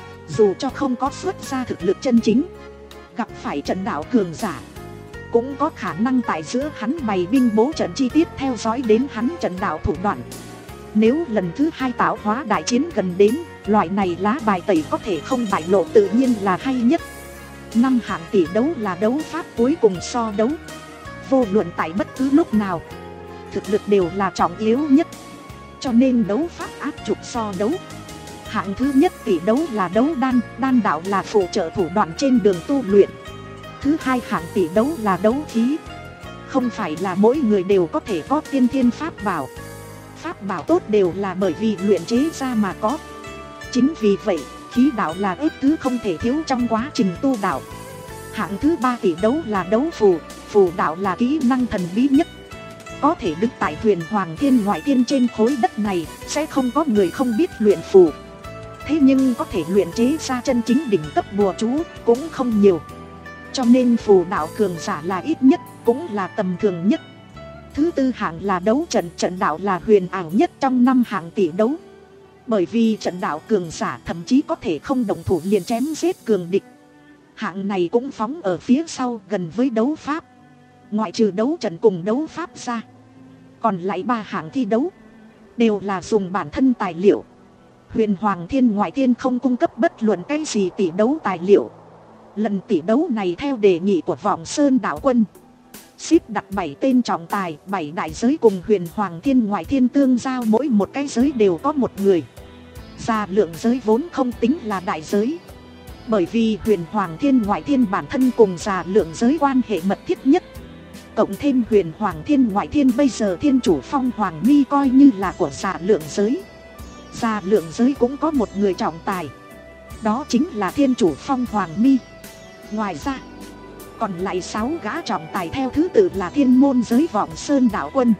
dù cho không có xuất ra thực lực chân chính, gặp phải trận đạo cường giả, cũng có khả năng tại giữa hắn bày binh bố trận chi tiết theo dõi đến hắn trận đạo thủ đoạn. Nếu lần thứ hai tạo hóa đại chiến gần đến, loại này lá bài tẩy có thể không bại lộ tự nhiên là hay nhất. Năm hạng tỷ đấu là đấu pháp cuối cùng so đấu. Vô luận tại bất cứ lúc nào, thực lực đều là trọng yếu nhất, cho nên đấu pháp áp trục so đấu. Hạng thứ nhất tỷ đấu là đấu đan, đan đạo là phụ trợ thủ đoạn trên đường tu luyện. Thứ hai hạng tỷ đấu là đấu khí. Không phải là mỗi người đều có thể có tiên thiên pháp bảo. Pháp bảo tốt đều là bởi vì luyện chế ra mà có. Chính vì vậy, khí đạo là ếp thứ không thể thiếu trong quá trình tu đạo. Hạng thứ ba tỷ đấu là đấu phù, phù đạo là kỹ năng thần bí nhất. Có thể đứng tại Huyền Hoàng Thiên Ngoại Thiên trên khối đất này, sẽ không có người không biết luyện phù. Thế nhưng có thể luyện chế ra chân chính đỉnh cấp bùa chú cũng không nhiều. Cho nên phù đạo cường giả là ít nhất, cũng là tầm thường nhất. Thứ tư hạng là đấu trận, trận đạo là huyền ảo nhất trong năm hạng tỷ đấu. Bởi vì trận đạo cường giả thậm chí có thể không động thủ liền chém giết cường địch. Hạng này cũng phóng ở phía sau gần với đấu pháp. Ngoại trừ đấu trận cùng đấu pháp ra, còn lại ba hạng thi đấu đều là dùng bản thân tài liệu. Huyền Hoàng Thiên Ngoại Thiên không cung cấp bất luận cái gì tỷ đấu tài liệu. Lần tỷ đấu này theo đề nghị của Vọng Sơn Đạo Quân, ship đặt bảy tên trọng tài, bảy đại giới cùng Huyền Hoàng Thiên Ngoại Thiên tương giao, mỗi một cái giới đều có một người. Già lượng giới vốn không tính là đại giới, bởi vì Huyền Hoàng Thiên Ngoại Thiên bản thân cùng già lượng giới quan hệ mật thiết nhất. Cộng thêm Huyền Hoàng Thiên Ngoại Thiên bây giờ thiên chủ Phong Hoàng Mi coi như là của già lượng giới. Già lượng giới cũng có một người trọng tài, đó chính là thiên chủ Phong Hoàng Mi. Ngoài ra, còn lại sáu gã trọng tài theo thứ tự là Thiên Môn giới Vọng Sơn Đạo Quân,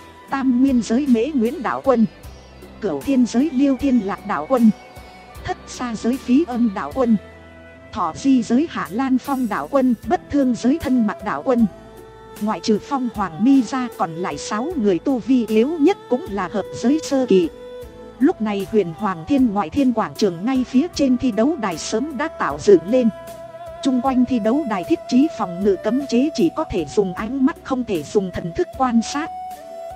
Tam Nguyên giới Mễ Nguyễn Đạo Quân, Cửu Thiên giới Liêu Thiên Lạc Đạo Quân, Thất Sa giới Phí Âm Đạo Quân, Thọ Di giới Hạ Lan Phong Đạo Quân, Bất Thương giới Thân Mặc Đạo Quân. Ngoại trừ Phong Hoàng Mi ra, còn lại sáu người tu vi yếu nhất cũng là hợp giới sơ kỳ. Lúc này Huyền Hoàng Thiên Ngoại Thiên quảng trường ngay phía trên thi đấu đài sớm đã tạo dựng lên. Trung quanh thi đấu đài thiết trí phòng ngự cấm chế, chỉ có thể dùng ánh mắt không thể dùng thần thức quan sát.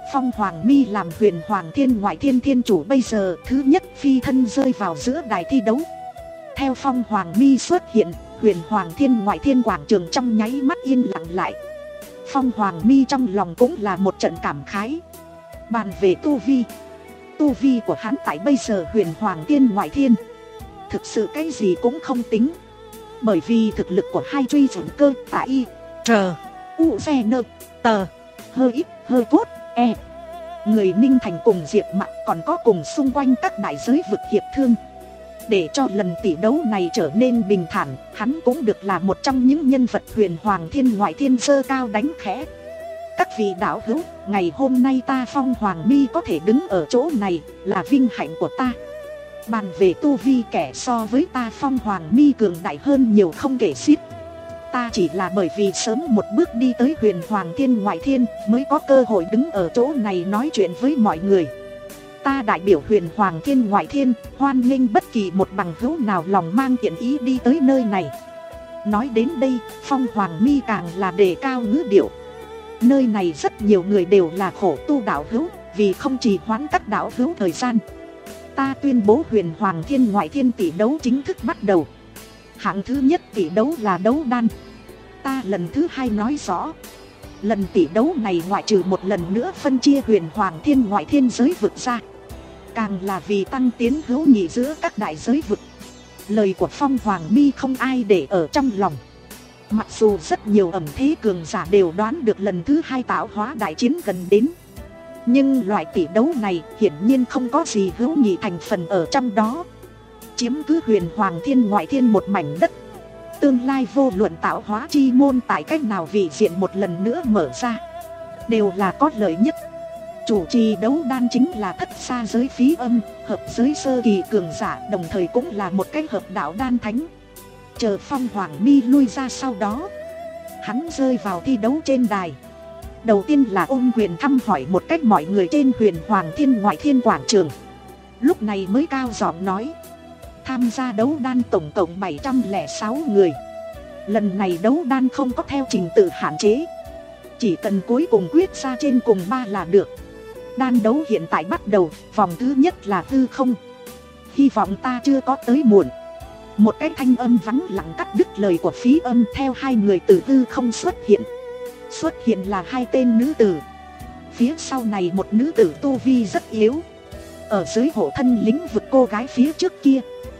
Phong Hoàng Mi làm huyền hoàng thiên ngoại thiên thiên chủ, bây giờ thứ nhất phi thân rơi vào giữa đài thi đấu. Theo Phong Hoàng Mi xuất hiện, huyền hoàng thiên ngoại thiên quảng trường trong nháy mắt yên lặng lại. Phong Hoàng Mi trong lòng cũng là một trận cảm khái. Bàn về tu vi, tu vi của hắn tại bây giờ huyền hoàng thiên ngoại thiên thực sự cái gì cũng không tính. Bởi vì thực lực của hai truy chuẩn cơ tại y, trờ, u, xe, nơ, tờ, hơi ít, hơi cốt, e. Người Ninh Thành cùng Diệp Mặc còn có cùng xung quanh các đại giới vực hiệp thương. Để cho lần tỷ đấu này trở nên bình thản, hắn cũng được là một trong những nhân vật huyền hoàng thiên ngoại thiên sơ cao đánh khẽ. Các vị đạo hữu, ngày hôm nay ta Phong Hoàng Mi có thể đứng ở chỗ này là vinh hạnh của ta. Bàn về tu vi, kẻ so với ta Phong Hoàng Mi cường đại hơn nhiều không kể xiết. Ta chỉ là bởi vì sớm một bước đi tới huyền hoàng thiên ngoại thiên mới có cơ hội đứng ở chỗ này nói chuyện với mọi người. Ta đại biểu huyền hoàng thiên ngoại thiên, hoan nghênh bất kỳ một bằng hữu nào lòng mang thiện ý đi tới nơi này. Nói đến đây, Phong Hoàng Mi càng là đề cao ngữ điệu. Nơi này rất nhiều người đều là khổ tu đạo hữu, vì không trì hoãn các đạo hữu thời gian, ta tuyên bố huyền hoàng thiên ngoại thiên tỷ đấu chính thức bắt đầu. Hạng thứ nhất tỷ đấu là đấu đan. Ta lần thứ hai nói rõ, lần tỷ đấu này ngoại trừ một lần nữa phân chia huyền hoàng thiên ngoại thiên giới vực ra, càng là vì tăng tiến hữu nghị giữa các đại giới vực. Lời của Phong Hoàng Mi không ai để ở trong lòng. Mặc dù rất nhiều ẩn thế cường giả đều đoán được lần thứ hai tạo hóa đại chiến gần đến, nhưng loại tỷ đấu này hiển nhiên không có gì hữu nghị thành phần ở trong đó. Chiếm cứ huyền hoàng thiên ngoại thiên một mảnh đất, tương lai vô luận tạo hóa chi môn tại cách nào vị diện một lần nữa mở ra, đều là có lợi nhất. Chủ trì đấu đan chính là thất xa giới Phí Âm, hợp giới sơ kỳ cường giả, đồng thời cũng là một cái hợp đạo đan thánh. Chờ Phong Hoàng Mi lui ra sau đó, hắn rơi vào thi đấu trên đài. Đầu tiên là ôm quyền thăm hỏi một cách mọi người trên huyền hoàng thiên ngoại thiên quảng trường. Lúc này mới cao giọng nói, tham gia đấu đan tổng cộng bảy trăm lẻ sáu người. Lần này đấu đan không có theo trình tự hạn chế, chỉ cần cuối cùng quyết ra trên cùng ba là được. Đan đấu hiện tại bắt đầu, vòng thứ nhất là tư không. Hy vọng ta chưa có tới muộn. Một cái thanh âm vắng lặng cắt đứt lời của Phí Âm, theo hai người từ tư không xuất hiện. Xuất hiện là hai tên nữ tử. Phía sau này một nữ tử tu vi rất yếu, ở dưới hộ thân lĩnh vực cô gái phía trước kia,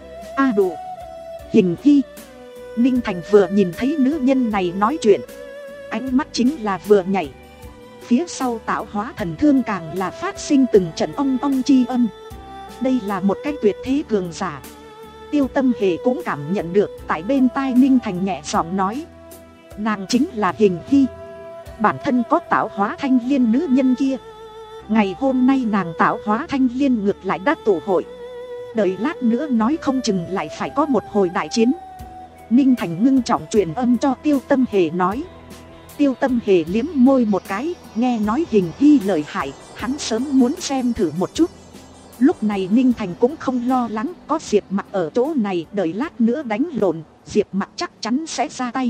A Độ, Hình Hy. Ninh Thành vừa nhìn thấy nữ nhân này nói chuyện, ánh mắt chính là vừa nhảy. Phía sau tạo hóa thần thương càng là phát sinh từng trận ong ong chi âm. Đây là một cái tuyệt thế cường giả. Tiêu Tâm Hề cũng cảm nhận được, tại bên tai Ninh Thành nhẹ giọng nói, nàng chính là Hình Hy, bản thân có tạo hóa thanh liên nữ nhân kia. Ngày hôm nay nàng tạo hóa thanh liên ngược lại đã tụ hội, đợi lát nữa nói không chừng lại phải có một hồi đại chiến. Ninh Thành ngưng trọng truyền âm cho Tiêu Tâm Hề nói. Tiêu Tâm Hề liếm môi một cái, nghe nói Hình Hy lợi hại, hắn sớm muốn xem thử một chút. Lúc này Ninh Thành cũng không lo lắng, có Diệp Mặc ở chỗ này, đợi lát nữa đánh lộn, Diệp Mặc chắc chắn sẽ ra tay.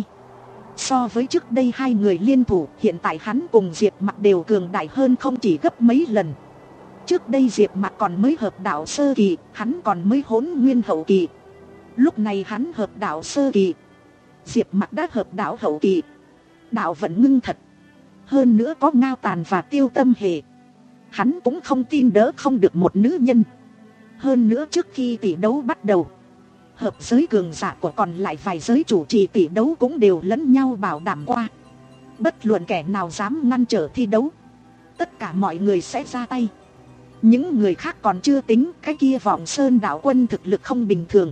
So với trước đây hai người liên thủ, hiện tại hắn cùng Diệp Mặc đều cường đại hơn không chỉ gấp mấy lần. Trước đây Diệp Mặc còn mới hợp đạo sơ kỳ, hắn còn mới hỗn nguyên hậu kỳ. Lúc này hắn hợp đạo sơ kỳ, Diệp Mặc đã hợp đạo hậu kỳ. Đạo vận ngưng thật, hơn nữa có Ngao Tàn và Tiêu Tâm Hề, hắn cũng không tin đỡ không được một nữ nhân. Hơn nữa trước khi tỷ đấu bắt đầu, hợp giới cường giả của còn lại vài giới chủ trì tỷ đấu cũng đều lẫn nhau bảo đảm qua, bất luận kẻ nào dám ngăn trở thi đấu, tất cả mọi người sẽ ra tay. Những người khác còn chưa tính, cái kia Vọng Sơn đạo quân thực lực không bình thường.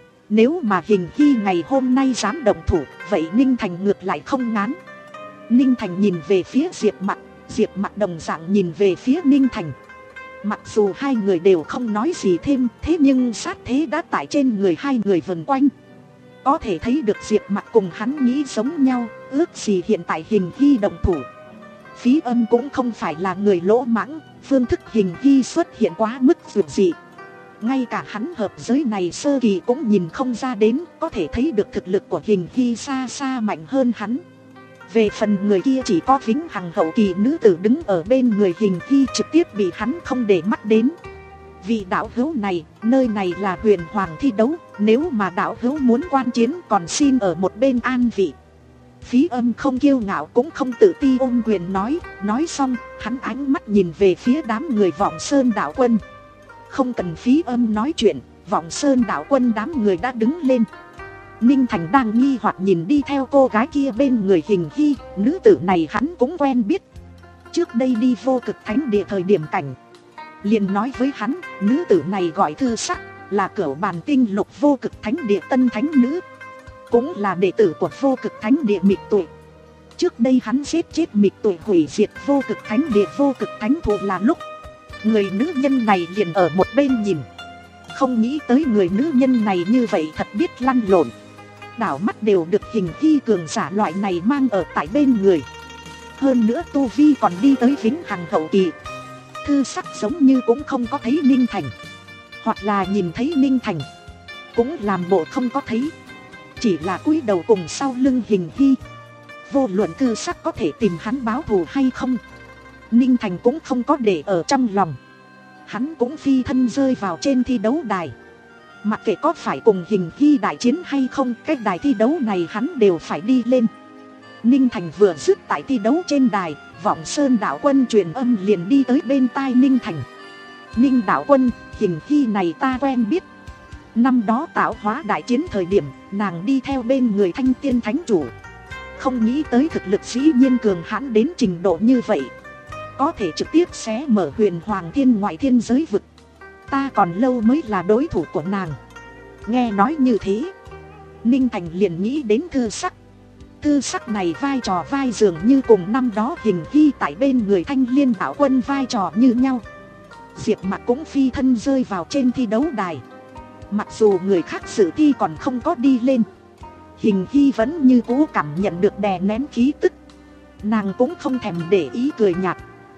Nếu mà Hình Hy ngày hôm nay dám động thủ, vậy Ninh Thành ngược lại không ngán. Ninh Thành nhìn về phía Diệp Mặc, Diệp Mặc đồng dạng nhìn về phía Ninh Thành. Mặc dù hai người đều không nói gì thêm, thế nhưng sát thế đã tại trên người hai người vần quanh. Có thể thấy được Diệp Mặc cùng hắn nghĩ giống nhau, ước gì hiện tại Hình Hy động thủ. Phí Âm cũng không phải là người lỗ mãng, phương thức Hình Hy xuất hiện quá mức vượt dị. Ngay cả hắn hợp giới này sơ kỳ cũng nhìn không ra đến, có thể thấy được thực lực của Hình Hy xa xa mạnh hơn hắn. Về phần người kia chỉ có vĩnh hằng hậu kỳ nữ tử đứng ở bên người Hình Hy trực tiếp bị hắn không để mắt đến. Vị đạo hữu này, nơi này là huyền hoàng thi đấu, nếu mà đạo hữu muốn quan chiến còn xin ở một bên an vị. Phí Âm không kiêu ngạo cũng không tự ti ôm quyền nói, nói xong, hắn ánh mắt nhìn về phía đám người Vọng Sơn đạo quân. Không cần Phí Âm nói chuyện, Vọng Sơn đạo quân đám người đã đứng lên. Ninh Thành đang nghi hoặc nhìn đi theo cô gái kia bên người Hình Hy, nữ tử này hắn cũng quen biết. Trước đây đi Vô Cực Thánh Địa thời điểm cảnh, liền nói với hắn, nữ tử này gọi Thư Sắc, là cửu bàn tinh lục Vô Cực Thánh Địa tân thánh nữ, cũng là đệ tử của Vô Cực Thánh Địa Mịch Tuệ. Trước đây hắn giết chết Mịch Tuệ hủy diệt Vô Cực Thánh Địa Vô Cực Thánh Thụ là lúc người nữ nhân này liền ở một bên nhìn. Không nghĩ tới người nữ nhân này như vậy thật biết lăn lộn. Đảo mắt đều được Hình Hy cường giả loại này mang ở tại bên người. Hơn nữa tu vi còn đi tới vĩnh hằng hậu kỳ. Thư Sắc giống như cũng không có thấy Ninh Thành, hoặc là nhìn thấy Ninh Thành cũng làm bộ không có thấy, chỉ là cúi đầu cùng sau lưng Hình Hy. Vô luận Thư Sắc có thể tìm hắn báo thù hay không, Ninh Thành cũng không có để ở trong lòng. Hắn cũng phi thân rơi vào trên thi đấu đài. Mặc kệ có phải cùng Hình Hy đại chiến hay không, cái đài thi đấu này hắn đều phải đi lên. Ninh Thành vừa dứt tại thi đấu trên đài, Vọng Sơn đạo quân truyền âm liền đi tới bên tai Ninh Thành. Ninh đạo quân, Hình Hy này ta quen biết. Năm đó tạo hóa đại chiến thời điểm, nàng đi theo bên người Thanh Tiên Thánh Chủ. Không nghĩ tới thực lực dĩ nhiên cường hãn đến trình độ như vậy, có thể trực tiếp xé mở huyền hoàng thiên ngoại thiên giới vực. Ta còn lâu mới là đối thủ của nàng. Nghe nói như thế, Ninh Thành liền nghĩ đến Thư Sắc. Thư Sắc này vai trò vai dường như cùng năm đó Hình Hy tại bên người Thanh Liên đạo quân vai trò như nhau. Diệp Mặc cũng phi thân rơi vào trên thi đấu đài. Mặc dù người khác dự thi còn không có đi lên, Hình Hy vẫn như cũ cảm nhận được đè nén khí tức. Nàng cũng không thèm để ý cười nhạt.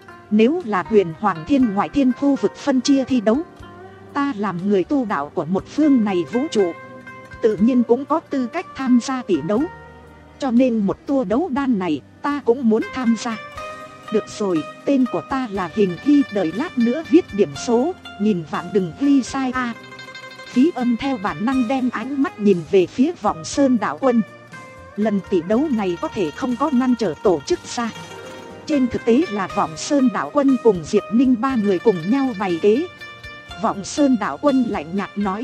Nếu là huyền hoàng thiên ngoại thiên khu vực phân chia thi đấu, ta làm người tu đạo của một phương này vũ trụ, tự nhiên cũng có tư cách tham gia tỷ đấu. Cho nên một tour đấu đan này ta cũng muốn tham gia. Được rồi, tên của ta là Hình Hy, đợi lát nữa viết điểm số, nhìn vạn đừng ghi sai a. À. Phí Âm theo bản năng đem ánh mắt nhìn về phía Vọng Sơn đạo quân. Lần tỷ đấu này có thể không có ngăn trở tổ chức ra. Trên thực tế là Vọng Sơn đạo quân cùng Diệp Ninh ba người cùng nhau bày kế. Vọng Sơn đạo quân lạnh nhạt nói,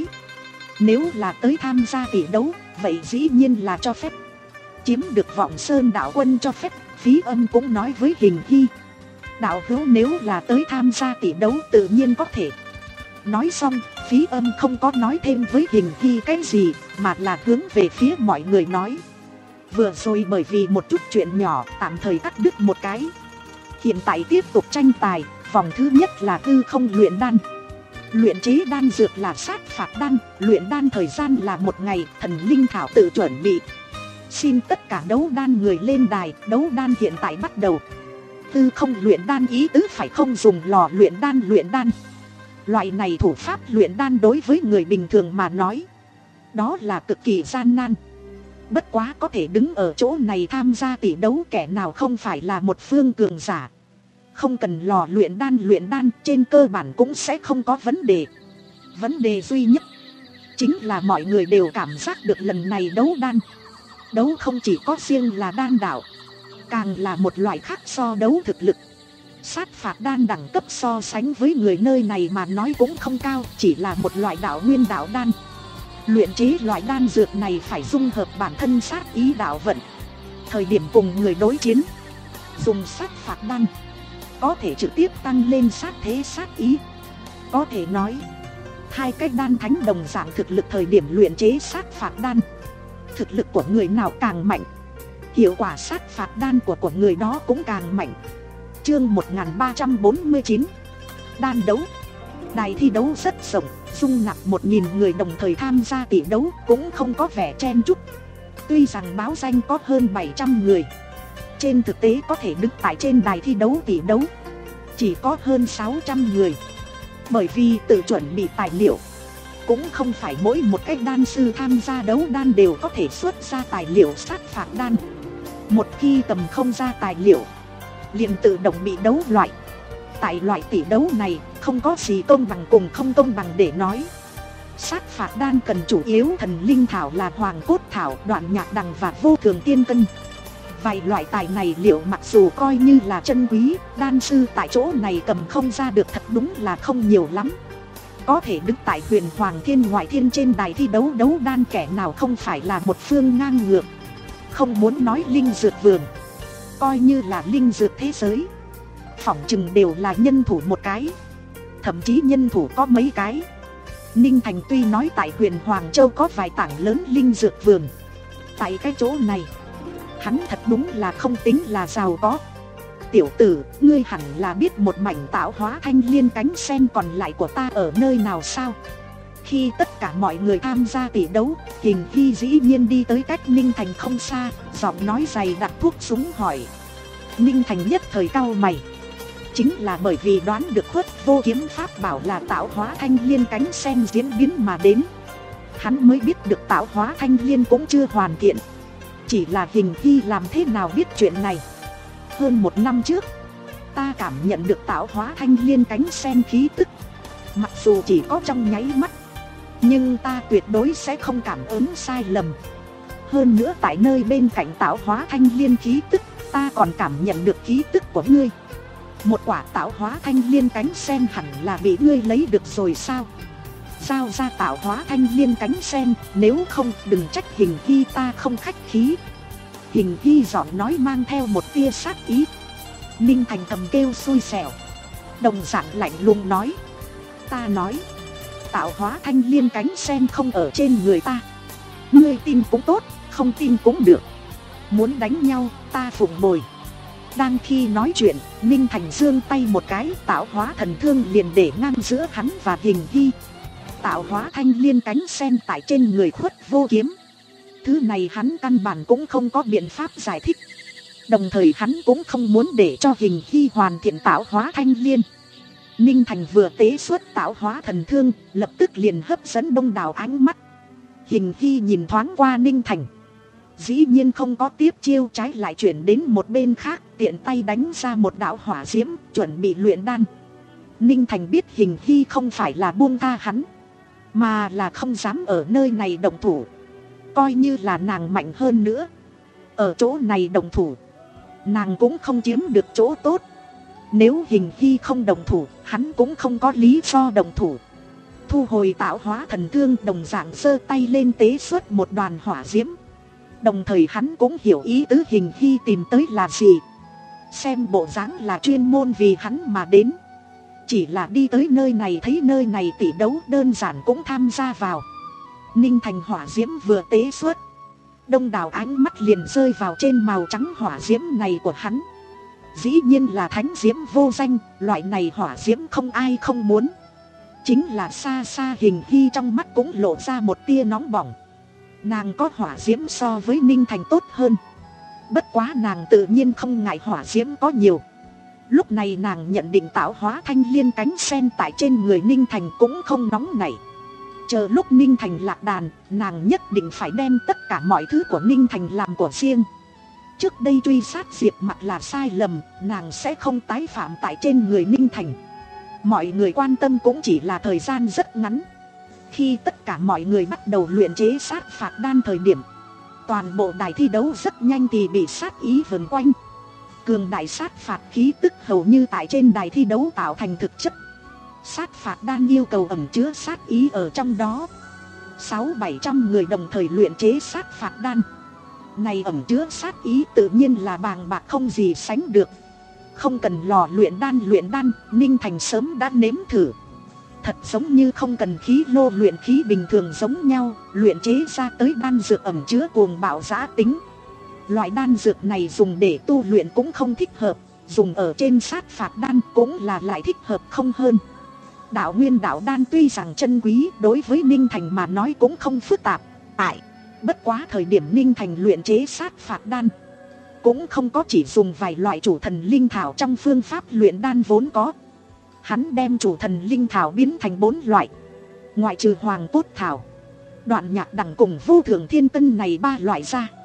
nếu là tới tham gia tỷ đấu, vậy dĩ nhiên là cho phép. Chiếm được Vọng Sơn đạo quân cho phép, Phí Âm cũng nói với Hình Hy, đạo hữu nếu là tới tham gia tỷ đấu tự nhiên có thể. Nói xong, Phí Âm không có nói thêm với Hình Hy cái gì, mà là hướng về phía mọi người nói, vừa rồi bởi vì một chút chuyện nhỏ tạm thời cắt đứt một cái. Hiện tại tiếp tục tranh tài, vòng thứ nhất là hư không luyện đan. Luyện chế đan dược là sát phạt đan, luyện đan thời gian là một ngày, thần linh thảo tự chuẩn bị. Xin tất cả đấu đan người lên đài, đấu đan hiện tại bắt đầu. Hư không luyện đan ý tứ phải không dùng lò luyện đan luyện đan. Loại này thủ pháp luyện đan đối với người bình thường mà nói, đó là cực kỳ gian nan. Bất quá có thể đứng ở chỗ này tham gia tỷ đấu kẻ nào không phải là một phương cường giả. Không cần lò luyện đan luyện đan, trên cơ bản cũng sẽ không có vấn đề. Vấn đề duy nhất chính là mọi người đều cảm giác được lần này đấu đan, đấu không chỉ có riêng là đan đạo, càng là một loại khác so đấu thực lực. Sát phạt đan đẳng cấp so sánh với người nơi này mà nói cũng không cao, chỉ là một loại đạo nguyên đạo đan. Luyện chế loại đan dược này phải dung hợp bản thân sát ý đạo vận. Thời điểm cùng người đối chiến, dùng sát phạt đan có thể trực tiếp tăng lên sát thế sát ý. Có thể nói, hai cái đan thánh đồng dạng thực lực thời điểm luyện chế sát phạt đan, thực lực của người nào càng mạnh, hiệu quả sát phạt đan của của người đó cũng càng mạnh. Chương một nghìn ba trăm bốn mươi chín, đan đấu. Đài thi đấu rất rộng, dung nạp một nghìn người đồng thời tham gia tỷ đấu, cũng không có vẻ chen chúc. Tuy rằng báo danh có hơn bảy trăm người, trên thực tế có thể đứng tại trên đài thi đấu tỷ đấu chỉ có hơn sáu trăm người. Bởi vì tự chuẩn bị tài liệu, cũng không phải mỗi một cái đan sư tham gia đấu đan đều có thể xuất ra tài liệu sát phạt đan. Một khi cầm không ra tài liệu, liền tự động bị đấu loại. Tại loại tỷ đấu này, không có gì công bằng cùng không công bằng để nói. Sát phạt đan cần chủ yếu thần linh thảo là hoàng cốt thảo, đoạn nhạc đằng và vô thường tiên cân. Vài loại tài này liệu mặc dù coi như là chân quý, đan sư tại chỗ này cầm không ra được thật đúng là không nhiều lắm. Có thể đứng tại huyền hoàng thiên ngoại thiên trên đài thi đấu đấu đan kẻ nào không phải là một phương ngang ngược. Không muốn nói linh dược vườn, coi như là linh dược thế giới, phỏng chừng đều là nhân thủ một cái, thậm chí nhân thủ có mấy cái. Ninh Thành tuy nói tại huyền Hoàng Châu có vài tảng lớn linh dược vườn, tại cái chỗ này hắn thật đúng là không tính là giàu có. Tiểu tử, ngươi hẳn là biết một mảnh tạo hóa thanh liên cánh sen còn lại của ta ở nơi nào sao? Khi tất cả mọi người tham gia tỷ đấu, Hình Hy dĩ nhiên đi tới cách Ninh Thành không xa, giọng nói dày đặc thuốc súng hỏi. Ninh Thành nhất thời cau mày. Chính là bởi vì đoán được Khuất Vô Kiếm pháp bảo là tạo hóa thanh liên cánh sen diễn biến mà đến, hắn mới biết được tạo hóa thanh liên cũng chưa hoàn thiện. Chỉ là Hình Hy làm thế nào biết chuyện này? Hơn một năm trước, ta cảm nhận được tạo hóa thanh liên cánh sen khí tức. Mặc dù chỉ có trong nháy mắt, nhưng ta tuyệt đối sẽ không cảm ứng sai lầm. Hơn nữa tại nơi bên cạnh tạo hóa thanh liên khí tức, ta còn cảm nhận được khí tức của ngươi. Một quả tạo hóa thanh liên cánh sen hẳn là bị ngươi lấy được rồi sao? Giao ra tạo hóa thanh liên cánh sen, nếu không đừng trách Hình Hy ta không khách khí. Hình Hy giọng nói mang theo một tia sát ý. Ninh Thành thầm kêu xui xẻo, đồng dạng lạnh lùng nói. Ta nói, tạo hóa thanh liên cánh sen không ở trên người ta. Ngươi tin cũng tốt, không tin cũng được. Muốn đánh nhau, ta phụng bồi. Đang khi nói chuyện, Ninh Thành giương tay một cái, tạo hóa thần thương liền để ngang giữa hắn và Hình Hy. Tạo hóa thanh liên cánh sen tại trên người Khuất Vô Kiếm. Thứ này hắn căn bản cũng không có biện pháp giải thích. Đồng thời hắn cũng không muốn để cho Hình Hy hoàn thiện tạo hóa thanh liên. Ninh Thành vừa tế xuất tạo hóa thần thương, lập tức liền hấp dẫn đông đảo ánh mắt. Hình Hy nhìn thoáng qua Ninh Thành, dĩ nhiên không có tiếp chiêu, trái lại chuyển đến một bên khác, tiện tay đánh ra một đạo hỏa diễm, chuẩn bị luyện đan. Ninh Thành biết Hình Hy không phải là buông tha hắn, mà là không dám ở nơi này động thủ. Coi như là nàng mạnh hơn nữa, ở chỗ này động thủ, nàng cũng không chiếm được chỗ tốt. Nếu Hình Hy không động thủ, hắn cũng không có lý do động thủ. Thu hồi tạo hóa thần thương, đồng dạng giơ tay lên tế xuất một đoàn hỏa diễm. Đồng thời hắn cũng hiểu ý tứ Hình Hy tìm tới là gì. Xem bộ dáng là chuyên môn vì hắn mà đến. Chỉ là đi tới nơi này thấy nơi này tỷ đấu, đơn giản cũng tham gia vào. Ninh Thành hỏa diễm vừa tế xuất, đông đảo ánh mắt liền rơi vào trên màu trắng hỏa diễm này của hắn. Dĩ nhiên là thánh diễm vô danh, loại này hỏa diễm không ai không muốn. Chính là xa xa Hình Hy trong mắt cũng lộ ra một tia nóng bỏng. Nàng có hỏa diễm so với Ninh Thành tốt hơn. Bất quá nàng tự nhiên không ngại hỏa diễm có nhiều. Lúc này nàng nhận định tạo hóa thanh liên cánh sen tại trên người Ninh Thành cũng không nóng nảy. Chờ lúc Ninh Thành lạc đàn, nàng nhất định phải đem tất cả mọi thứ của Ninh Thành làm của riêng. Trước đây truy sát Diệp Mặc là sai lầm, nàng sẽ không tái phạm tại trên người Ninh Thành. Mọi người quan tâm cũng chỉ là thời gian rất ngắn. Khi tất cả mọi người bắt đầu luyện chế sát phạt đan thời điểm, toàn bộ đài thi đấu rất nhanh thì bị sát ý vần quanh. Cường đại sát phạt khí tức hầu như tại trên đài thi đấu tạo thành thực chất. Sát phạt đan yêu cầu ẩn chứa sát ý ở trong đó. Sáu bảy trăm người đồng thời luyện chế sát phạt đan, này ẩn chứa sát ý tự nhiên là bàng bạc không gì sánh được. Không cần lò luyện đan luyện đan, Ninh Thành sớm đã nếm thử. Thật giống như không cần khí lô luyện khí bình thường giống nhau, luyện chế ra tới đan dược ẩn chứa cuồng bạo dã tính. Loại đan dược này dùng để tu luyện cũng không thích hợp, dùng ở trên sát phạt đan cũng là lại thích hợp không hơn. Đạo nguyên đạo đan tuy rằng chân quý, đối với Ninh Thành mà nói cũng không phức tạp. Tại bất quá thời điểm Ninh Thành luyện chế sát phạt đan, cũng không có chỉ dùng vài loại chủ thần linh thảo trong phương pháp luyện đan vốn có. Hắn đem chủ thần linh thảo biến thành bốn loại, ngoại trừ hoàng cốt thảo, đoạn nhạc đằng cùng vô thường thiên tân này ba loại ra,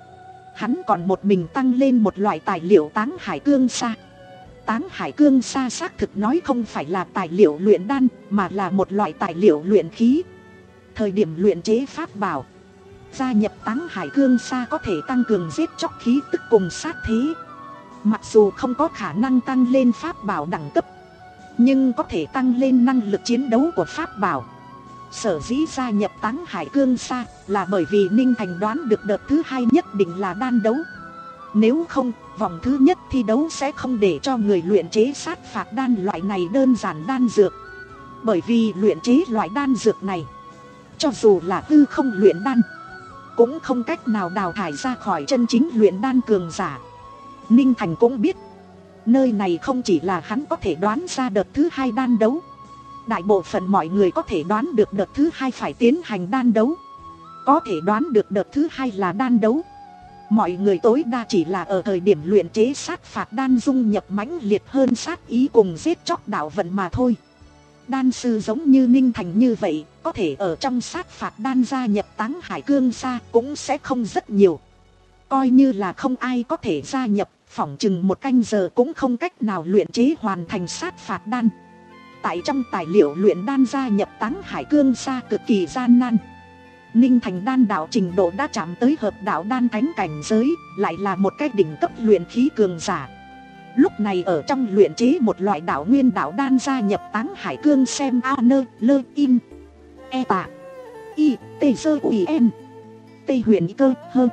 Hắn còn một mình tăng lên một loại tài liệu Táng Hải Cương Sa. Táng Hải Cương Sa xác thực nói không phải là tài liệu luyện đan, mà là một loại tài liệu luyện khí. Thời điểm luyện chế pháp bảo, gia nhập Táng Hải Cương Sa có thể tăng cường giết chóc khí tức cùng sát thế. Mặc dù không có khả năng tăng lên pháp bảo đẳng cấp, nhưng có thể tăng lên năng lực chiến đấu của pháp bảo. Sở dĩ gia nhập Táng Hải Cương Sa là bởi vì Ninh Thành đoán được đợt thứ hai nhất định là đan đấu. Nếu không, vòng thứ nhất thi đấu sẽ không để cho người luyện chế sát phạt đan loại này đơn giản đan dược. Bởi vì luyện chế loại đan dược này, cho dù là hư không luyện đan, cũng không cách nào đào thải ra khỏi chân chính luyện đan cường giả. Ninh Thành cũng biết, nơi này không chỉ là hắn có thể đoán ra đợt thứ hai đan đấu. Đại bộ phận mọi người có thể đoán được đợt thứ hai phải tiến hành đan đấu, có thể đoán được đợt thứ hai là đan đấu. Mọi người tối đa chỉ là ở thời điểm luyện chế sát phạt đan dung nhập mãnh liệt hơn sát ý cùng giết chóc đạo vận mà thôi. Đan sư giống như Ninh Thành như vậy, có thể ở trong sát phạt đan gia nhập Táng Hải Cương Sa cũng sẽ không rất nhiều. Coi như là không ai có thể gia nhập, phỏng chừng một canh giờ cũng không cách nào luyện chế hoàn thành sát phạt đan. Tại trong tài liệu luyện đan gia nhập Táng Hải Cương Sa cực kỳ gian nan. Ninh Thành đan đạo trình độ đã chạm tới hợp đạo đan thánh cảnh giới, lại là một cái đỉnh cấp luyện khí cường giả. Lúc này ở trong luyện chế một loại đạo nguyên đạo đan gia nhập Táng Hải Cương xem a nơ lơ in e tạ y tê sơ ủy en tê huyền cơ hơ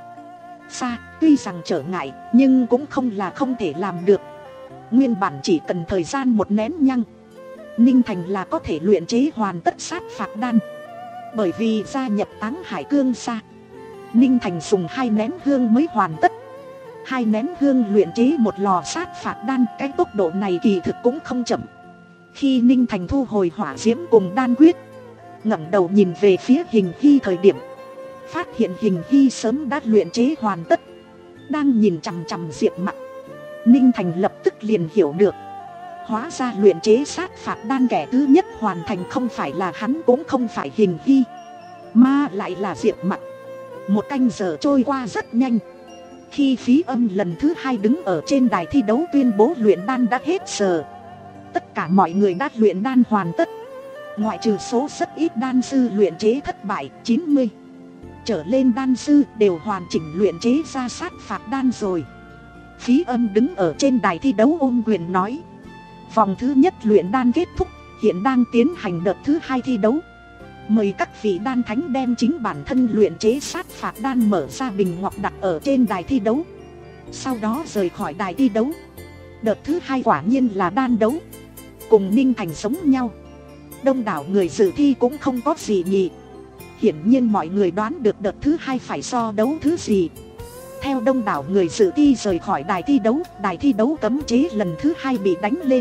xa. Tuy rằng trở ngại nhưng cũng không là không thể làm được. Nguyên bản chỉ cần thời gian một nén nhăng, Ninh Thành là có thể luyện chế hoàn tất sát phạt đan. Bởi vì gia nhập Táng Hải Cương Sa, Ninh Thành dùng hai nén hương mới hoàn tất. Hai nén hương luyện chế một lò sát phạt đan, cái tốc độ này kỳ thực cũng không chậm. Khi Ninh Thành thu hồi hỏa diễm cùng đan quyết, ngẩng đầu nhìn về phía Hình Hy thời điểm, phát hiện Hình Hy sớm đã luyện chế hoàn tất. Đang nhìn chằm chằm Diệp Mặc, Ninh Thành lập tức liền hiểu được, hóa ra luyện chế sát phạt đan kẻ thứ nhất hoàn thành không phải là hắn, cũng không phải Hình Hy, mà lại là Diệp Mặc. Một canh giờ trôi qua rất nhanh. Khi Phí Âm lần thứ hai đứng ở trên đài thi đấu tuyên bố luyện đan đã hết giờ, tất cả mọi người đã luyện đan hoàn tất, ngoại trừ số rất ít đan sư luyện chế thất bại. Chín mươi trở lên đan sư đều hoàn chỉnh luyện chế ra sát phạt đan rồi. Phí Âm đứng ở trên đài thi đấu ôm quyền nói, vòng thứ nhất luyện đan kết thúc, hiện đang tiến hành đợt thứ hai thi đấu. Mời các vị đan thánh đem chính bản thân luyện chế sát phạt đan mở ra bình ngọc đặt ở trên đài thi đấu, sau đó rời khỏi đài thi đấu. Đợt thứ hai quả nhiên là đan đấu, cùng Ninh Thành giống nhau. Đông đảo người dự thi cũng không có gì nhỉ. Hiển nhiên mọi người đoán được đợt thứ hai phải so đấu thứ gì. Theo đông đảo người dự thi rời khỏi đài thi đấu, đài thi đấu cấm chế lần thứ hai bị đánh lên.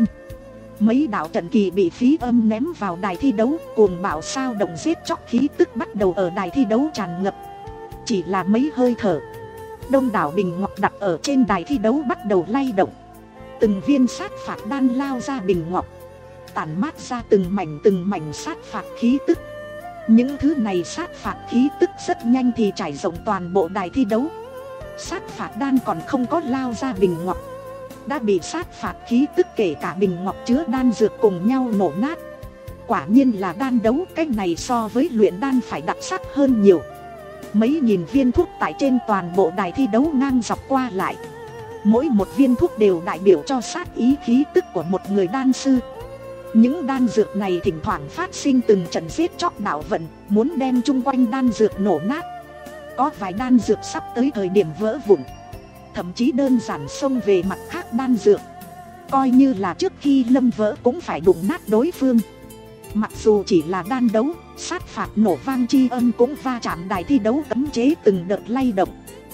Mấy đạo trận kỳ bị Phí Âm ném vào đài thi đấu, cuồng bạo sao động giết chóc khí tức bắt đầu ở đài thi đấu tràn ngập. Chỉ là mấy hơi thở, đông đảo bình ngọc đặt ở trên đài thi đấu bắt đầu lay động. Từng viên sát phạt đan lao ra bình ngọc, tản mát ra từng mảnh từng mảnh sát phạt khí tức. Những thứ này sát phạt khí tức rất nhanh thì trải rộng toàn bộ đài thi đấu. Sát phạt đan còn không có lao ra bình ngọc, đã bị sát phạt khí tức kể cả bình ngọc chứa đan dược cùng nhau nổ nát. Quả nhiên là đan đấu, cách này so với luyện đan phải đặc sắc hơn nhiều. Mấy nghìn viên thuốc tại trên toàn bộ đài thi đấu ngang dọc qua lại, mỗi một viên thuốc đều đại biểu cho sát ý khí tức của một người đan sư. Những đan dược này thỉnh thoảng phát sinh từng trận giết chóc đạo vận, muốn đem chung quanh đan dược nổ nát. Có vài đan dược sắp tới thời điểm vỡ vụn, thậm chí đơn giản xông về mặt khác đan dược, coi như là trước khi lâm vỡ cũng phải đụng nát đối phương. Mặc dù chỉ là đan đấu, sát phạt nổ vang chi âm cũng va chạm đài thi đấu cấm chế từng đợt lay động.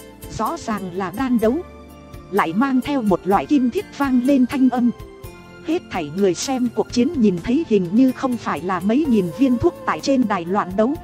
Rõ ràng là đan đấu, lại mang theo một loại kim thiết vang lên thanh âm. Hết thảy người xem cuộc chiến nhìn thấy hình như không phải là mấy nghìn viên thuốc tại trên đài loạn đấu,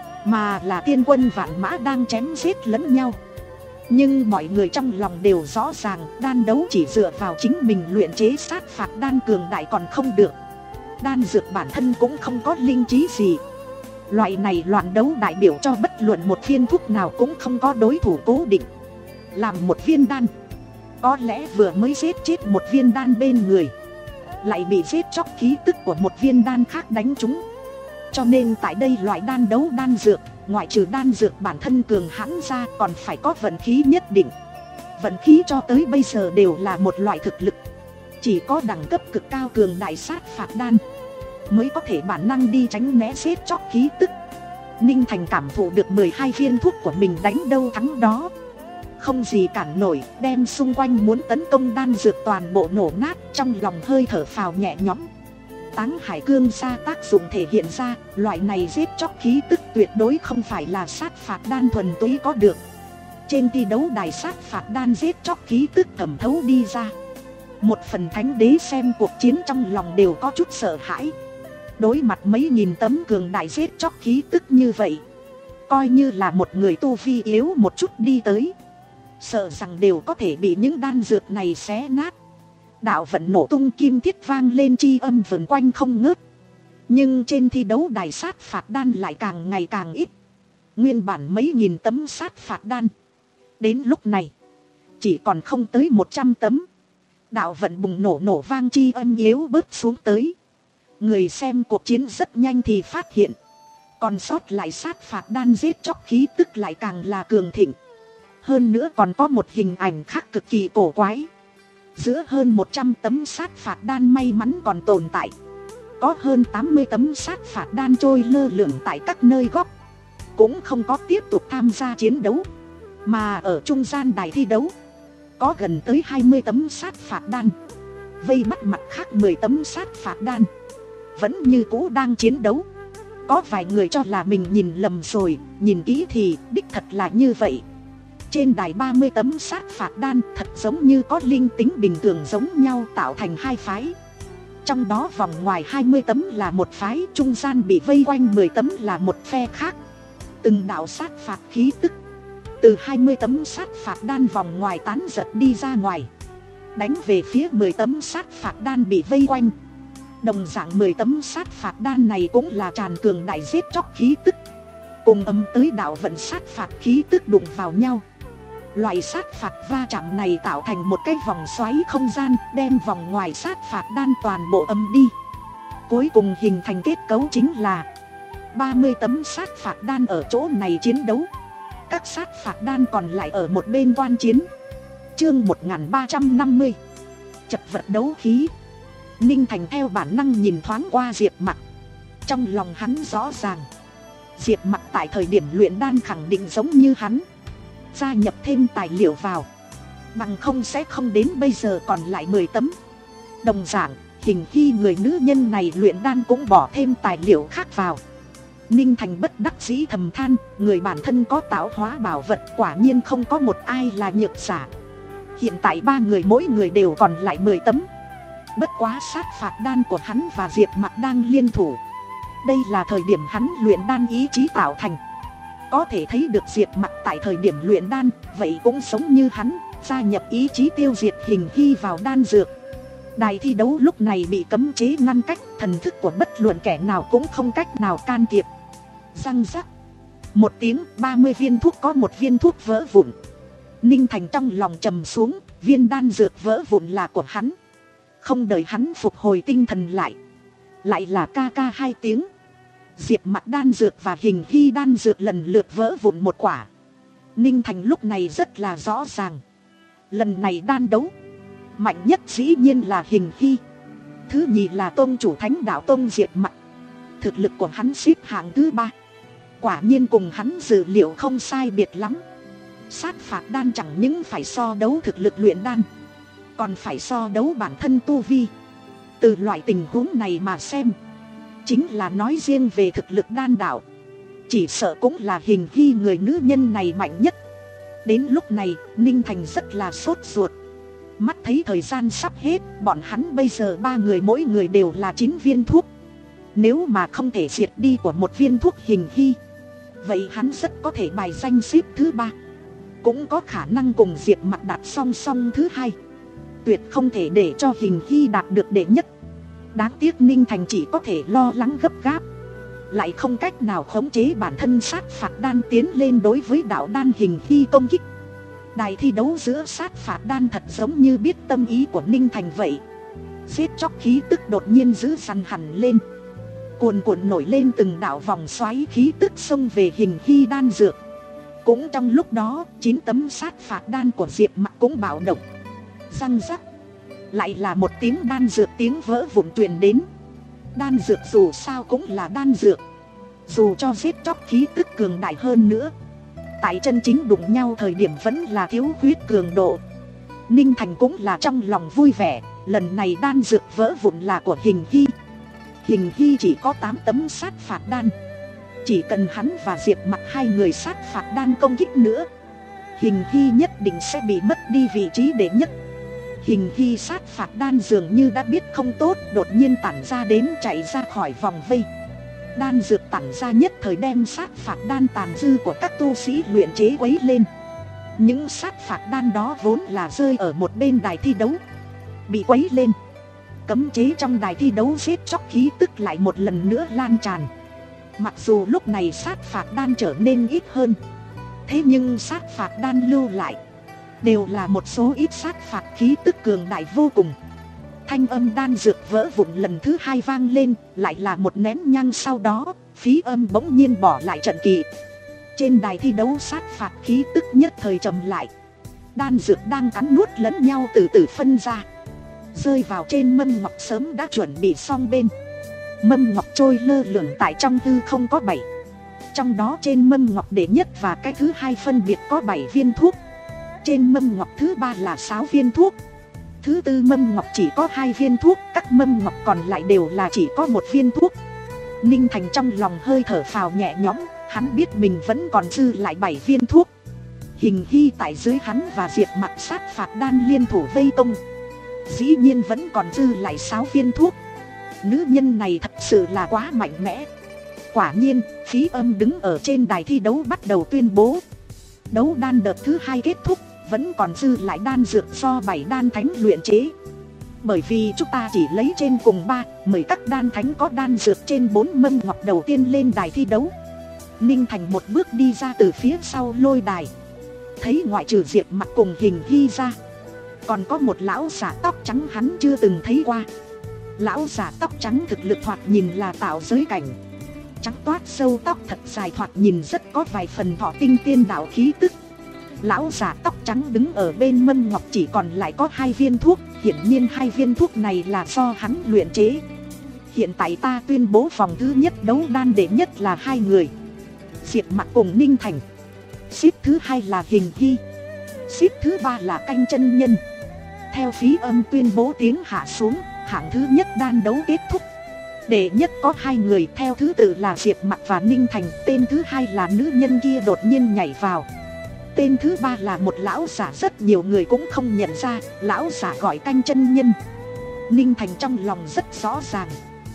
mà là tiên quân vạn mã đang chém giết lẫn nhau. Nhưng mọi người trong lòng đều rõ ràng, đan đấu chỉ dựa vào chính mình luyện chế sát phạt đan cường đại còn không được. Đan dược bản thân cũng không có linh trí gì. Loại này loạn đấu đại biểu cho bất luận một viên thuốc nào cũng không có đối thủ cố định. Làm một viên đan, có lẽ vừa mới giết chết một viên đan bên người, lại bị giết chóc khí tức của một viên đan khác đánh trúng. Cho nên tại đây loại đan đấu đan dược, ngoại trừ đan dược bản thân cường hãn ra, còn phải có vận khí nhất định. Vận khí cho tới bây giờ đều là một loại thực lực. Chỉ có đẳng cấp cực cao cường đại sát phạt đan mới có thể bản năng đi tránh né giết chóc khí tức. Ninh Thành cảm thụ được mười hai viên thuốc của mình đánh đâu thắng đó, không gì cản nổi, đem xung quanh muốn tấn công đan dược toàn bộ nổ nát, trong lòng hơi thở phào nhẹ nhõm. Táng hải cương sa tác dụng thể hiện ra, loại này giết chóc khí tức tuyệt đối không phải là sát phạt đan thuần túy có được. Trên thi đấu đài sát phạt đan giết chóc khí tức thẩm thấu đi ra. Một phần thánh đế xem cuộc chiến trong lòng đều có chút sợ hãi. Đối mặt mấy nghìn tấm cường đại giết chóc khí tức như vậy, coi như là một người tu vi yếu một chút đi tới, sợ rằng đều có thể bị những đan dược này xé nát. Đạo vận nổ tung, kim thiết vang lên, chi âm vần quanh không ngớt. Nhưng trên thi đấu đài sát phạt đan lại càng ngày càng ít. Nguyên bản mấy nghìn tấm sát phạt đan, đến lúc này chỉ còn không tới một trăm tấm. Đạo vận bùng nổ, nổ vang, chi âm yếu bớt xuống tới. Người xem cuộc chiến rất nhanh thì phát hiện, còn sót lại sát phạt đan giết chóc khí tức lại càng là cường thịnh. Hơn nữa còn có một hình ảnh khác cực kỳ cổ quái. Giữa hơn một trăm tấm sát phạt đan may mắn còn tồn tại, có hơn tám mươi tấm sát phạt đan trôi lơ lửng tại các nơi góc, cũng không có tiếp tục tham gia chiến đấu. Mà ở trung gian đài thi đấu, có gần tới hai mươi tấm sát phạt đan vây bắt mặt khác mười tấm sát phạt đan, vẫn như cũ đang chiến đấu. Có vài người cho là mình nhìn lầm rồi, nhìn kỹ thì đích thật là như vậy. Trên đài ba mươi tấm sát phạt đan thật giống như có linh tính bình thường giống nhau, tạo thành hai phái. Trong đó vòng ngoài hai mươi tấm là một phái, trung gian bị vây quanh mười tấm là một phe khác. Từng đạo sát phạt khí tức từ hai mươi tấm sát phạt đan vòng ngoài tán giật đi ra ngoài, đánh về phía mười tấm sát phạt đan bị vây quanh. Đồng dạng mười tấm sát phạt đan này cũng là tràn cường đại giết chóc khí tức, cùng ấm tới đạo vận sát phạt khí tức đụng vào nhau. Loại sát phạt va chạm này tạo thành một cái vòng xoáy không gian, đem vòng ngoài sát phạt đan toàn bộ âm đi. Cuối cùng hình thành kết cấu chính là ba mươi tấm sát phạt đan ở chỗ này chiến đấu, các sát phạt đan còn lại ở một bên quan chiến. Chương một nghìn ba trăm năm mươi, chật vật đấu khí. Ninh Thành theo bản năng nhìn thoáng qua Diệp Mặc. Trong lòng hắn rõ ràng, Diệp Mặc tại thời điểm luyện đan khẳng định giống như hắn, gia nhập thêm tài liệu vào, bằng không sẽ không đến bây giờ còn lại mười tấm. Đồng dạng, hình khi người nữ nhân này luyện đan cũng bỏ thêm tài liệu khác vào. Ninh Thành bất đắc dĩ thầm than, người bản thân có tạo hóa bảo vật, quả nhiên không có một ai là nhược giả. Hiện tại ba người mỗi người đều còn lại mười tấm. Bất quá sát phạt đan của hắn và Diệp Mặc đang liên thủ. Đây là thời điểm hắn luyện đan ý chí tạo thành. Có thể thấy được Diệp Mặc tại thời điểm luyện đan, vậy cũng giống như hắn, gia nhập ý chí tiêu diệt hình hy vào đan dược. Đài thi đấu lúc này bị cấm chế ngăn cách, thần thức của bất luận kẻ nào cũng không cách nào can thiệp. Răng rắc một tiếng, ba mươi viên thuốc có một viên thuốc vỡ vụn. Ninh Thành trong lòng trầm xuống, viên đan dược vỡ vụn là của hắn. Không đợi hắn phục hồi tinh thần lại, lại là ca ca hai tiếng. Diệp Mặc đan dược và hình hy đan dược lần lượt vỡ vụn một quả. Ninh Thành lúc này rất là rõ ràng, lần này đan đấu mạnh nhất dĩ nhiên là hình hy, thứ nhì là tôn chủ thánh đạo tôn Diệp Mặc. Thực lực của hắn xếp hạng thứ ba, quả nhiên cùng hắn dự liệu không sai biệt lắm. Sát phạt đan chẳng những phải so đấu thực lực luyện đan, còn phải so đấu bản thân tu vi. Từ loại tình huống này mà xem, chính là nói riêng về thực lực đan đạo, chỉ sợ cũng là hình hy người nữ nhân này mạnh nhất. Đến lúc này, Ninh Thành rất là sốt ruột. Mắt thấy thời gian sắp hết, bọn hắn bây giờ ba người mỗi người đều là chín viên thuốc. Nếu mà không thể diệt đi của một viên thuốc hình hy, vậy hắn rất có thể bài danh xếp thứ ba, cũng có khả năng cùng Diệp Mặc đạt song song thứ hai. Tuyệt không thể để cho hình hy đạt được đệ nhất. Đáng tiếc Ninh Thành chỉ có thể lo lắng gấp gáp, lại không cách nào khống chế bản thân sát phạt đan tiến lên đối với đạo đan hình hy công kích. Đài thi đấu giữa sát phạt đan thật giống như biết tâm ý của Ninh Thành vậy. Giết chóc khí tức đột nhiên dữ dằn hẳn lên, cuồn cuộn nổi lên từng đạo vòng xoáy khí tức xông về Hình Hy đan dược. Cũng trong lúc đó, chín tấm sát phạt đan của Diệp Mặc cũng bạo động. Răng rắc, lại là một tiếng đan dược tiếng vỡ vụn truyền đến. Đan dược dù sao cũng là đan dược, dù cho giết chóc khí tức cường đại hơn nữa, tại chân chính đụng nhau thời điểm vẫn là thiếu khuyết cường độ. Ninh Thành cũng là trong lòng vui vẻ, lần này đan dược vỡ vụn là của Hình Hy. Hình Hy chỉ có tám tấm sát phạt đan, chỉ cần hắn và Diệp Mặc hai người sát phạt đan công kích nữa, Hình Hy nhất định sẽ bị mất đi vị trí đệ nhất. Hình Hy sát phạt đan dường như đã biết không tốt, đột nhiên tản ra đến chạy ra khỏi vòng vây. Đan dược tản ra nhất thời đem sát phạt đan tàn dư của các tu sĩ luyện chế quấy lên. Những sát phạt đan đó vốn là rơi ở một bên đài thi đấu, bị quấy lên. Cấm chế trong đài thi đấu giết chóc khí tức lại một lần nữa lan tràn. Mặc dù lúc này sát phạt đan trở nên ít hơn, thế nhưng sát phạt đan lưu lại đều là một số ít sát phạt khí tức cường đại vô cùng. Thanh âm đan dược vỡ vụn lần thứ hai vang lên, lại là một nén nhang sau đó, Phí Âm bỗng nhiên bỏ lại trận kỳ. Trên đài thi đấu sát phạt khí tức nhất thời trầm lại. Đan dược đang cắn nuốt lẫn nhau từ từ phân ra, rơi vào trên mâm ngọc sớm đã chuẩn bị xong bên. Mâm ngọc trôi lơ lửng tại trong hư không có bảy. Trong đó trên mâm ngọc đệ nhất và cái thứ hai phân biệt có bảy viên thuốc. Trên mâm ngọc thứ ba là sáu viên thuốc. Thứ tư mâm ngọc chỉ có hai viên thuốc, các mâm ngọc còn lại đều là chỉ có một viên thuốc. Ninh Thành trong lòng hơi thở phào nhẹ nhõm, hắn biết mình vẫn còn dư lại bảy viên thuốc. Hình Hy tại dưới hắn và Diệp Mặc sát phạt đan liên thủ vây công, dĩ nhiên vẫn còn dư lại sáu viên thuốc. Nữ nhân này thật sự là quá mạnh mẽ. Quả nhiên, Phí Âm đứng ở trên đài thi đấu bắt đầu tuyên bố. Đấu đan đợt thứ hai kết thúc, vẫn còn dư lại đan dược do bảy đan thánh luyện chế. Bởi vì chúng ta chỉ lấy trên cùng ba, mời các đan thánh có đan dược trên bốn mâm ngọc đầu tiên lên đài thi đấu. Ninh Thành một bước đi ra từ phía sau lôi đài, thấy ngoại trừ Diệp Mặc cùng Hình Hy ra, còn có một lão giả tóc trắng hắn chưa từng thấy qua. Lão giả tóc trắng thực lực thoạt nhìn là tạo giới cảnh, trắng toát sâu tóc thật dài, thoạt nhìn rất có vài phần thọ tinh tiên đạo khí tức. Lão giả tóc trắng đứng ở bên mâm ngọc chỉ còn lại có hai viên thuốc, hiển nhiên hai viên thuốc này là do hắn luyện chế. Hiện tại ta tuyên bố vòng thứ nhất đấu đan đệ nhất là hai người, Diệp Mặc cùng Ninh Thành. Xếp thứ hai là Hình Hy, xếp thứ ba là Canh Chân Nhân. Theo Phí Âm tuyên bố tiếng hạ xuống, hạng thứ nhất đan đấu kết thúc. Đệ nhất có hai người, theo thứ tự là Diệp Mặc và Ninh Thành. Tên thứ hai là nữ nhân kia đột nhiên nhảy vào. Tên thứ ba là một lão giả rất nhiều người cũng không nhận ra, lão giả gọi Canh Chân Nhân. Ninh Thành trong lòng rất rõ ràng,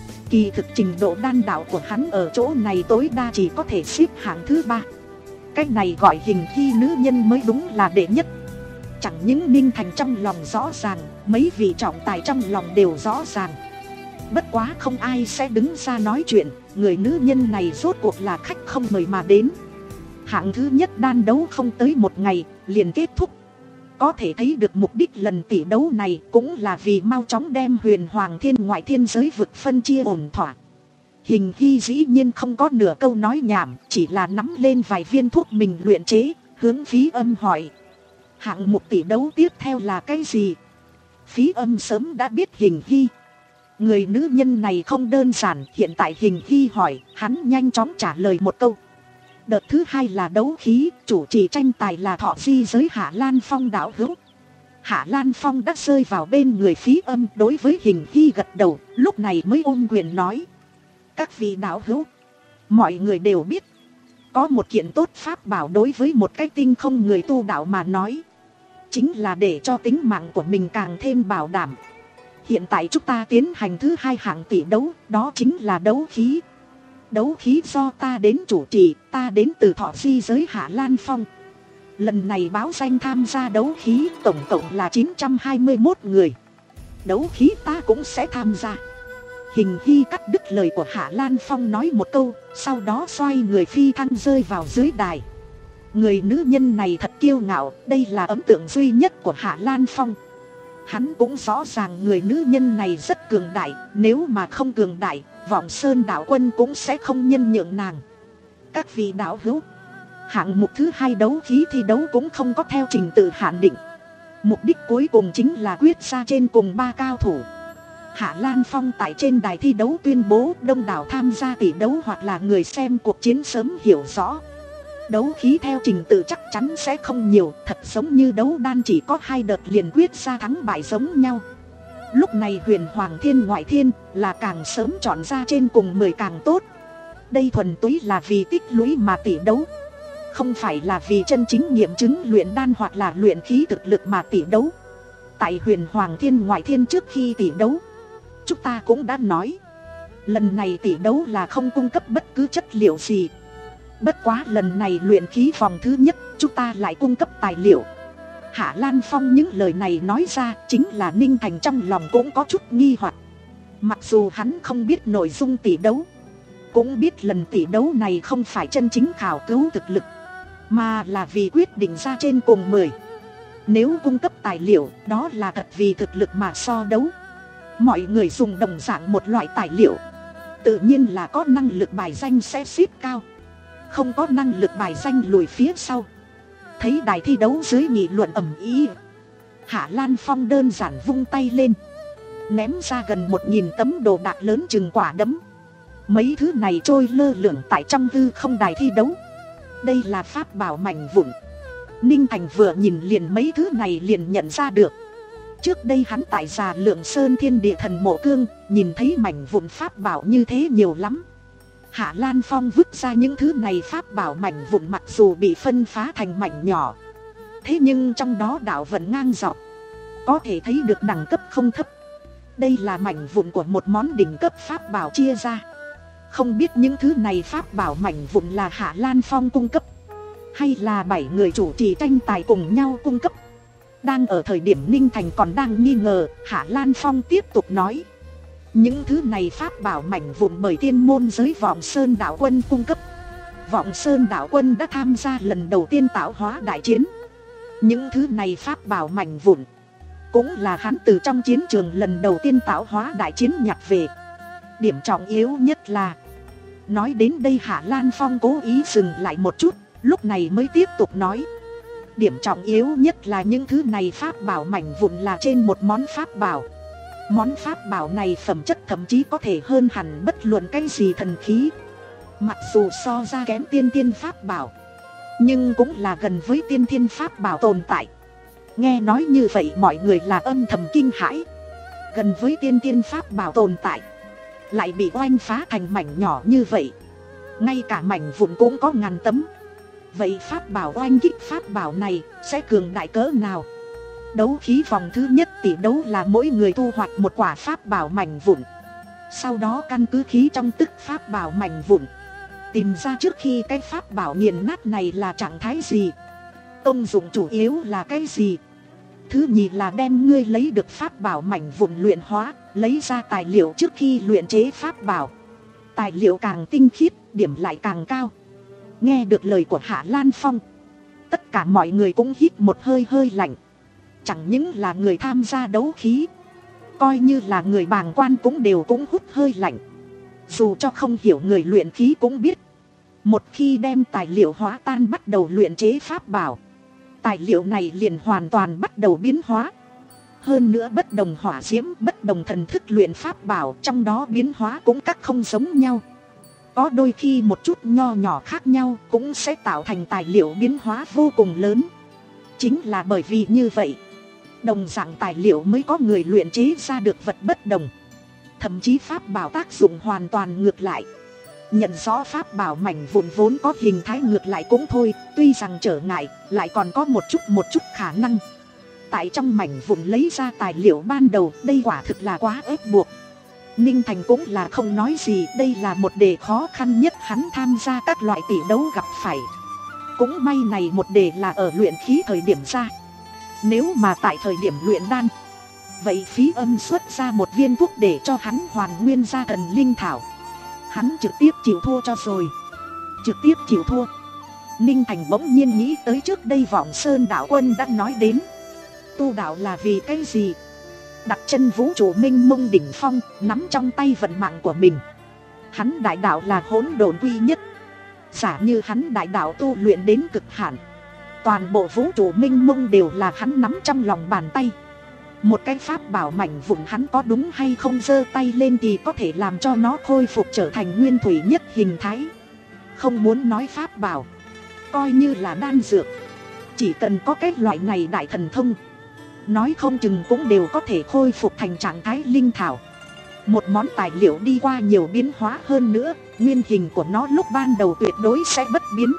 kỳ thực trình độ đan đạo của hắn ở chỗ này tối đa chỉ có thể xếp hạng thứ ba. Cách này gọi Hình Hy nữ nhân mới đúng là đệ nhất. Chẳng những Ninh Thành trong lòng rõ ràng, mấy vị trọng tài trong lòng đều rõ ràng. Bất quá không ai sẽ đứng ra nói chuyện, người nữ nhân này rốt cuộc là khách không mời mà đến. Hạng thứ nhất đan đấu không tới một ngày liền kết thúc. Có thể thấy được mục đích lần tỷ đấu này cũng là vì mau chóng đem huyền hoàng thiên ngoại thiên giới vực phân chia ổn thỏa. Hình Hy dĩ nhiên không có nửa câu nói nhảm, chỉ là nắm lên vài viên thuốc mình luyện chế, hướng Phí Âm hỏi: hạng mục tỷ đấu tiếp theo là cái gì? Phí Âm sớm đã biết Hình Hy, người nữ nhân này không đơn giản. Hiện tại Hình Hy hỏi, hắn nhanh chóng trả lời một câu. Đợt thứ hai là đấu khí, chủ trì tranh tài là Thọ Di giới Hạ Lan Phong đạo hữu. Hạ Lan Phong đã rơi vào bên người Phí Âm, đối với Hình Hy gật đầu, lúc này mới ôm quyền nói: các vị đạo hữu, mọi người đều biết, có một kiện tốt pháp bảo đối với một cái tinh không người tu đạo mà nói, chính là để cho tính mạng của mình càng thêm bảo đảm. Hiện tại chúng ta tiến hành thứ hai hạng tỷ đấu, đó chính là đấu khí. Đấu khí do ta đến chủ trì, ta đến từ Thọ Di giới Hạ Lan Phong. Lần này báo danh tham gia đấu khí tổng cộng là chín trăm hai mươi mốt người. Đấu khí ta cũng sẽ tham gia. Hình Hy cắt đứt lời của Hạ Lan Phong nói một câu, sau đó xoay người phi thăng rơi vào dưới đài. Người nữ nhân này thật kiêu ngạo, đây là ấn tượng duy nhất của Hạ Lan Phong. Hắn cũng rõ ràng người nữ nhân này rất cường đại, nếu mà không cường đại, Vọng Sơn đạo quân cũng sẽ không nhân nhượng nàng. Các vị đạo hữu, hạng mục thứ hai đấu khí thi đấu cũng không có theo trình tự hạn định. Mục đích cuối cùng chính là quyết ra trên cùng ba cao thủ. Hạ Lan Phong tại trên đài thi đấu tuyên bố đông đảo tham gia tỷ đấu hoặc là người xem cuộc chiến sớm hiểu rõ. Đấu khí theo trình tự chắc chắn sẽ không nhiều, thật giống như đấu đan chỉ có hai đợt liền quyết ra thắng bại giống nhau. Lúc này huyền hoàng thiên ngoại thiên là càng sớm chọn ra trên cùng mười càng tốt. Đây thuần túy là vì tích lũy mà tỷ đấu, không phải là vì chân chính nghiệm chứng luyện đan hoặc là luyện khí thực lực mà tỷ đấu. Tại huyền hoàng thiên ngoại thiên trước khi tỷ đấu, chúng ta cũng đã nói, lần này tỷ đấu là không cung cấp bất cứ chất liệu gì. Bất quá lần này luyện khí vòng thứ nhất, chúng ta lại cung cấp tài liệu. Hạ Lan Phong những lời này nói ra, chính là Ninh Thành trong lòng cũng có chút nghi hoặc. Mặc dù hắn không biết nội dung tỷ đấu, cũng biết lần tỷ đấu này không phải chân chính khảo cứu thực lực, mà là vì quyết định ra trên cùng mười. Nếu cung cấp tài liệu, đó là thật vì thực lực mà so đấu. Mọi người dùng đồng dạng một loại tài liệu, tự nhiên là có năng lực bài danh sẽ xếp cao, không có năng lực bài danh lùi phía sau. Thấy đài thi đấu dưới nghị luận ầm ĩ, Hạ Lan Phong đơn giản vung tay lên, ném ra gần một nghìn tấm đồ đạc lớn chừng quả đấm. Mấy thứ này trôi lơ lửng tại trong hư không đài thi đấu. Đây là pháp bảo mảnh vụn. Ninh Thành vừa nhìn liền mấy thứ này liền nhận ra được. Trước đây hắn tại Già Lượng Sơn Thiên Địa Thần Mộ Cương nhìn thấy mảnh vụn pháp bảo như thế nhiều lắm. Hạ Lan Phong vứt ra những thứ này pháp bảo mảnh vụn mặc dù bị phân phá thành mảnh nhỏ, thế nhưng trong đó đạo vận ngang dọc, có thể thấy được đẳng cấp không thấp. Đây là mảnh vụn của một món đỉnh cấp pháp bảo chia ra. Không biết những thứ này pháp bảo mảnh vụn là Hạ Lan Phong cung cấp, hay là bảy người chủ trì tranh tài cùng nhau cung cấp. Đang ở thời điểm Ninh Thành còn đang nghi ngờ, Hạ Lan Phong tiếp tục nói, những thứ này pháp bảo mảnh vụn bởi tiên môn giới Vọng Sơn đạo quân cung cấp. Vọng Sơn đạo quân đã tham gia lần đầu tiên tạo hóa đại chiến. Những thứ này pháp bảo mảnh vụn cũng là hắn từ trong chiến trường lần đầu tiên tạo hóa đại chiến nhặt về. Điểm trọng yếu nhất là, nói đến đây Hạ Lan Phong cố ý dừng lại một chút, lúc này mới tiếp tục nói, điểm trọng yếu nhất là những thứ này pháp bảo mảnh vụn là trên một món pháp bảo. Món pháp bảo này phẩm chất thậm chí có thể hơn hẳn bất luận cái gì thần khí. Mặc dù so ra kém tiên thiên pháp bảo, nhưng cũng là gần với tiên thiên pháp bảo tồn tại. Nghe nói như vậy mọi người là âm thầm kinh hãi. Gần với tiên thiên pháp bảo tồn tại, lại bị oanh phá thành mảnh nhỏ như vậy. Ngay cả mảnh vụn cũng có ngàn tấm. Vậy pháp bảo oanh kích pháp bảo này sẽ cường đại cỡ nào? Đấu khí vòng thứ nhất tỷ đấu là mỗi người thu hoạch một quả pháp bảo mảnh vụn. Sau đó căn cứ khí trong tức pháp bảo mảnh vụn, tìm ra trước khi cái pháp bảo nghiền nát này là trạng thái gì, công dụng chủ yếu là cái gì. Thứ nhì là đem ngươi lấy được pháp bảo mảnh vụn luyện hóa, lấy ra tài liệu trước khi luyện chế pháp bảo. Tài liệu càng tinh khiết, điểm lại càng cao. Nghe được lời của Hạ Lan Phong, tất cả mọi người cũng hít một hơi hơi lạnh. Chẳng những là người tham gia đấu khí, coi như là người bàng quan cũng đều cũng hút hơi lạnh. Dù cho không hiểu người luyện khí cũng biết, một khi đem tài liệu hóa tan bắt đầu luyện chế pháp bảo, tài liệu này liền hoàn toàn bắt đầu biến hóa. Hơn nữa bất đồng hỏa diễm, bất đồng thần thức luyện pháp bảo, trong đó biến hóa cũng các không giống nhau. Có đôi khi một chút nho nhỏ khác nhau cũng sẽ tạo thành tài liệu biến hóa vô cùng lớn. Chính là bởi vì như vậy, đồng dạng tài liệu mới có người luyện chế ra được vật bất đồng. Thậm chí pháp bảo tác dụng hoàn toàn ngược lại. Nhận rõ pháp bảo mảnh vụn vốn có hình thái ngược lại cũng thôi, tuy rằng trở ngại, lại còn có một chút một chút khả năng. Tại trong mảnh vụn lấy ra tài liệu ban đầu, đây quả thực là quá ép buộc. Ninh Thành cũng là không nói gì, đây là một đề khó khăn nhất hắn tham gia các loại tỷ đấu gặp phải. Cũng may này một đề là ở luyện khí thời điểm ra. Nếu mà tại thời điểm luyện đan, vậy phí âm xuất ra một viên thuốc để cho hắn hoàn nguyên ra thần linh thảo, hắn trực tiếp chịu thua cho rồi. Trực tiếp chịu thua. Ninh Thành bỗng nhiên nghĩ tới trước đây Vọng Sơn đạo quân đã nói đến. Tu đạo là vì cái gì? Đặt chân vũ trụ minh mông đỉnh phong, nắm trong tay vận mạng của mình. Hắn đại đạo là hỗn độn quy nhất. Giả như hắn đại đạo tu luyện đến cực hạn, toàn bộ vũ trụ minh mông đều là hắn nắm trong lòng bàn tay. Một cái pháp bảo mảnh vụn hắn có đúng hay không giơ tay lên thì có thể làm cho nó khôi phục trở thành nguyên thủy nhất hình thái. Không muốn nói pháp bảo, coi như là đan dược, chỉ cần có cái loại này đại thần thông, nói không chừng cũng đều có thể khôi phục thành trạng thái linh thảo. Một món tài liệu đi qua nhiều biến hóa hơn nữa, nguyên hình của nó lúc ban đầu tuyệt đối sẽ bất biến